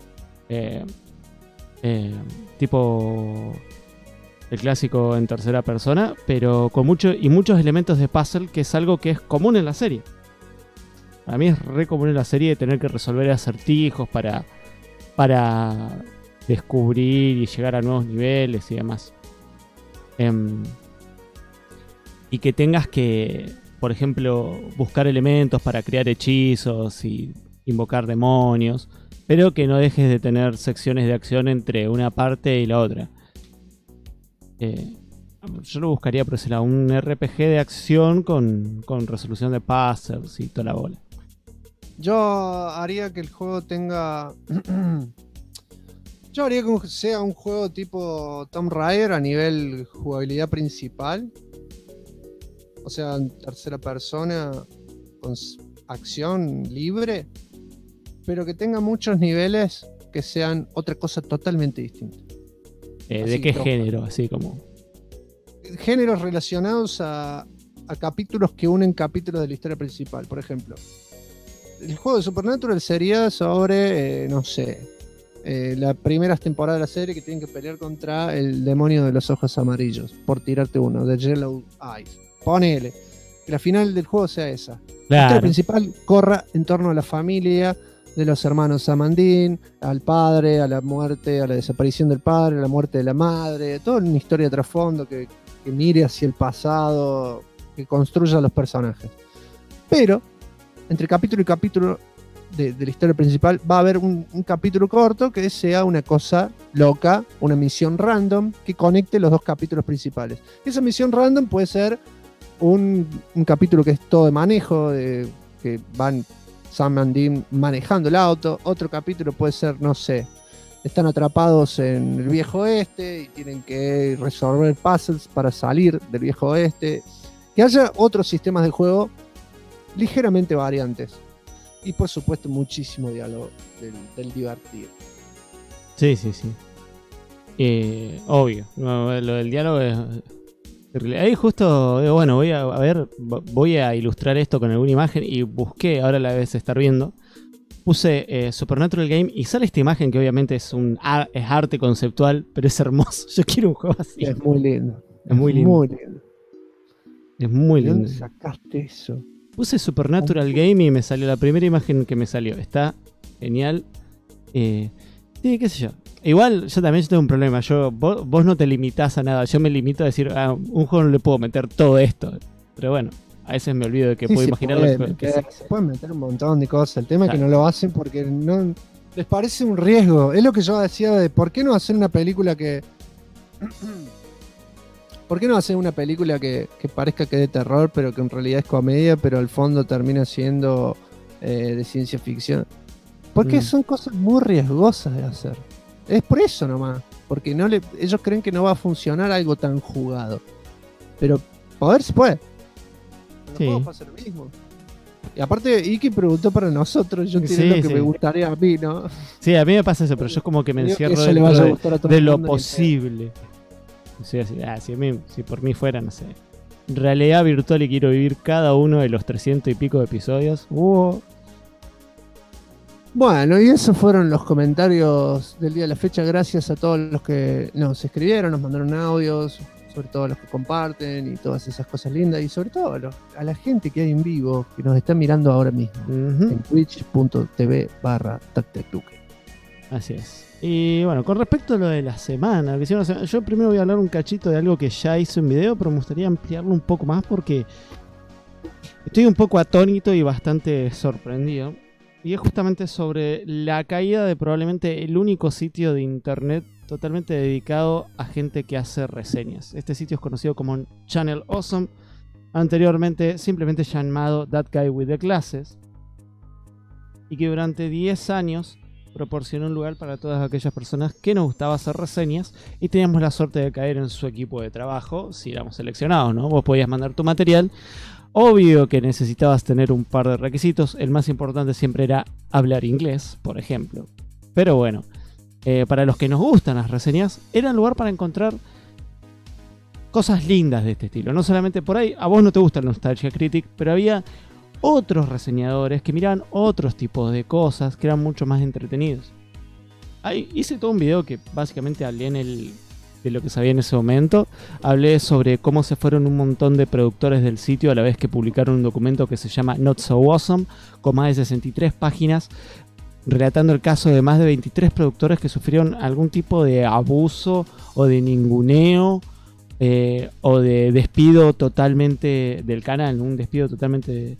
el clásico en tercera persona, pero con muchos elementos de puzzle, que es algo que es común en la serie. Para mí es re común en la serie tener que resolver acertijos para descubrir y llegar a nuevos niveles y demás. Y que tengas que, por ejemplo, buscar elementos para crear hechizos y invocar demonios, pero que no dejes de tener secciones de acción entre una parte y la otra. Yo lo buscaría por ese lado, un RPG de acción con resolución de puzzles y toda la bola. Yo haría que el juego tenga... Yo haría que sea un juego tipo Tomb Raider a nivel jugabilidad principal. O sea, en tercera persona, con acción libre. Pero que tenga muchos niveles que sean otra cosa totalmente distinta. ¿De qué género? Así como... Géneros relacionados a capítulos que unen capítulos de la historia principal. Por ejemplo, el juego de Supernatural sería sobre, no sé, la primera temporada de la serie que tienen que pelear contra el demonio de los ojos amarillos, por tirarte uno, The Yellow Eyes. Ponele, que la final del juego sea esa. Claro. La historia principal corra en torno a la familia de los hermanos Amandine, al padre, a la muerte, a la desaparición del padre, a la muerte de la madre, toda una historia de trasfondo que mire hacia el pasado, que construya a los personajes. Pero, entre capítulo y capítulo de la historia principal, va a haber un capítulo corto que sea una cosa loca, una misión random que conecte los dos capítulos principales. Esa misión random puede ser un capítulo que es todo de manejo, que van Sam and Dean manejando el auto. Otro capítulo puede ser, no sé, están atrapados en el viejo oeste y tienen que resolver puzzles para salir del viejo oeste. Que haya otros sistemas de juego ligeramente variantes. Y por supuesto muchísimo diálogo del divertido. Sí. Obvio. No, lo del diálogo es... Ahí justo, bueno, voy a ilustrar esto con alguna imagen y busqué, ahora la debes estar viendo. Puse Supernatural Game y sale esta imagen que obviamente es arte conceptual, pero es hermoso. Yo quiero un juego así. Es muy lindo. Es muy lindo. Es muy lindo. ¿De dónde sacaste eso? Puse Supernatural Game y me salió la primera imagen que me salió. Está genial. Sí, qué sé yo. Igual yo también tengo un problema. Vos no te limitás a nada. Yo me limito a decir, un juego no le puedo meter todo esto. Pero bueno, a veces me olvido de que puedo imaginar se pueden meter un montón de cosas. El tema es que no lo hacen porque no les parece un riesgo. Es lo que yo decía de ¿por qué no hacer una película que... ¿Por qué no hacer una película que parezca que es de terror, pero que en realidad es comedia, pero al fondo termina siendo de ciencia ficción? Porque son cosas muy riesgosas de hacer. Es por eso nomás. Porque ellos creen que no va a funcionar algo tan jugado. Pero poder se puede. No podemos pasar lo mismo. Y aparte, Iki preguntó para nosotros. Yo tiré lo que me gustaría a mí, ¿no? Sí, a mí me pasa eso, pero yo como que me encierro dentro de lo posible. Si por mí fuera, no sé, realidad virtual y quiero vivir cada uno de los 300 y pico de episodios. Bueno, y esos fueron los comentarios del día de la fecha. Gracias a todos los que nos escribieron, nos mandaron audios, sobre todo a los que comparten y todas esas cosas lindas, y sobre todo a la gente que hay en vivo, que nos está mirando ahora mismo en twitch.tv/tactetuque. Así es. Y bueno, con respecto a lo de la semana, yo primero voy a hablar un cachito de algo que ya hice en video, pero me gustaría ampliarlo un poco más porque estoy un poco atónito y bastante sorprendido. Y es justamente sobre la caída de probablemente el único sitio de internet totalmente dedicado a gente que hace reseñas. Este sitio es conocido como Channel Awesome, anteriormente simplemente llamado That Guy with the Glasses, y que durante 10 años proporcionó un lugar para todas aquellas personas que nos gustaba hacer reseñas y teníamos la suerte de caer en su equipo de trabajo si éramos seleccionados, ¿no? Vos podías mandar tu material. Obvio que necesitabas tener un par de requisitos. El más importante siempre era hablar inglés, por ejemplo. Pero bueno, para los que nos gustan las reseñas, era un lugar para encontrar cosas lindas de este estilo. No solamente por ahí, a vos no te gusta el Nostalgia Critic, pero había otros reseñadores que miraban otros tipos de cosas que eran mucho más entretenidos. Hice todo un video que básicamente hablé en el de lo que sabía en ese momento. Hablé sobre cómo se fueron un montón de productores del sitio a la vez que publicaron un documento que se llama Not So Awesome, con más de 63 páginas, relatando el caso de más de 23 productores que sufrieron algún tipo de abuso o de ninguneo o de despido totalmente del canal, un despido totalmente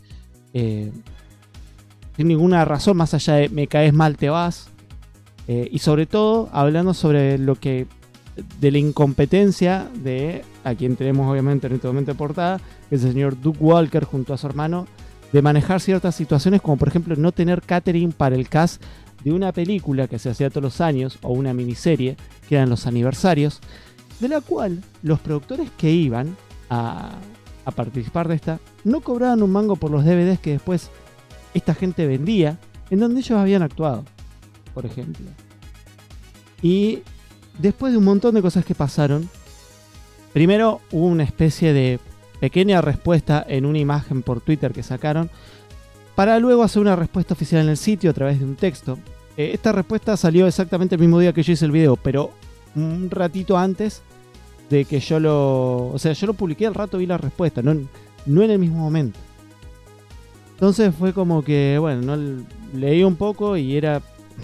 sin ninguna razón más allá de me caes mal, te vas. Y sobre todo hablando sobre lo que de la incompetencia de a quien tenemos obviamente en este momento de portada, que es el señor Doug Walker junto a su hermano, de manejar ciertas situaciones como por ejemplo no tener catering para el cast de una película que se hacía todos los años o una miniserie que eran los aniversarios, de la cual los productores que iban a participar de esta no cobraban un mango por los DVDs que después esta gente vendía en donde ellos habían actuado, por ejemplo. Y después de un montón de cosas que pasaron, primero hubo una especie de pequeña respuesta en una imagen por Twitter que sacaron, para luego hacer una respuesta oficial en el sitio a través de un texto. Esta respuesta salió exactamente el mismo día que yo hice el video, pero un ratito antes de que yo lo... O sea, yo lo publiqué al rato, vi la respuesta, no en el mismo momento. Entonces fue como que, bueno, no leí un poco y era...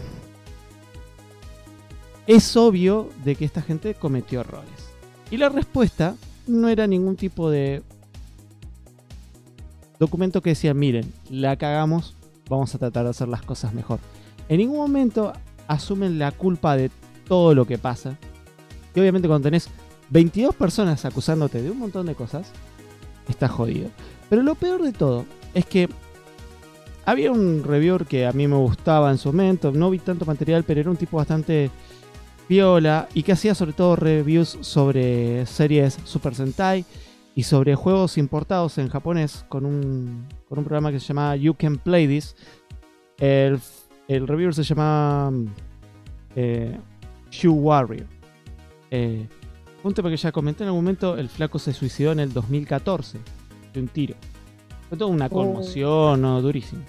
Es obvio de que esta gente cometió errores. Y la respuesta no era ningún tipo de documento que decía, miren, la cagamos, vamos a tratar de hacer las cosas mejor. En ningún momento asumen la culpa de todo lo que pasa. Y obviamente cuando tenés 22 personas acusándote de un montón de cosas, estás jodido. Pero lo peor de todo es que había un reviewer que a mí me gustaba en su momento, no vi tanto material, pero era un tipo bastante piola y que hacía sobre todo reviews sobre series Super Sentai y sobre juegos importados en japonés con un programa que se llama You Can Play This. El reviewer se llama Shoe Warrior. Un tema que ya comenté en algún momento, el flaco se suicidó en el 2014 de un tiro. Fue toda una conmoción, ¿no? Durísimo.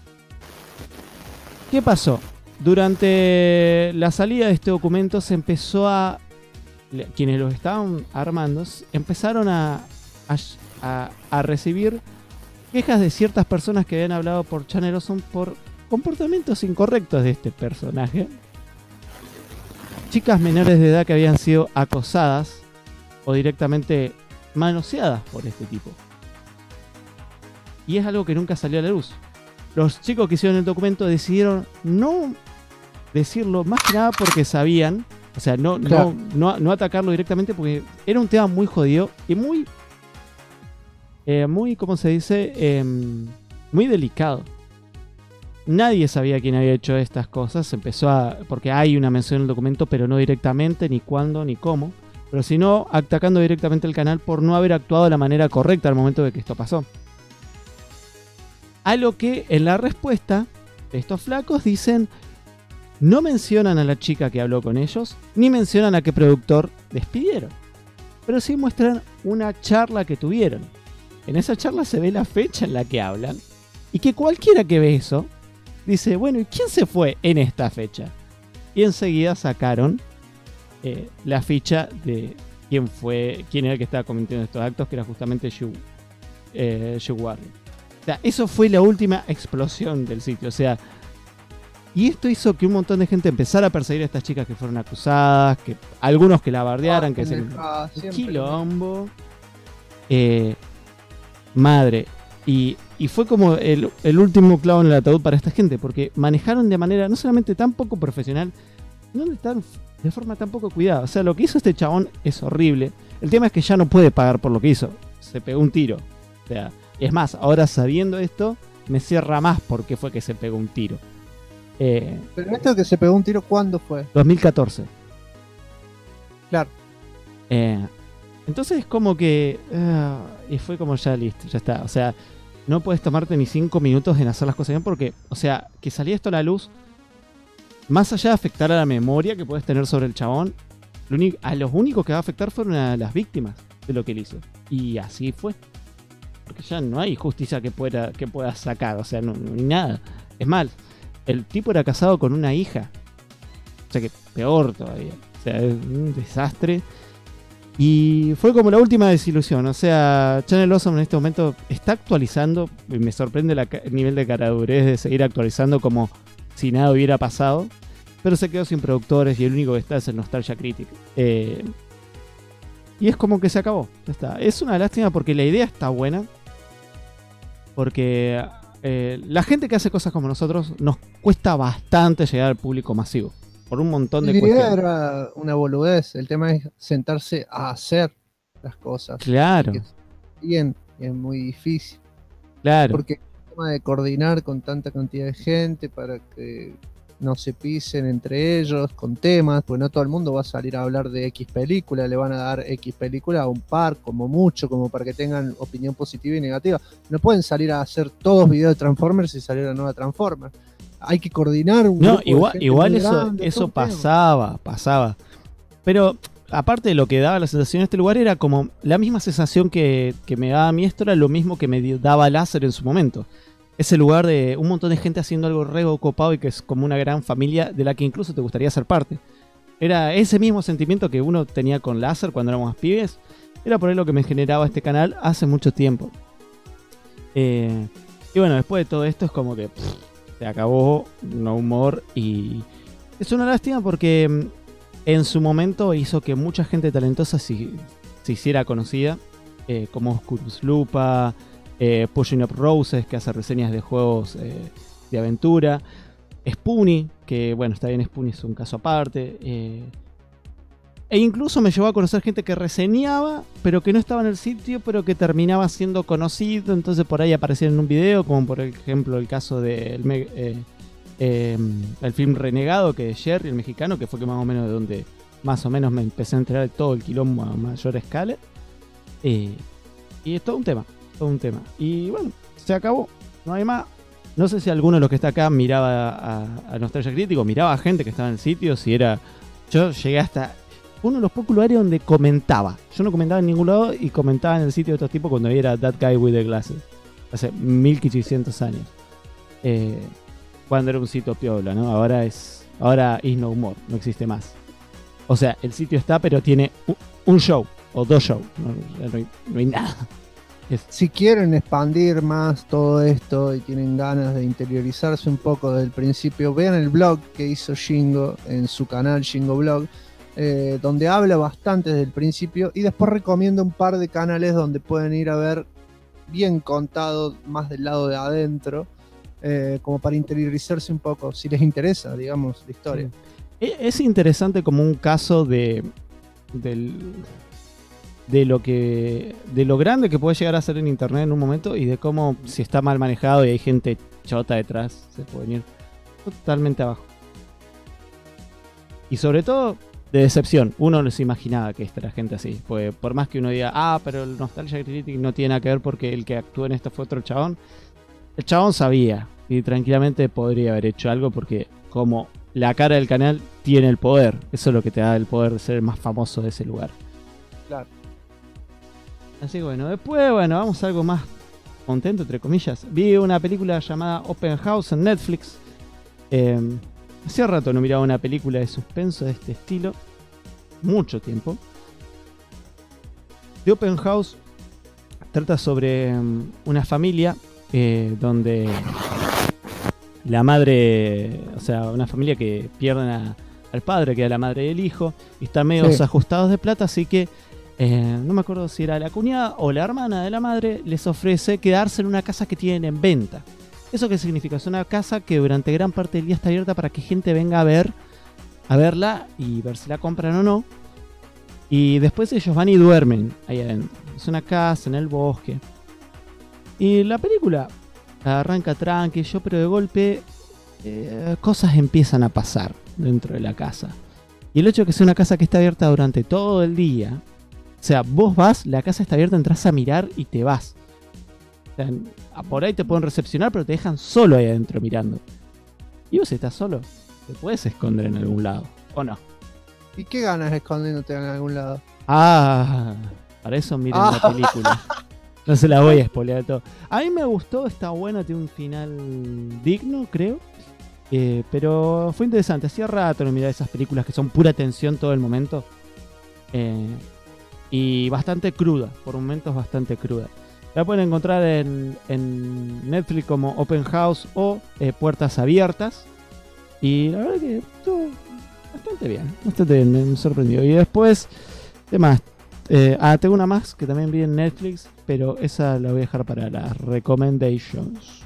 ¿Qué pasó? Durante la salida de este documento se empezó a... Quienes los estaban armando empezaron a recibir quejas de ciertas personas que habían hablado por Channel Awesome por comportamientos incorrectos de este personaje. Chicas menores de edad que habían sido acosadas o directamente manoseadas por este tipo. Y es algo que nunca salió a la luz. Los chicos que hicieron el documento decidieron no decirlo, más que nada porque sabían, o sea, no atacarlo directamente porque era un tema muy jodido y muy, ¿cómo se dice? Muy delicado. Nadie sabía quién había hecho estas cosas. Porque hay una mención en el documento, pero no directamente, ni cuándo, ni cómo. Pero sino atacando directamente el canal por no haber actuado de la manera correcta al momento de que esto pasó. A lo que en la respuesta de estos flacos dicen, no mencionan a la chica que habló con ellos, ni mencionan a qué productor despidieron. Pero sí muestran una charla que tuvieron. En esa charla se ve la fecha en la que hablan. Y que cualquiera que ve eso dice, bueno, ¿y quién se fue en esta fecha? Y enseguida sacaron la ficha de quién era el que estaba cometiendo estos actos, que era justamente Shoe Warrior. O sea, eso fue la última explosión del sitio. O sea, y esto hizo que un montón de gente empezara a perseguir a estas chicas que fueron acusadas, que algunos que la bardearan, que se quilombo. Madre. Y fue como el último clavo en el ataúd para esta gente, porque manejaron de manera no solamente tan poco profesional, sino de forma tan poco cuidada. O sea, lo que hizo este chabón es horrible. El tema es que ya no puede pagar por lo que hizo. Se pegó un tiro. O sea, es más, ahora sabiendo esto, me cierra más por qué fue que se pegó un tiro. Pero esto que se pegó un tiro, ¿cuándo fue? 2014. Claro. Entonces como que... y fue como ya listo, ya está. O sea, no puedes tomarte ni 5 minutos en hacer las cosas bien porque, o sea, que salía esto a la luz, más allá de afectar a la memoria que puedes tener sobre el chabón, a los únicos que va a afectar fueron a las víctimas de lo que él hizo. Y así fue. Porque ya no hay justicia que pueda sacar, o sea, no hay nada. Es mal, el tipo era casado con una hija. O sea que peor todavía. O sea, es un desastre. Y fue como la última desilusión. O sea, Channel Awesome en este momento está actualizando. Y me sorprende el nivel de caradurez de seguir actualizando como si nada hubiera pasado. Pero se quedó sin productores y el único que está es el Nostalgia Critic. Y es como que se acabó. Ya está. Es una lástima porque la idea está buena. Porque la gente que hace cosas como nosotros nos cuesta bastante llegar al público masivo. Por un montón de La idea cuestiones. era una boludez. El tema es sentarse a hacer las cosas. Claro. Bien, es muy difícil. Claro. Porque el tema de coordinar con tanta cantidad de gente para que no se pisen entre ellos con temas, pues no todo el mundo va a salir a hablar de X película, le van a dar X película a un par, como mucho, como para que tengan opinión positiva y negativa. No pueden salir a hacer todos videos de Transformers y salir a nueva Transformers. Hay que coordinar un No, grupo de gente igual muy eso, grande, eso todo un pasaba. Pero aparte de lo que daba la sensación en este lugar, era como la misma sensación que me daba a mí. Esto era lo mismo que me daba Láser en su momento. Ese lugar de un montón de gente haciendo algo re copado y que es como una gran familia de la que incluso te gustaría ser parte. Era ese mismo sentimiento que uno tenía con Láser cuando éramos más pibes. Era por ahí lo que me generaba este canal hace mucho tiempo. Y bueno, después de todo esto es como que se acabó, no humor. Y es una lástima porque en su momento hizo que mucha gente talentosa se hiciera conocida. Como Oscurus Lupa, Pushing Up Roses, que hace reseñas de juegos de aventura. Spoonie, que bueno, está bien, Spoonie es un caso aparte. E incluso me llevó a conocer gente que reseñaba, pero que no estaba en el sitio, pero que terminaba siendo conocido. Entonces por ahí aparecían en un video, como por ejemplo el caso del el film Renegado, que de Jerry, el mexicano, que fue que más o menos de donde más o menos me empecé a enterar de todo el quilombo a mayor escala. Y es todo un tema. Y bueno, se acabó. No hay más. No sé si alguno de los que está acá miraba a Nostalgia Crítico, miraba a gente que estaba en el sitio, si era... Yo llegué hasta uno de los pocos lugares donde comentaba. Yo no comentaba en ningún lado y comentaba en el sitio de otro tipo cuando era That Guy with the Glasses. Hace 1500 años. Cuando era un sitio piola, ¿no? Ahora is no humor, no existe más. O sea, el sitio está, pero tiene un show o dos shows. No hay nada. Si quieren expandir más todo esto y tienen ganas de interiorizarse un poco del principio, vean el blog que hizo Shingo en su canal Shingo Blog, donde habla bastante desde el principio, y después recomiendo un par de canales donde pueden ir a ver bien contado más del lado de adentro, como para interiorizarse un poco, si les interesa, digamos, la historia. Es interesante como un caso de lo grande que puede llegar a ser en internet en un momento, y de cómo si está mal manejado y hay gente chota detrás, se puede venir totalmente abajo. Y sobre todo de decepción. Uno no se imaginaba que esta era gente así, pues por más que uno diga, pero el Nostalgia Critic no tiene nada que ver porque el que actuó en esto fue otro chabón. El chabón sabía y tranquilamente podría haber hecho algo, porque como la cara del canal tiene el poder, eso es lo que te da el poder de ser el más famoso de ese lugar. Claro. Así que bueno, después vamos a algo más contento, entre comillas. Vi una película llamada Open House en Netflix. Hacía rato no miraba una película de suspenso de este estilo. Mucho tiempo. The Open House trata sobre una familia donde la madre, o sea, una familia que pierden al padre, que era la madre del hijo, y están medio ajustados de plata, así que no me acuerdo si era la cuñada o la hermana de la madre, les ofrece quedarse en una casa que tienen en venta. ¿Eso qué significa? Es una casa que durante gran parte del día está abierta para que gente venga a verla y ver si la compran o no. Y después ellos van y duermen ahí adentro. Es una casa en el bosque. Y la película arranca tranqui, pero de golpe cosas empiezan a pasar dentro de la casa. Y el hecho de que sea una casa que está abierta durante todo el día, o sea, vos vas, la casa está abierta, entras a mirar y te vas. O sea, por ahí te pueden recepcionar, pero te dejan solo ahí adentro mirando. Y vos estás solo, te puedes esconder en algún lado, ¿o no? ¿Y qué ganas escondiéndote en algún lado? Para eso miren la película. No se la voy a spoilear todo. A mí me gustó, está buena, tiene un final digno, creo. Pero fue interesante. Hacía rato no miraba esas películas que son pura tensión todo el momento. Y bastante cruda, por momentos bastante cruda. La pueden encontrar en Netflix como Open House o Puertas Abiertas. Y la verdad que estuvo bastante bien, me sorprendió. Y después, ¿qué más? Tengo una más que también vi en Netflix, pero esa la voy a dejar para las recommendations.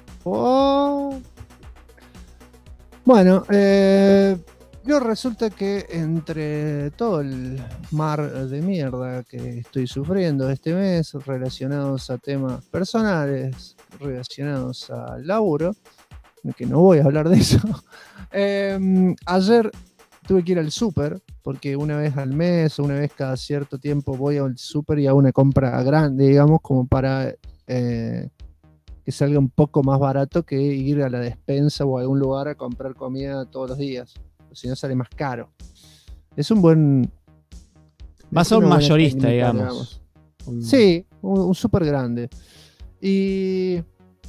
Bueno, yo resulta que entre todo el mar de mierda que estoy sufriendo este mes, relacionados a temas personales, relacionados al laburo, que no voy a hablar de eso, ayer tuve que ir al súper, porque una vez al mes o una vez cada cierto tiempo voy al súper y hago una compra grande, digamos, como para que salga un poco más barato que ir a la despensa o a algún lugar a comprar comida todos los días. Si no sale más caro. Es un buen... Vas a un mayorista, digamos. Sí, un súper grande. Y...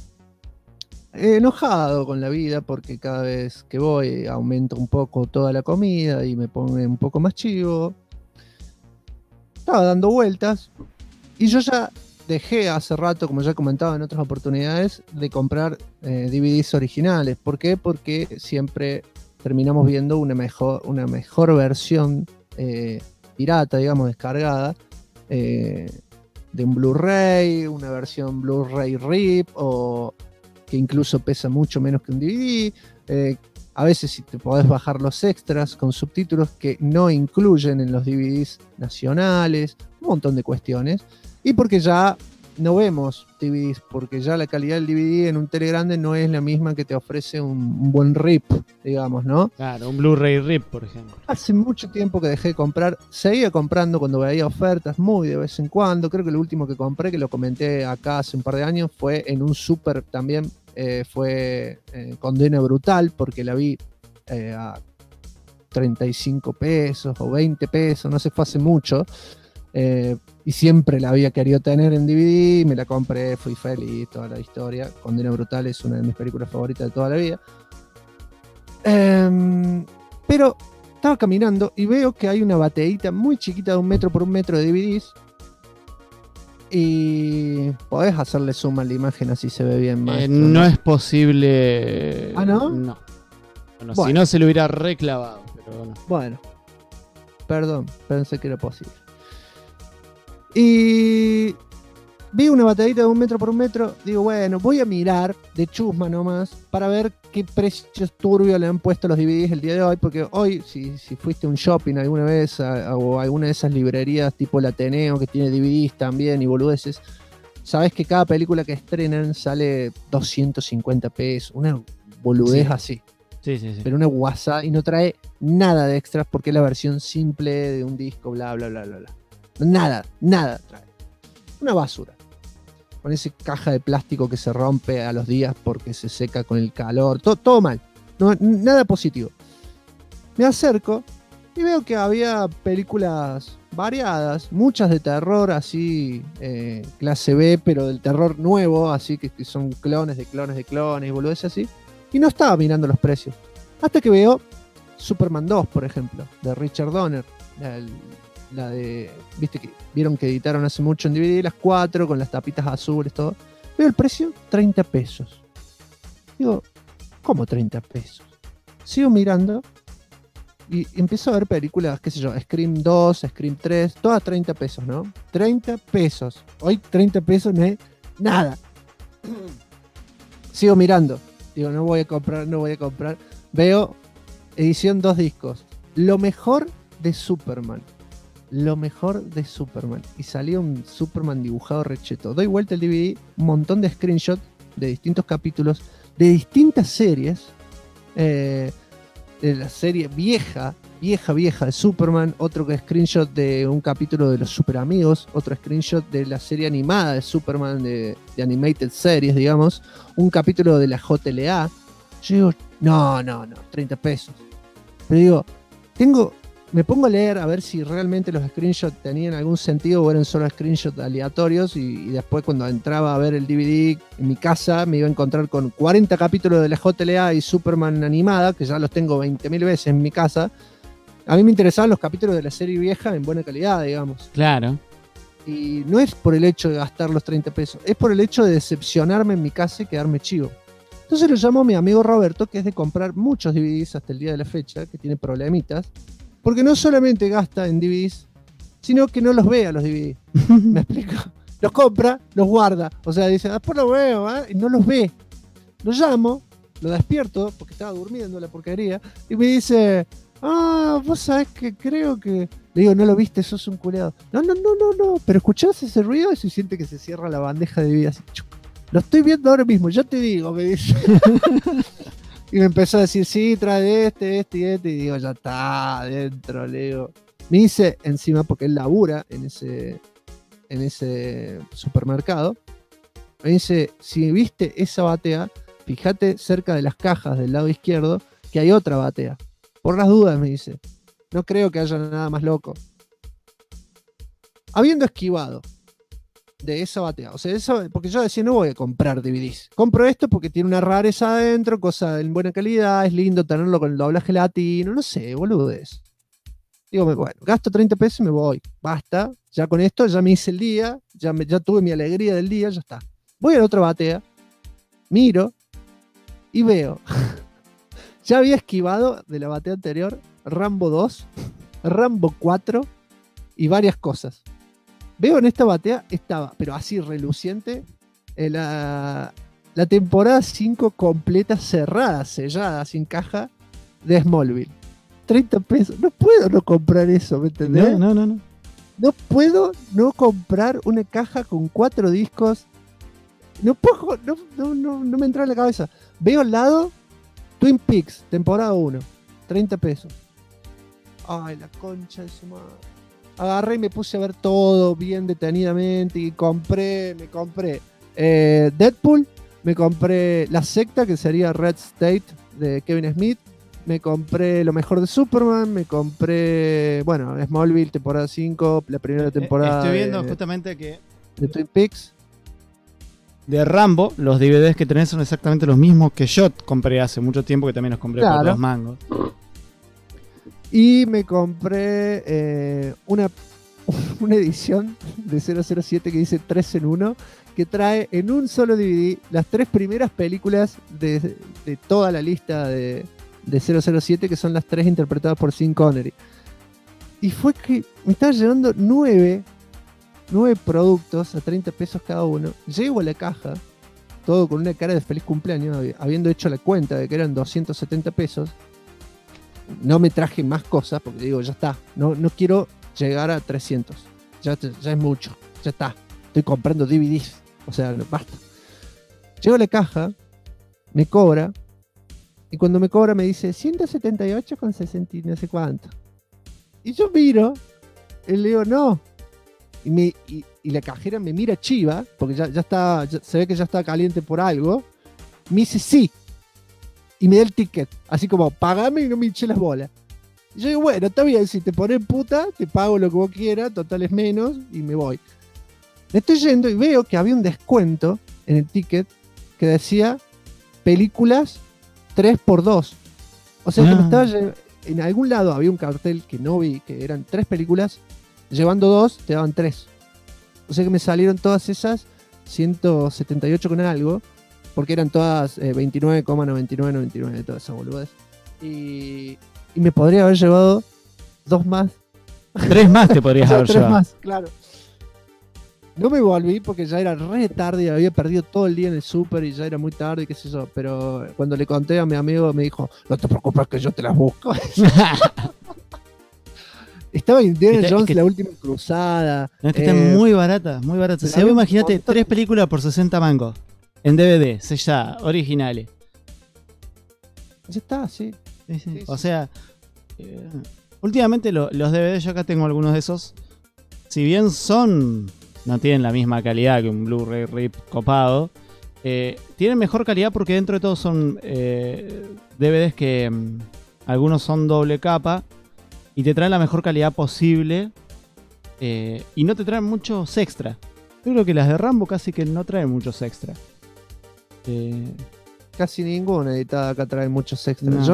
enojado con la vida porque cada vez que voy aumenta un poco toda la comida y me pone un poco más chivo. Estaba dando vueltas y yo ya dejé hace rato, como ya he comentado en otras oportunidades, de comprar DVDs originales. ¿Por qué? Porque siempre terminamos viendo una mejor versión pirata, digamos, descargada, de un Blu-ray, una versión Blu-ray RIP, o que incluso pesa mucho menos que un DVD. A veces si te podés bajar los extras con subtítulos que no incluyen en los DVDs nacionales, un montón de cuestiones. Y porque ya no vemos DVDs, porque ya la calidad del DVD en un tele grande no es la misma que te ofrece un buen RIP, digamos, ¿no? Claro, un Blu-ray RIP, por ejemplo. Hace mucho tiempo que dejé de comprar, seguía comprando cuando veía ofertas, muy de vez en cuando. Creo que lo último que compré, que lo comenté acá hace un par de años, fue en un súper también, fue Condena Brutal, porque la vi a 35 pesos o 20 pesos, no sé, fue hace mucho. Y siempre la había querido tener en DVD, me la compré, fui feliz, toda la historia. Condena Brutal es una de mis películas favoritas de toda la vida. Pero estaba caminando y veo que hay una bateíta muy chiquita de 1 metro por 1 metro de DVDs. Y podés hacerle zoom a la imagen así se ve bien, maestro, no es posible. ¿Ah, no? No. Bueno, si no se lo hubiera reclavado. Pero bueno. Bueno, perdón, pensé que era posible. Y vi una bateadita de 1 metro por 1 metro. Digo, bueno, voy a mirar de chusma nomás para ver qué precios turbios le han puesto los DVDs el día de hoy. Porque hoy, si fuiste a un shopping alguna vez o a alguna de esas librerías tipo el Ateneo que tiene DVDs también y boludeces, sabes que cada película que estrenan sale 250 pesos. Una boludez así. Sí. Pero una guasa y no trae nada de extras porque es la versión simple de un disco, bla, bla, bla, bla, bla. Nada trae. Una basura. Con esa caja de plástico que se rompe a los días porque se seca con el calor. Todo mal. No, nada positivo. Me acerco y veo que había películas variadas. Muchas de terror, así, clase B, pero del terror nuevo, así que son clones de clones de clones y boludeces así. Y no estaba mirando los precios. Hasta que veo Superman 2, por ejemplo, de Richard Donner. La de, viste que vieron que editaron hace mucho en DVD las 4 con las tapitas azules, todo. Veo el precio, 30 pesos. Digo, ¿cómo 30 pesos? Sigo mirando y empiezo a ver películas, qué sé yo, Scream 2, Scream 3, todas 30 pesos, ¿no? 30 pesos. Hoy 30 pesos no es nada. Sigo mirando. Digo, no voy a comprar. Veo edición 2 discos. Lo mejor de Superman. Y salió un Superman dibujado recheto. Doy vuelta el DVD, un montón de screenshots de distintos capítulos, de distintas series, de la serie vieja de Superman, otro que screenshot de un capítulo de los Super Amigos, otro screenshot de la serie animada de Superman, de Animated Series, digamos, un capítulo de la JLA. Yo digo, no, 30 pesos. Pero digo, tengo me pongo a leer a ver si realmente los screenshots tenían algún sentido o eran solo screenshots aleatorios y después cuando entraba a ver el DVD en mi casa me iba a encontrar con 40 capítulos de la JLA y Superman animada, que ya los tengo 20.000 veces en mi casa. A mí me interesaban los capítulos de la serie vieja en buena calidad, digamos. Claro. Y no es por el hecho de gastar los 30 pesos, es por el hecho de decepcionarme en mi casa y quedarme chivo. Entonces lo llamo a mi amigo Roberto, que es de comprar muchos DVDs hasta el día de la fecha, que tiene problemitas, porque no solamente gasta en DVDs, sino que no los ve a los DVDs. ¿Me explico? Los compra, los guarda. O sea, dice, después lo veo, y no los ve. Lo llamo, lo despierto, porque estaba durmiendo la porquería, y me dice, vos sabés que creo que... Le digo, no lo viste, sos un culeado. No, pero escuchás ese ruido y se siente que se cierra la bandeja de DVD así. Chuc. Lo estoy viendo ahora mismo, ya te digo, me dice. Y me empezó a decir, sí, trae este y digo, ya está, adentro, le digo. Me dice encima, porque él labura en ese supermercado, me dice, si viste esa batea, fíjate cerca de las cajas del lado izquierdo, que hay otra batea. Por las dudas, me dice. No creo que haya nada más loco. Habiendo esquivado de esa batea, o sea, eso, porque yo decía, no voy a comprar DVDs. Compro esto porque tiene una rareza adentro, cosa en buena calidad, es lindo tenerlo con el doblaje latino, no sé, boludez. Digo, bueno, gasto 30 pesos y me voy. Basta, ya con esto ya me hice el día, ya tuve mi alegría del día, ya está. Voy a la otra batea, miro y veo. Ya había esquivado de la batea anterior Rambo 2, Rambo 4 y varias cosas. Veo en esta batea, estaba, pero así reluciente, la temporada 5 completa, cerrada, sellada, sin caja, de Smallville. 30 pesos. No puedo no comprar eso, ¿me entendés? No. No puedo no comprar una caja con 4 discos. No puedo, no me entra en la cabeza. Veo al lado Twin Peaks, temporada 1, 30 pesos. Ay, la concha de su madre. Agarré y me puse a ver todo bien detenidamente y me compré Deadpool, me compré La Secta, que sería Red State de Kevin Smith, me compré Lo Mejor de Superman, me compré, bueno, Smallville, temporada 5, la primera temporada. Estoy viendo justamente que de Twin Peaks. De Rambo, los DVDs que tenés son exactamente los mismos que yo compré hace mucho tiempo, que también los compré por 2 mangos. Y me compré una edición de 007 que dice 3 en 1, que trae en un solo DVD las 3 primeras películas de toda la lista de 007, que son las 3 interpretadas por Sean Connery. Y fue que me estaba llevando 9 productos a 30 pesos cada uno. Llego a la caja, todo con una cara de feliz cumpleaños, habiendo hecho la cuenta de que eran 270 pesos. No me traje más cosas porque digo, ya está, no quiero llegar a 300, ya es mucho, ya está, estoy comprando DVDs, o sea, basta. Llego a la caja, me cobra, y cuando me cobra me dice 178,60 y no sé cuánto. Y yo miro, y le digo, no, y la cajera me mira chiva, porque ya está, se ve que ya está caliente por algo, me dice sí. Y me da el ticket, así como, pagame y no me hinché las bolas. Y yo digo, bueno, está bien, si te pones puta, te pago lo que vos quieras, total es menos, y me voy. Me estoy yendo y veo que había un descuento en el ticket que decía películas 3x2. O sea que me estaba en algún lado había un cartel que no vi, que eran 3 películas, llevando 2 te daban 3. O sea que me salieron todas esas 178 con algo, porque eran todas 29,99, todas esas boludas. Y me podría haber llevado 2 más. 3 más te podrías haber llevado. 3 más, claro. No me volví porque ya era re tarde y había perdido todo el día en el súper y ya era muy tarde, qué sé yo. Pero cuando le conté a mi amigo me dijo, no te preocupes que yo te las busco. Estaba Indiana Jones, la última cruzada. No, es que están muy baratas, muy baratas. O sea, vos imagínate 3 películas por 60 mangos. En DVD, sellada, originales. Ya está, sí. Sí. O sea, últimamente los DVD, yo acá tengo algunos de esos. Si bien no tienen la misma calidad que un Blu-ray RIP copado, tienen mejor calidad porque dentro de todo son DVDs que algunos son doble capa y te traen la mejor calidad posible y no te traen muchos extra. Yo creo que las de Rambo casi que no traen muchos extra. Casi ninguna editada acá trae muchos extras. No. Yo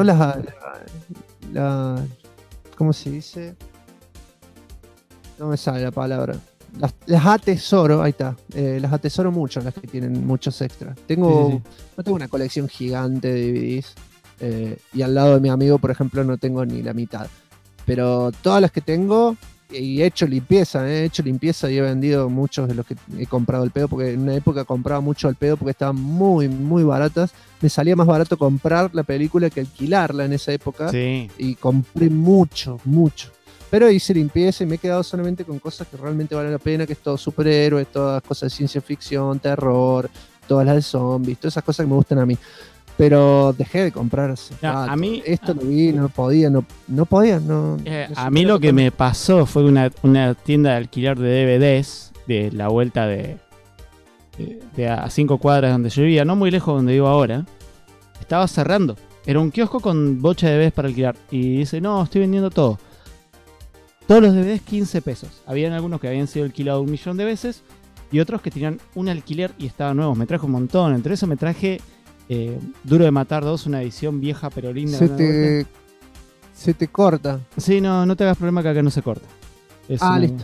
¿cómo se dice? No me sale la palabra. Las atesoro, ahí está. Las atesoro mucho, las que tienen muchos extras. No tengo una colección gigante de DVDs. Y al lado de mi amigo, por ejemplo, no tengo ni la mitad. Pero todas las que tengo, y he hecho limpieza y he vendido muchos de los que he comprado al pedo, porque en una época compraba mucho al pedo porque estaban muy, muy baratas. Me salía más barato comprar la película que alquilarla en esa época. Sí. Y compré mucho. Pero hice limpieza y me he quedado solamente con cosas que realmente valen la pena, que es todo superhéroes, todas cosas de ciencia ficción, terror, todas las de zombies, todas esas cosas que me gustan a mí. Pero dejé de comprar a mí esto lo vi, no podía. A mí lo que me pasó fue una tienda de alquiler de DVDs de la vuelta de a 5 cuadras donde yo vivía, no muy lejos donde vivo ahora. Estaba cerrando. Era un kiosco con bocha de DVDs para alquilar. Y dice, no, estoy vendiendo todo. Todos los DVDs 15 pesos. Habían algunos que habían sido alquilados 1 millón de veces y otros que tenían un alquiler y estaban nuevos. Me traje un montón. Entre eso me traje Duro de Matar 2, una edición vieja pero linda. Se te corta. Sí, no te hagas problema que acá no se corta. Listo.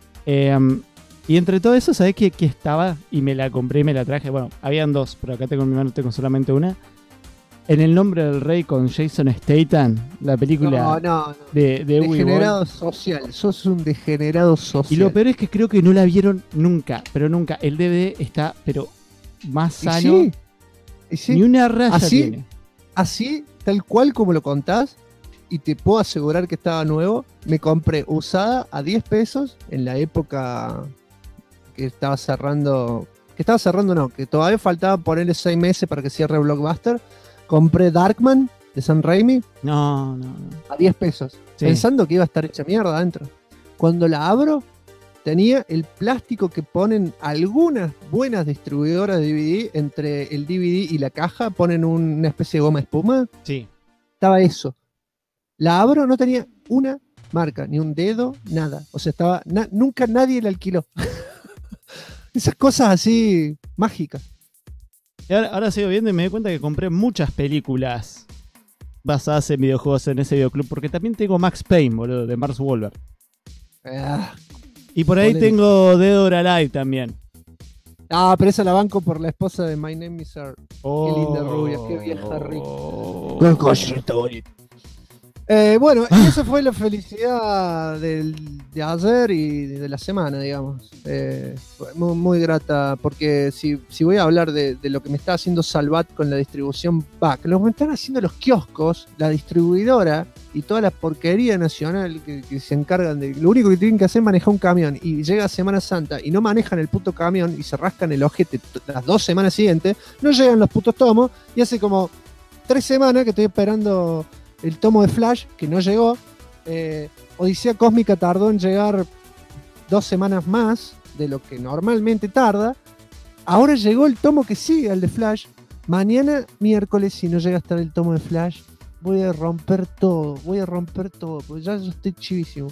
Y entre todo eso, ¿sabés qué estaba? Y me la compré y me la traje. Bueno, habían dos, pero acá tengo en mi mano, tengo solamente una. En El Nombre del Rey con Jason Statham, la película de Uwe Degenerado Boll. social, sos un degenerado social. Y lo peor es que creo que no la vieron nunca, pero nunca. El DVD está, pero más sano. ¿Y sí? Ni una raya tiene. Así, tal cual como lo contás, y te puedo asegurar que estaba nuevo, me compré usada a 10 pesos en la época que estaba cerrando. Que todavía faltaba ponerle 6 meses para que cierre Blockbuster. Compré Darkman de Sam Raimi. No. A 10 pesos. Sí. Pensando que iba a estar hecha mierda adentro. Cuando la abro, tenía el plástico que ponen algunas buenas distribuidoras de DVD. Entre el DVD y la caja ponen una especie de goma espuma. Sí. Estaba eso. La abro, no tenía una marca, ni un dedo, nada. O sea, nunca nadie la alquiló. Esas cosas así mágicas. Y ahora sigo viendo y me doy cuenta que compré muchas películas basadas en videojuegos en ese videoclub, porque también tengo Max Payne, boludo, de Mars Wahlberg. Y por ahí tengo Dead or Alive también. Pero esa la banco por la esposa de My Name is Earl. Qué linda rubia, qué vieja rica. Bueno, esa fue la felicidad de ayer y de la semana, digamos. Muy, muy grata, porque si voy a hablar de lo que me está haciendo Salvat con la distribución back, lo que me están haciendo los kioscos, la distribuidora y toda la porquería nacional que se encargan de... Lo único que tienen que hacer es manejar un camión, y llega Semana Santa y no manejan el puto camión y se rascan el ojete las 2 semanas siguientes, no llegan los putos tomos, y hace como 3 semanas que estoy esperando el tomo de Flash, que no llegó. Odisea Cósmica tardó en llegar 2 semanas más de lo que normalmente tarda. Ahora llegó el tomo que sigue, el de Flash. Mañana, miércoles, si no llega a estar el tomo de Flash, voy a romper todo, porque ya yo estoy chivísimo.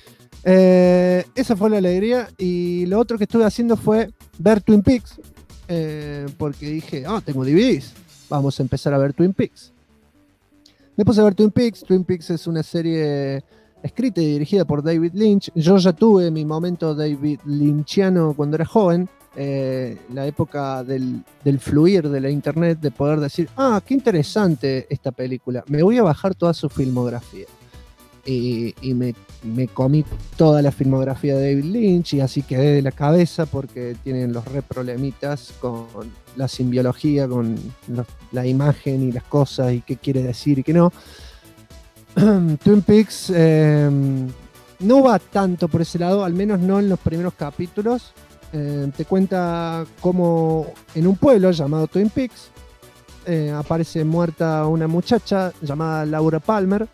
Esa fue la alegría. Y lo otro que estuve haciendo fue ver Twin Peaks, porque dije, tengo DVDs, vamos a empezar a ver Twin Peaks. Me puse a ver Twin Peaks. Twin Peaks es una serie escrita y dirigida por David Lynch. Yo ya tuve mi momento David Lynchiano cuando era joven, la época del fluir de la internet, de poder decir, qué interesante esta película, me voy a bajar toda su filmografía. Y me comí toda la filmografía de David Lynch, y así quedé de la cabeza, porque tienen los problemitas con la simbiología, con la imagen y las cosas y qué quiere decir y qué no. Twin Peaks no va tanto por ese lado, al menos no en los primeros capítulos. Te cuenta cómo en un pueblo llamado Twin Peaks aparece muerta una muchacha llamada Laura Palmer,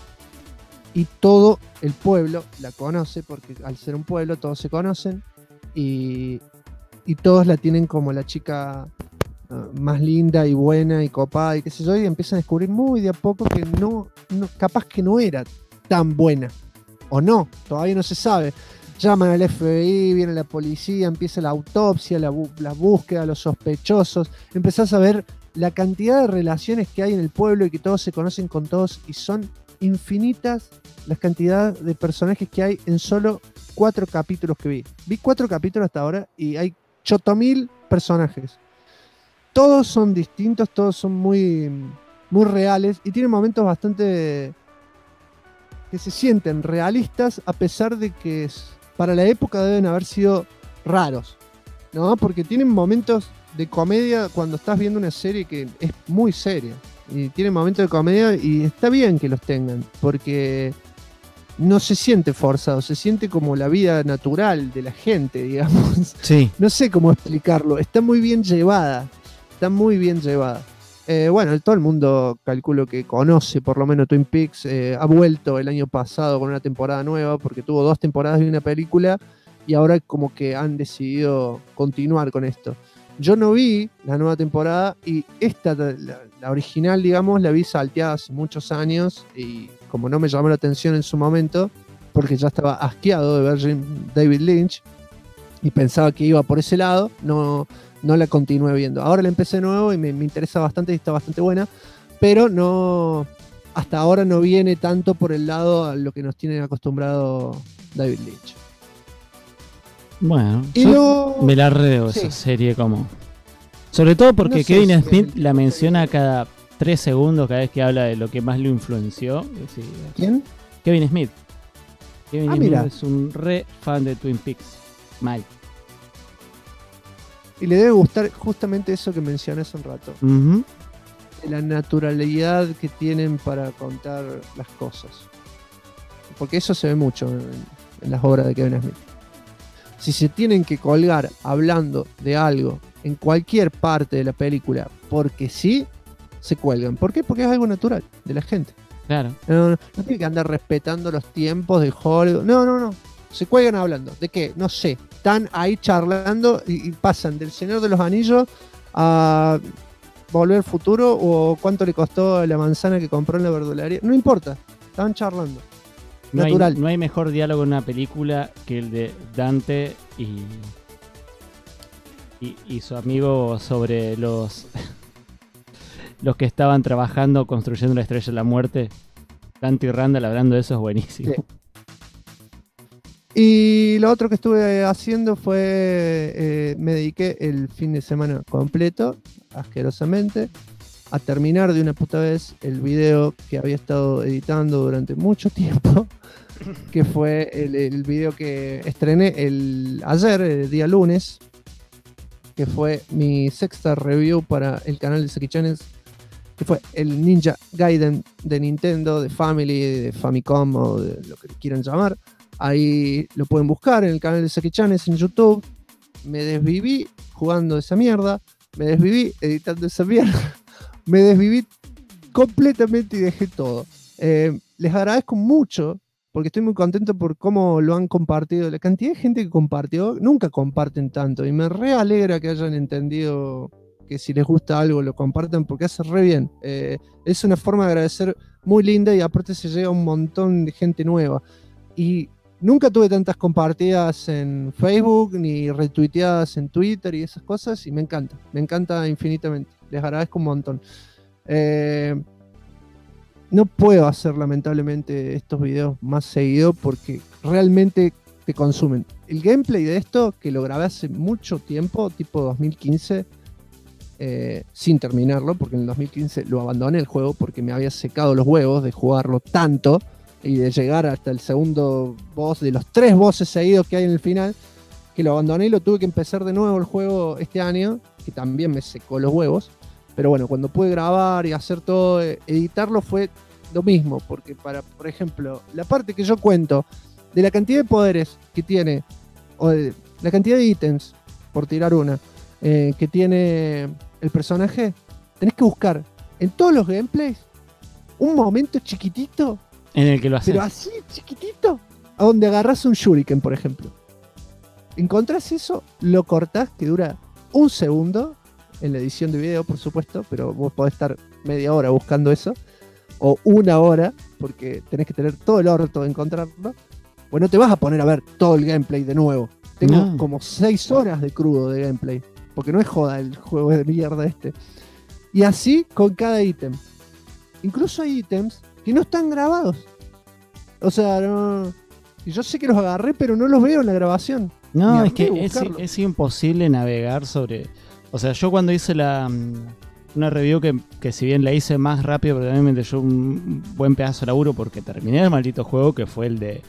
y todo el pueblo la conoce, porque al ser un pueblo todos se conocen, y todos la tienen como la chica más linda y buena y copada y qué sé yo, y empiezan a descubrir muy de a poco que no capaz que no era tan buena. O no, todavía no se sabe. Llaman al FBI, viene la policía, empieza la autopsia, la búsqueda, los sospechosos. Empezás a ver la cantidad de relaciones que hay en el pueblo y que todos se conocen con todos, y son infinitas las cantidades de personajes que hay en solo 4 capítulos que vi. Vi 4 capítulos hasta ahora y hay 8.000 personajes. Todos son distintos, todos son muy, muy reales y tienen momentos bastante que se sienten realistas, a pesar de que para la época deben haber sido raros, ¿no? Porque tienen momentos de comedia cuando estás viendo una serie que es muy seria, y tienen momentos de comedia y está bien que los tengan, porque no se siente forzado, se siente como la vida natural de la gente, digamos. Sí. No sé cómo explicarlo, está muy bien llevada, está muy bien llevada. Bueno, todo el mundo calculo que conoce por lo menos Twin Peaks. Ha vuelto el año pasado con una temporada nueva, porque tuvo 2 temporadas y una película, y ahora como que han decidido continuar con esto. Yo no vi la nueva temporada, y esta, la original, digamos, la vi salteada hace muchos años, y como no me llamó la atención en su momento, porque ya estaba asqueado de ver David Lynch y pensaba que iba por ese lado, no la continué viendo. Ahora la empecé de nuevo y me interesa bastante y está bastante buena, pero no, hasta ahora no viene tanto por el lado a lo que nos tiene acostumbrado David Lynch. Bueno, y yo me la reo sí. esa serie como... Sobre todo porque No sé Kevin si Smith la menciona cada 3 segundos cada vez que habla de lo que más lo influenció. Sí. ¿Quién? Kevin Smith. Kevin Smith mira. es un re fan de Twin Peaks. Mal. Y le debe gustar justamente eso que mencioné hace un rato. Uh-huh. La naturalidad que tienen para contar las cosas. Porque eso se ve mucho en las obras de Kevin Smith. Si se tienen que colgar hablando de algo en cualquier parte de la película, porque sí, se cuelgan. ¿Por qué? Porque es algo natural de la gente. Claro. No tiene que andar respetando los tiempos de Hollywood. No. Se cuelgan hablando. ¿De qué? No sé. Están ahí charlando y pasan del Señor de los Anillos a Volver al Futuro, o cuánto le costó la manzana que compró en la verdulería. No importa. Estaban charlando. Natural. No hay mejor diálogo en una película que el de Dante y su amigo sobre los que estaban trabajando construyendo la Estrella de la Muerte. Dante y Randall hablando de eso es buenísimo. Sí. Y lo otro que estuve haciendo fue, me dediqué el fin de semana completo, asquerosamente, a terminar de una puta vez el video que había estado editando durante mucho tiempo, que fue el video que estrené ayer, el día lunes, que fue mi 6ª review para el canal de Seki Channels, que fue el Ninja Gaiden de Nintendo, de Family, de Famicom, o de lo que quieran llamar. Ahí lo pueden buscar en el canal de Seki Channels en YouTube. Me desviví jugando esa mierda, me desviví editando esa mierda, me desviví completamente y dejé todo. Les agradezco mucho, porque estoy muy contento por cómo lo han compartido. La cantidad de gente que compartió, nunca comparten tanto, y me re alegra que hayan entendido que si les gusta algo lo compartan, porque hace re bien. Es una forma de agradecer muy linda, y aparte se llega a un montón de gente nueva. Y nunca tuve tantas compartidas en Facebook ni retuiteadas en Twitter y esas cosas, y me encanta infinitamente. Les agradezco un montón. No puedo hacer lamentablemente estos videos más seguido porque realmente te consumen. El gameplay de esto, que lo grabé hace mucho tiempo, tipo 2015, sin terminarlo, porque en el 2015 lo abandoné el juego porque me había secado los huevos de jugarlo tanto y de llegar hasta el segundo boss de los 3 bosses seguidos que hay en el final, que lo abandoné y lo tuve que empezar de nuevo el juego este año, que también me secó los huevos. Pero bueno, cuando pude grabar y hacer todo, editarlo fue lo mismo, porque por ejemplo, la parte que yo cuento de la cantidad de poderes que tiene, o de la cantidad de ítems, por tirar una, que tiene el personaje, tenés que buscar en todos los gameplays un momento chiquitito, en el que lo haces. pero así chiquitito, a donde agarras un shuriken, por ejemplo. Encontrás eso, lo cortás, que dura 1 segundo, en la edición de video, por supuesto, pero vos podés estar media hora buscando eso. o 1 hora, porque tenés que tener todo el orto de encontrarlo, pues no te vas a poner a ver todo el gameplay de nuevo. Tengo como 6 horas de crudo de gameplay, porque no es joda el juego de mierda este. Y así con cada ítem. Incluso hay ítems que no están grabados. O sea, no... Y yo sé que los agarré, pero no los veo en la grabación. No, es que es imposible navegar sobre... O sea, yo cuando hice una review que si bien la hice más rápido, pero también me dio un buen pedazo de laburo porque terminé el maldito juego, que fue el de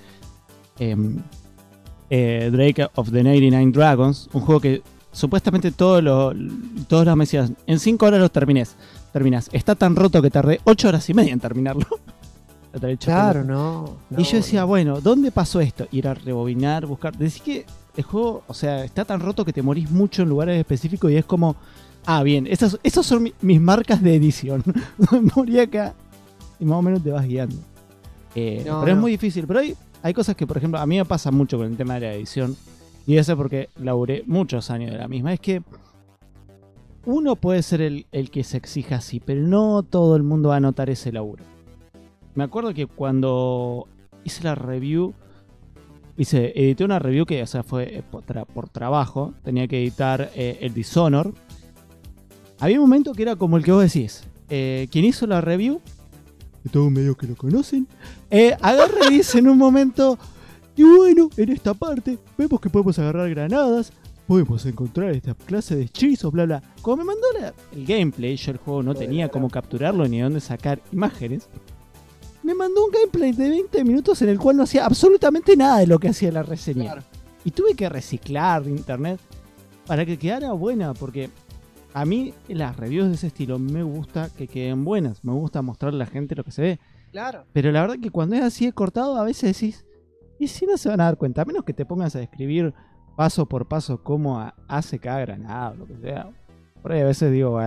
Drake of the 99 Dragons. Un juego que supuestamente todos los me decían, en 5 horas lo terminás. Está tan roto que tardé 8 horas y media en terminarlo. Claro, no. Y yo decía, bueno, ¿dónde pasó esto? Ir a rebobinar, buscar. Decís que el juego, o sea, está tan roto que te morís mucho en lugares específicos y es como, bien, esas son mis marcas de edición. Morí acá y más o menos te vas guiando. Pero es muy difícil. Pero hay cosas que, por ejemplo, a mí me pasa mucho con el tema de la edición. Y eso porque laburé muchos años de la misma. Es que uno puede ser el que se exija así, pero no todo el mundo va a notar ese laburo. Me acuerdo que cuando hice la review, edité una review que, o sea, fue por trabajo, tenía que editar el Dishonored. Había un momento que era como el que vos decís, quien hizo la review, que todos medio que lo conocen, agarra y dice en un momento, y bueno, en esta parte vemos que podemos agarrar granadas, podemos encontrar esta clase de hechizos, bla bla. Como me mandó el gameplay, yo el juego no tenía cómo capturarlo ni dónde sacar imágenes. Me mandó un gameplay de 20 minutos en el cual no hacía absolutamente nada de lo que hacía la reseña. Claro. Y tuve que reciclar de internet para que quedara buena, porque a mí las reviews de ese estilo me gusta que queden buenas. Me gusta mostrarle a la gente lo que se ve. Claro. Pero la verdad que cuando es así de cortado, a veces decís, ¿y si no se van a dar cuenta? A menos que te pongas a describir paso por paso cómo hace cada granada o lo que sea. Por ahí a veces digo,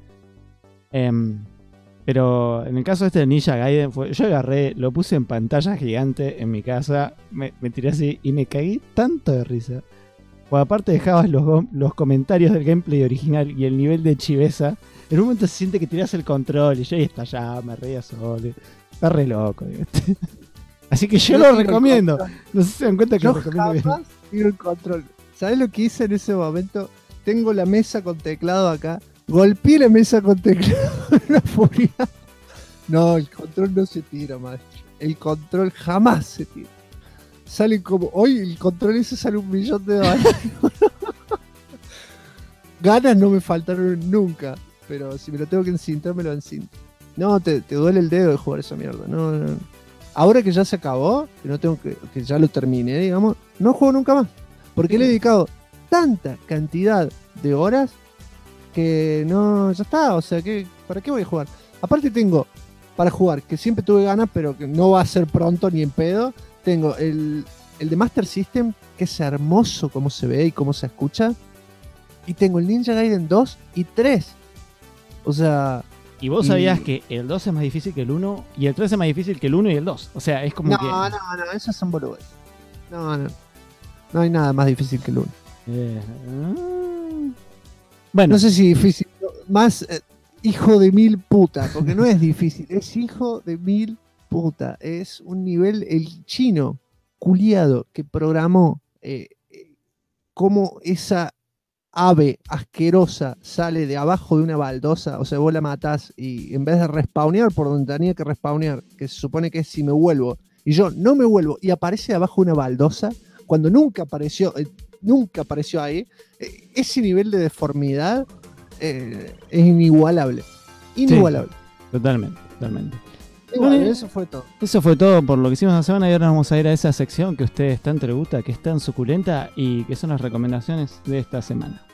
pero en el caso de Ninja Gaiden, yo agarré, lo puse en pantalla gigante en mi casa, me tiré así y me caí tanto de risa. O aparte dejabas los comentarios del gameplay original y el nivel de chiveza, en un momento se siente que tirás el control y yo ahí estallaba, me reía solo. Está re loco. Así que yo lo recomiendo. No sé si se dan cuenta que lo recomiendo bien. Jamás tiro el control. ¿Sabés lo que hice en ese momento? Tengo la mesa con teclado acá. Golpeé la mesa con teclado en una furia. No, el control no se tira, maestro. El control jamás se tira. Sale como... Hoy el control ese sale $1.000.000. Ganas no me faltaron nunca. Pero si me lo tengo que encintar, me lo encinto. No, te duele el dedo de jugar esa mierda. No. Ahora que ya se acabó, que no tengo que ya lo terminé, digamos, no juego nunca más. Porque le he dedicado tanta cantidad de horas que no, ya está, o sea, ¿para qué voy a jugar? Aparte tengo para jugar, que siempre tuve ganas, pero que no va a ser pronto ni en pedo. Tengo el de Master System, que es hermoso cómo se ve y cómo se escucha. Y tengo el Ninja Gaiden 2 y 3. O sea... ¿Y vos sabías que el 2 es más difícil que el 1 y el 3 es más difícil que el 1 y el 2? O sea, es como no, que... No, esos son boludos. No hay nada más difícil que el 1. Bueno. No sé si difícil, más hijo de mil puta, porque no es difícil, es hijo de mil puta. Es un nivel, el chino culiado que programó cómo esa ave asquerosa sale de abajo de una baldosa, o sea, vos la matás y en vez de respawnear por donde tenía que respawnear, que se supone que es si me vuelvo, y yo no me vuelvo y aparece abajo de una baldosa, cuando nunca apareció ahí, ese nivel de deformidad es inigualable. Inigualable. Sí, totalmente. Bueno, eso fue todo. Eso fue todo por lo que hicimos la semana y ahora vamos a ir a esa sección que a ustedes tanto les gusta, que es tan suculenta y que son las recomendaciones de esta semana.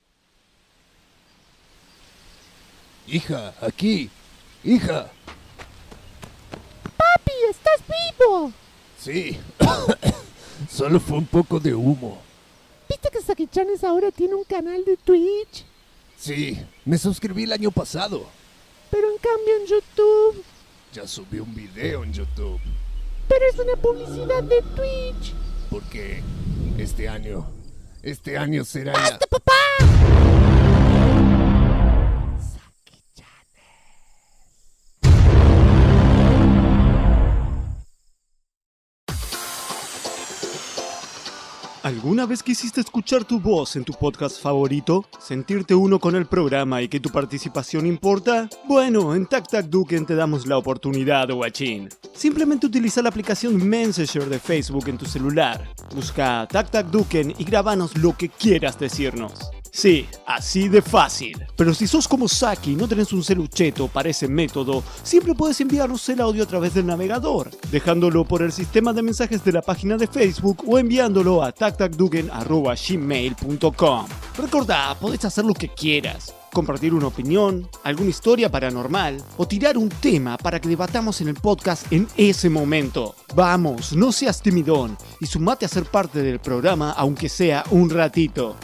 Hija, aquí. Hija. ¡Papi, estás vivo! Sí. Solo fue un poco de humo. ¿Viste que Saki-Chanes ahora tiene un canal de Twitch? Sí, me suscribí el año pasado. Pero en cambio en YouTube... Ya subí un video en YouTube. Pero es una publicidad de Twitch. Porque este año será ¡Basta, papá! ¿Alguna vez quisiste escuchar tu voz en tu podcast favorito? ¿Sentirte uno con el programa y que tu participación importa? Bueno, en TacTacDuken te damos la oportunidad, guachín. Simplemente utiliza la aplicación Messenger de Facebook en tu celular. Busca TacTacDuken y grábanos lo que quieras decirnos. Sí, así de fácil. Pero si sos como Saki y no tenés un celucheto para ese método, siempre puedes enviarnos el audio a través del navegador, dejándolo por el sistema de mensajes de la página de Facebook o enviándolo a tactacduken@gmail.com. Recordá, podés hacer lo que quieras. Compartir una opinión, alguna historia paranormal o tirar un tema para que debatamos en el podcast en ese momento. Vamos, no seas timidón y sumate a ser parte del programa aunque sea un ratito.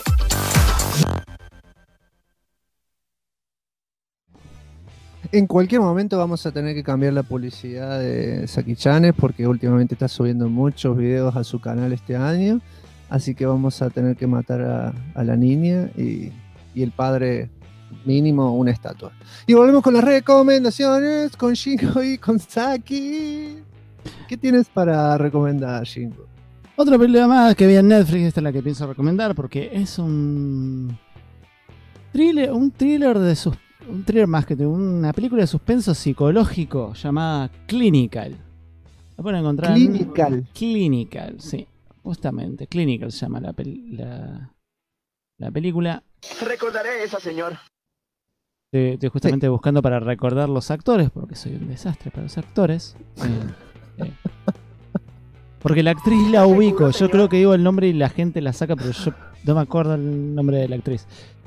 En cualquier momento vamos a tener que cambiar la publicidad de Saki Chanes porque últimamente está subiendo muchos videos a su canal este año. Así que vamos a tener que matar a la niña y el padre mínimo una estatua. Y volvemos con las recomendaciones con Shingo y con Saki. ¿Qué tienes para recomendar, Shingo? Otra película más que vi en Netflix, esta es la que pienso recomendar porque es un thriller más que una película de suspenso psicológico llamada Clinical. La pueden encontrar Clinical, sí, justamente. Clinical se llama la película. Recordaré esa, señor. Estoy justamente buscando para recordar los actores, porque soy un desastre para los actores. Porque la actriz la ubico. Yo creo que digo el nombre y la gente la saca, pero yo no me acuerdo el nombre de la actriz.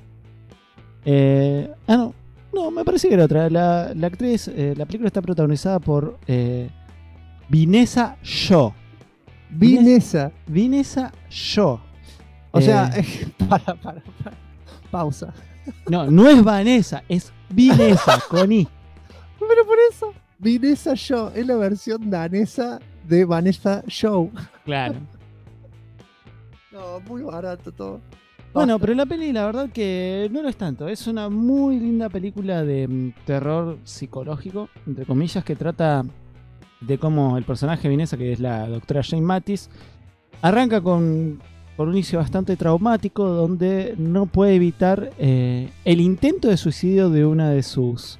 No, me parece que era otra. La actriz, la película está protagonizada por Vanessa Shaw. Vanessa Shaw. O sea, para. Pausa. No es Vanessa, es Vanessa con I. Pero por eso, Vanessa Shaw es la versión danesa de Vanessa Shaw. Claro. No, muy barato todo. Bueno, pero la peli, la verdad que no lo es tanto. Es una muy linda película de terror psicológico, entre comillas, que trata de cómo el personaje Vanessa, que es la doctora Jane Mathis, arranca con un inicio bastante traumático donde no puede evitar el intento de suicidio de una de sus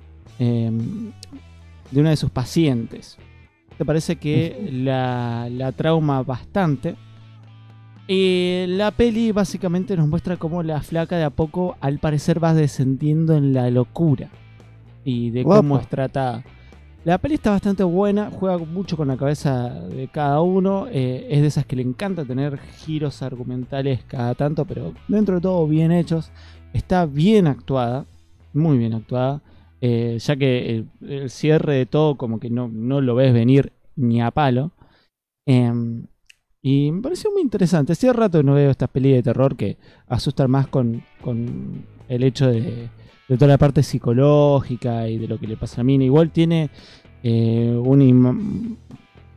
pacientes. Te parece que la trauma bastante. La peli básicamente nos muestra cómo la flaca de a poco al parecer va descendiendo en la locura y de cómo es tratada. La peli está bastante buena, juega mucho con la cabeza de cada uno, es de esas que le encanta tener giros argumentales cada tanto, pero dentro de todo bien hechos. Está bien actuada, muy bien actuada, ya que el cierre de todo como que no lo ves venir ni a palo. Y me pareció muy interesante. Hace rato no veo estas pelis de terror que asustan más con el hecho de toda la parte psicológica y de lo que le pasa a la mina. Igual tiene un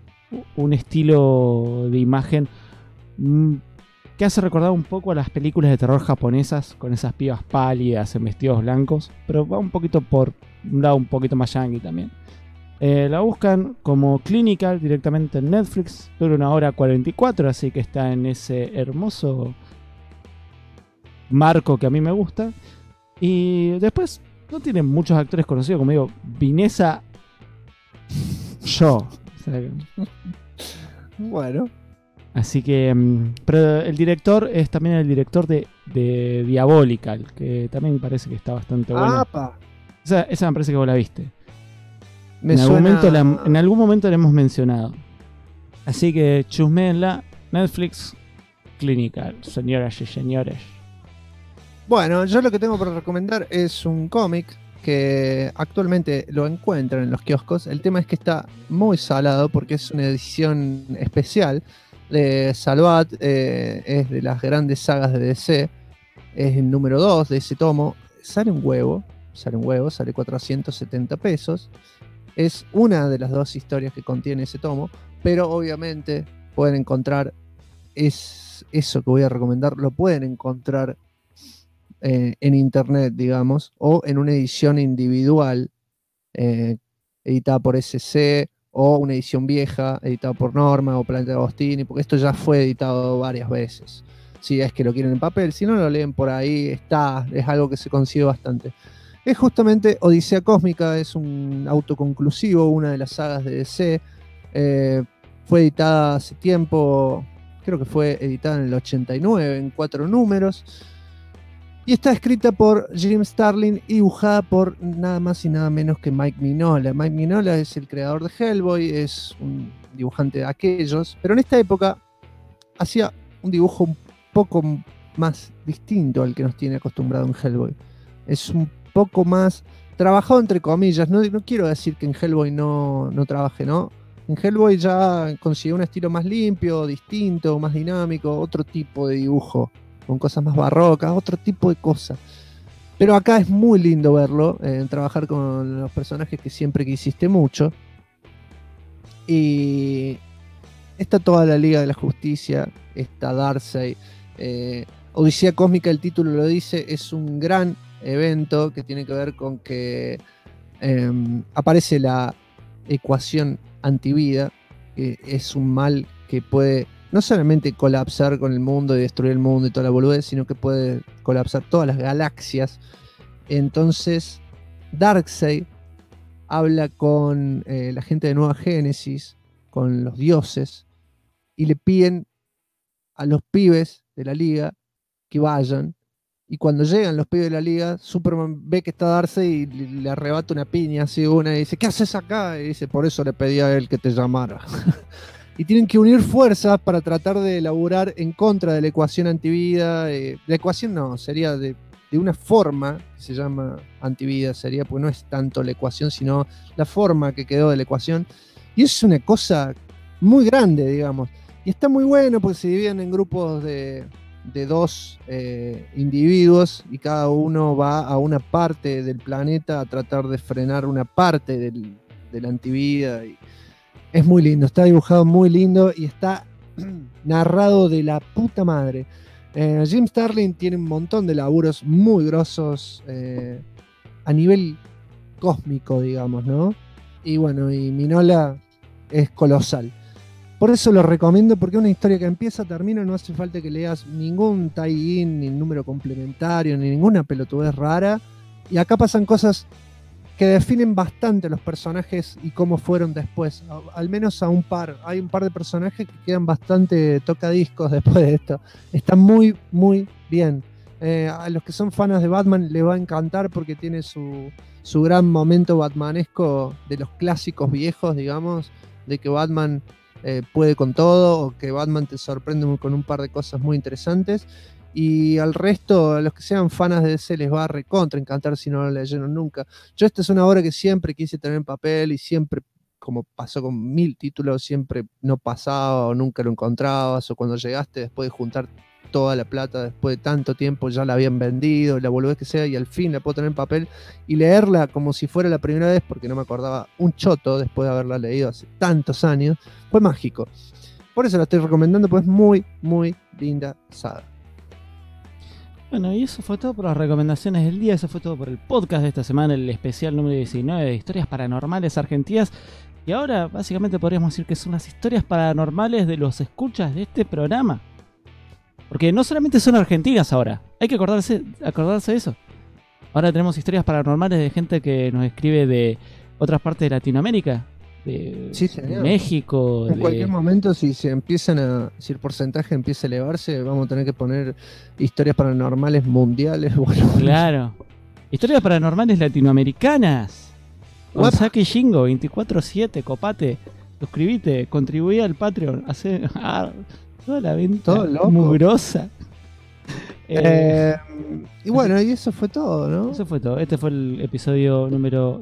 estilo de imagen que hace recordar un poco a las películas de terror japonesas, con esas pibas pálidas en vestidos blancos, pero va un poquito por un lado un poquito más yankee también. La buscan como Clinical directamente en Netflix. Dura 1 hora 44, así que está en ese hermoso marco que a mí me gusta. Y después no tiene muchos actores conocidos, como digo, Vanessa Shaw. Bueno. Así que, pero el director es también el director de Diabolical, que también me parece que está bastante bueno. Esa me parece que vos la viste. En algún momento la hemos mencionado. Así que chusméenla. Netflix Clinical, señoras y señores. Bueno, yo lo que tengo para recomendar es un cómic que actualmente lo encuentran en los kioscos. El tema es que está muy salado porque es una edición especial de Salvat. Es de las grandes sagas de DC. Es el número 2 de ese tomo. Sale un huevo, sale 470 pesos. Es una de las 2 historias que contiene ese tomo, pero obviamente pueden encontrar eso que voy a recomendar, lo pueden encontrar en internet, digamos, o en una edición individual editada por SC o una edición vieja, editado por Norma o Planeta Agostini, porque esto ya fue editado varias veces. Si es que lo quieren en papel, si no lo leen por ahí, es algo que se consigue bastante. Es justamente Odisea Cósmica, es un autoconclusivo, una de las sagas de DC. Fue editada hace tiempo, creo que fue editada en el 89, en 4 números. Y está escrita por Jim Starlin y dibujada por nada más y nada menos que Mike Mignola. Mike Mignola es el creador de Hellboy, es un dibujante de aquellos, pero en esta época hacía un dibujo un poco más distinto al que nos tiene acostumbrado en Hellboy. Es un poco más trabajado entre comillas. No quiero decir que en Hellboy no trabaje, ¿no? En Hellboy ya consiguió un estilo más limpio, distinto, más dinámico, otro tipo de dibujo, con cosas más barrocas, otro tipo de cosas. Pero acá es muy lindo verlo, trabajar con los personajes que siempre quisiste mucho. Y está toda la Liga de la Justicia, está Darkseid. Odisea Cósmica, el título lo dice, es un gran evento que tiene que ver con que aparece la ecuación antivida, que es un mal que puede no solamente colapsar con el mundo y destruir el mundo y toda la boludez, sino que puede colapsar todas las galaxias. Entonces Darkseid habla con la gente de Nueva Génesis, con los dioses, y le piden a los pibes de la Liga que vayan. Y cuando llegan los pibes de la Liga, Superman ve que está Darkseid y le arrebata una piña así una y dice, ¿qué haces acá? Y dice, por eso le pedí a él que te llamara. Y tienen que unir fuerzas para tratar de elaborar en contra de la ecuación antivida. La ecuación no, sería de una forma que se llama antivida, sería, porque no es tanto la ecuación, sino la forma que quedó de la ecuación. Y eso es una cosa muy grande, digamos. Y está muy bueno porque se dividen en grupos de 2 individuos y cada uno va a una parte del planeta a tratar de frenar una parte de la antivida. Y es muy lindo, está dibujado muy lindo y está narrado de la puta madre. Jim Starlin tiene un montón de laburos muy grosos a nivel cósmico, digamos, ¿no? Y bueno, y Mignola es colosal. Por eso lo recomiendo, porque es una historia que empieza, termina, no hace falta que leas ningún tie-in, ni número complementario, ni ninguna pelotudez rara. Y acá pasan cosas que definen bastante a los personajes y cómo fueron después. Al menos a un par. Hay un par de personajes que quedan bastante tocadiscos después de esto. Está muy, muy bien. A los que son fanas de Batman le va a encantar porque tiene su gran momento batmanesco de los clásicos viejos, digamos, de que Batman puede con todo, o que Batman te sorprende con un par de cosas muy interesantes. Y al resto, a los que sean fanas de DC, les va a recontra encantar si no lo leyeron nunca. Yo esta es una obra que siempre quise tener en papel y siempre, como pasó con 1000 títulos, siempre no pasaba o nunca lo encontrabas, o cuando llegaste después de juntar toda la plata, después de tanto tiempo ya la habían vendido, la boludez que sea, y al fin la puedo tener en papel y leerla como si fuera la primera vez, porque no me acordaba un choto después de haberla leído hace tantos años. Fue mágico. Por eso la estoy recomendando, pues es muy, muy linda saga. Bueno, y eso fue todo por las recomendaciones del día, eso fue todo por el podcast de esta semana, el especial número 19 de historias paranormales argentinas. Y ahora básicamente podríamos decir que son las historias paranormales de los escuchas de este programa. Porque no solamente son argentinas ahora, hay que acordarse de eso. Ahora tenemos historias paranormales de gente que nos escribe de otras partes de Latinoamérica. De México. En cualquier momento, si el porcentaje empieza a elevarse, vamos a tener que poner historias paranormales mundiales. Bueno. Claro. Historias paranormales latinoamericanas. Gonzaki Shingo, 24/7, copate, suscribite, contribuí al Patreon, hace toda la venta mugrosa. Y bueno, y eso fue todo, ¿no? Eso fue todo. Este fue el episodio número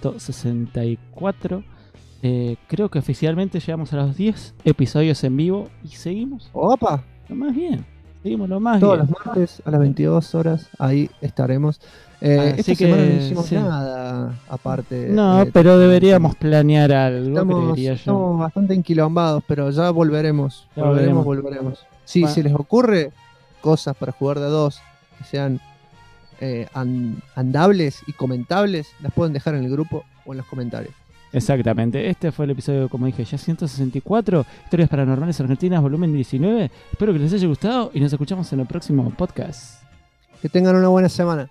164. Creo que oficialmente llegamos a los 10 episodios en vivo y seguimos. ¡Opa! Lo más bien. Seguimos lo más Todos bien. los martes a las 22 horas, ahí estaremos. Esta semana no hicimos nada aparte. No, pero deberíamos planear algo, estamos bastante enquilombados, pero ya volveremos. Volveremos. Sí, bueno. Si les ocurre cosas para jugar de a 2 que sean andables y comentables, las pueden dejar en el grupo o en los comentarios. Exactamente. Este fue el episodio, como dije, ya 164. Historias Paranormales Argentinas, volumen 19. Espero que les haya gustado y nos escuchamos en el próximo podcast. Que tengan una buena semana.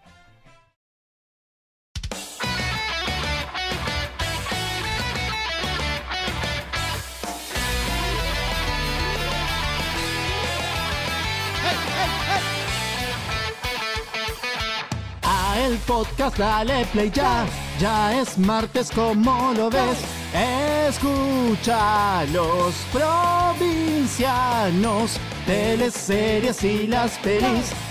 El podcast dale play ya es martes como lo ves, escucha los provincianos, teleseries y las pelis,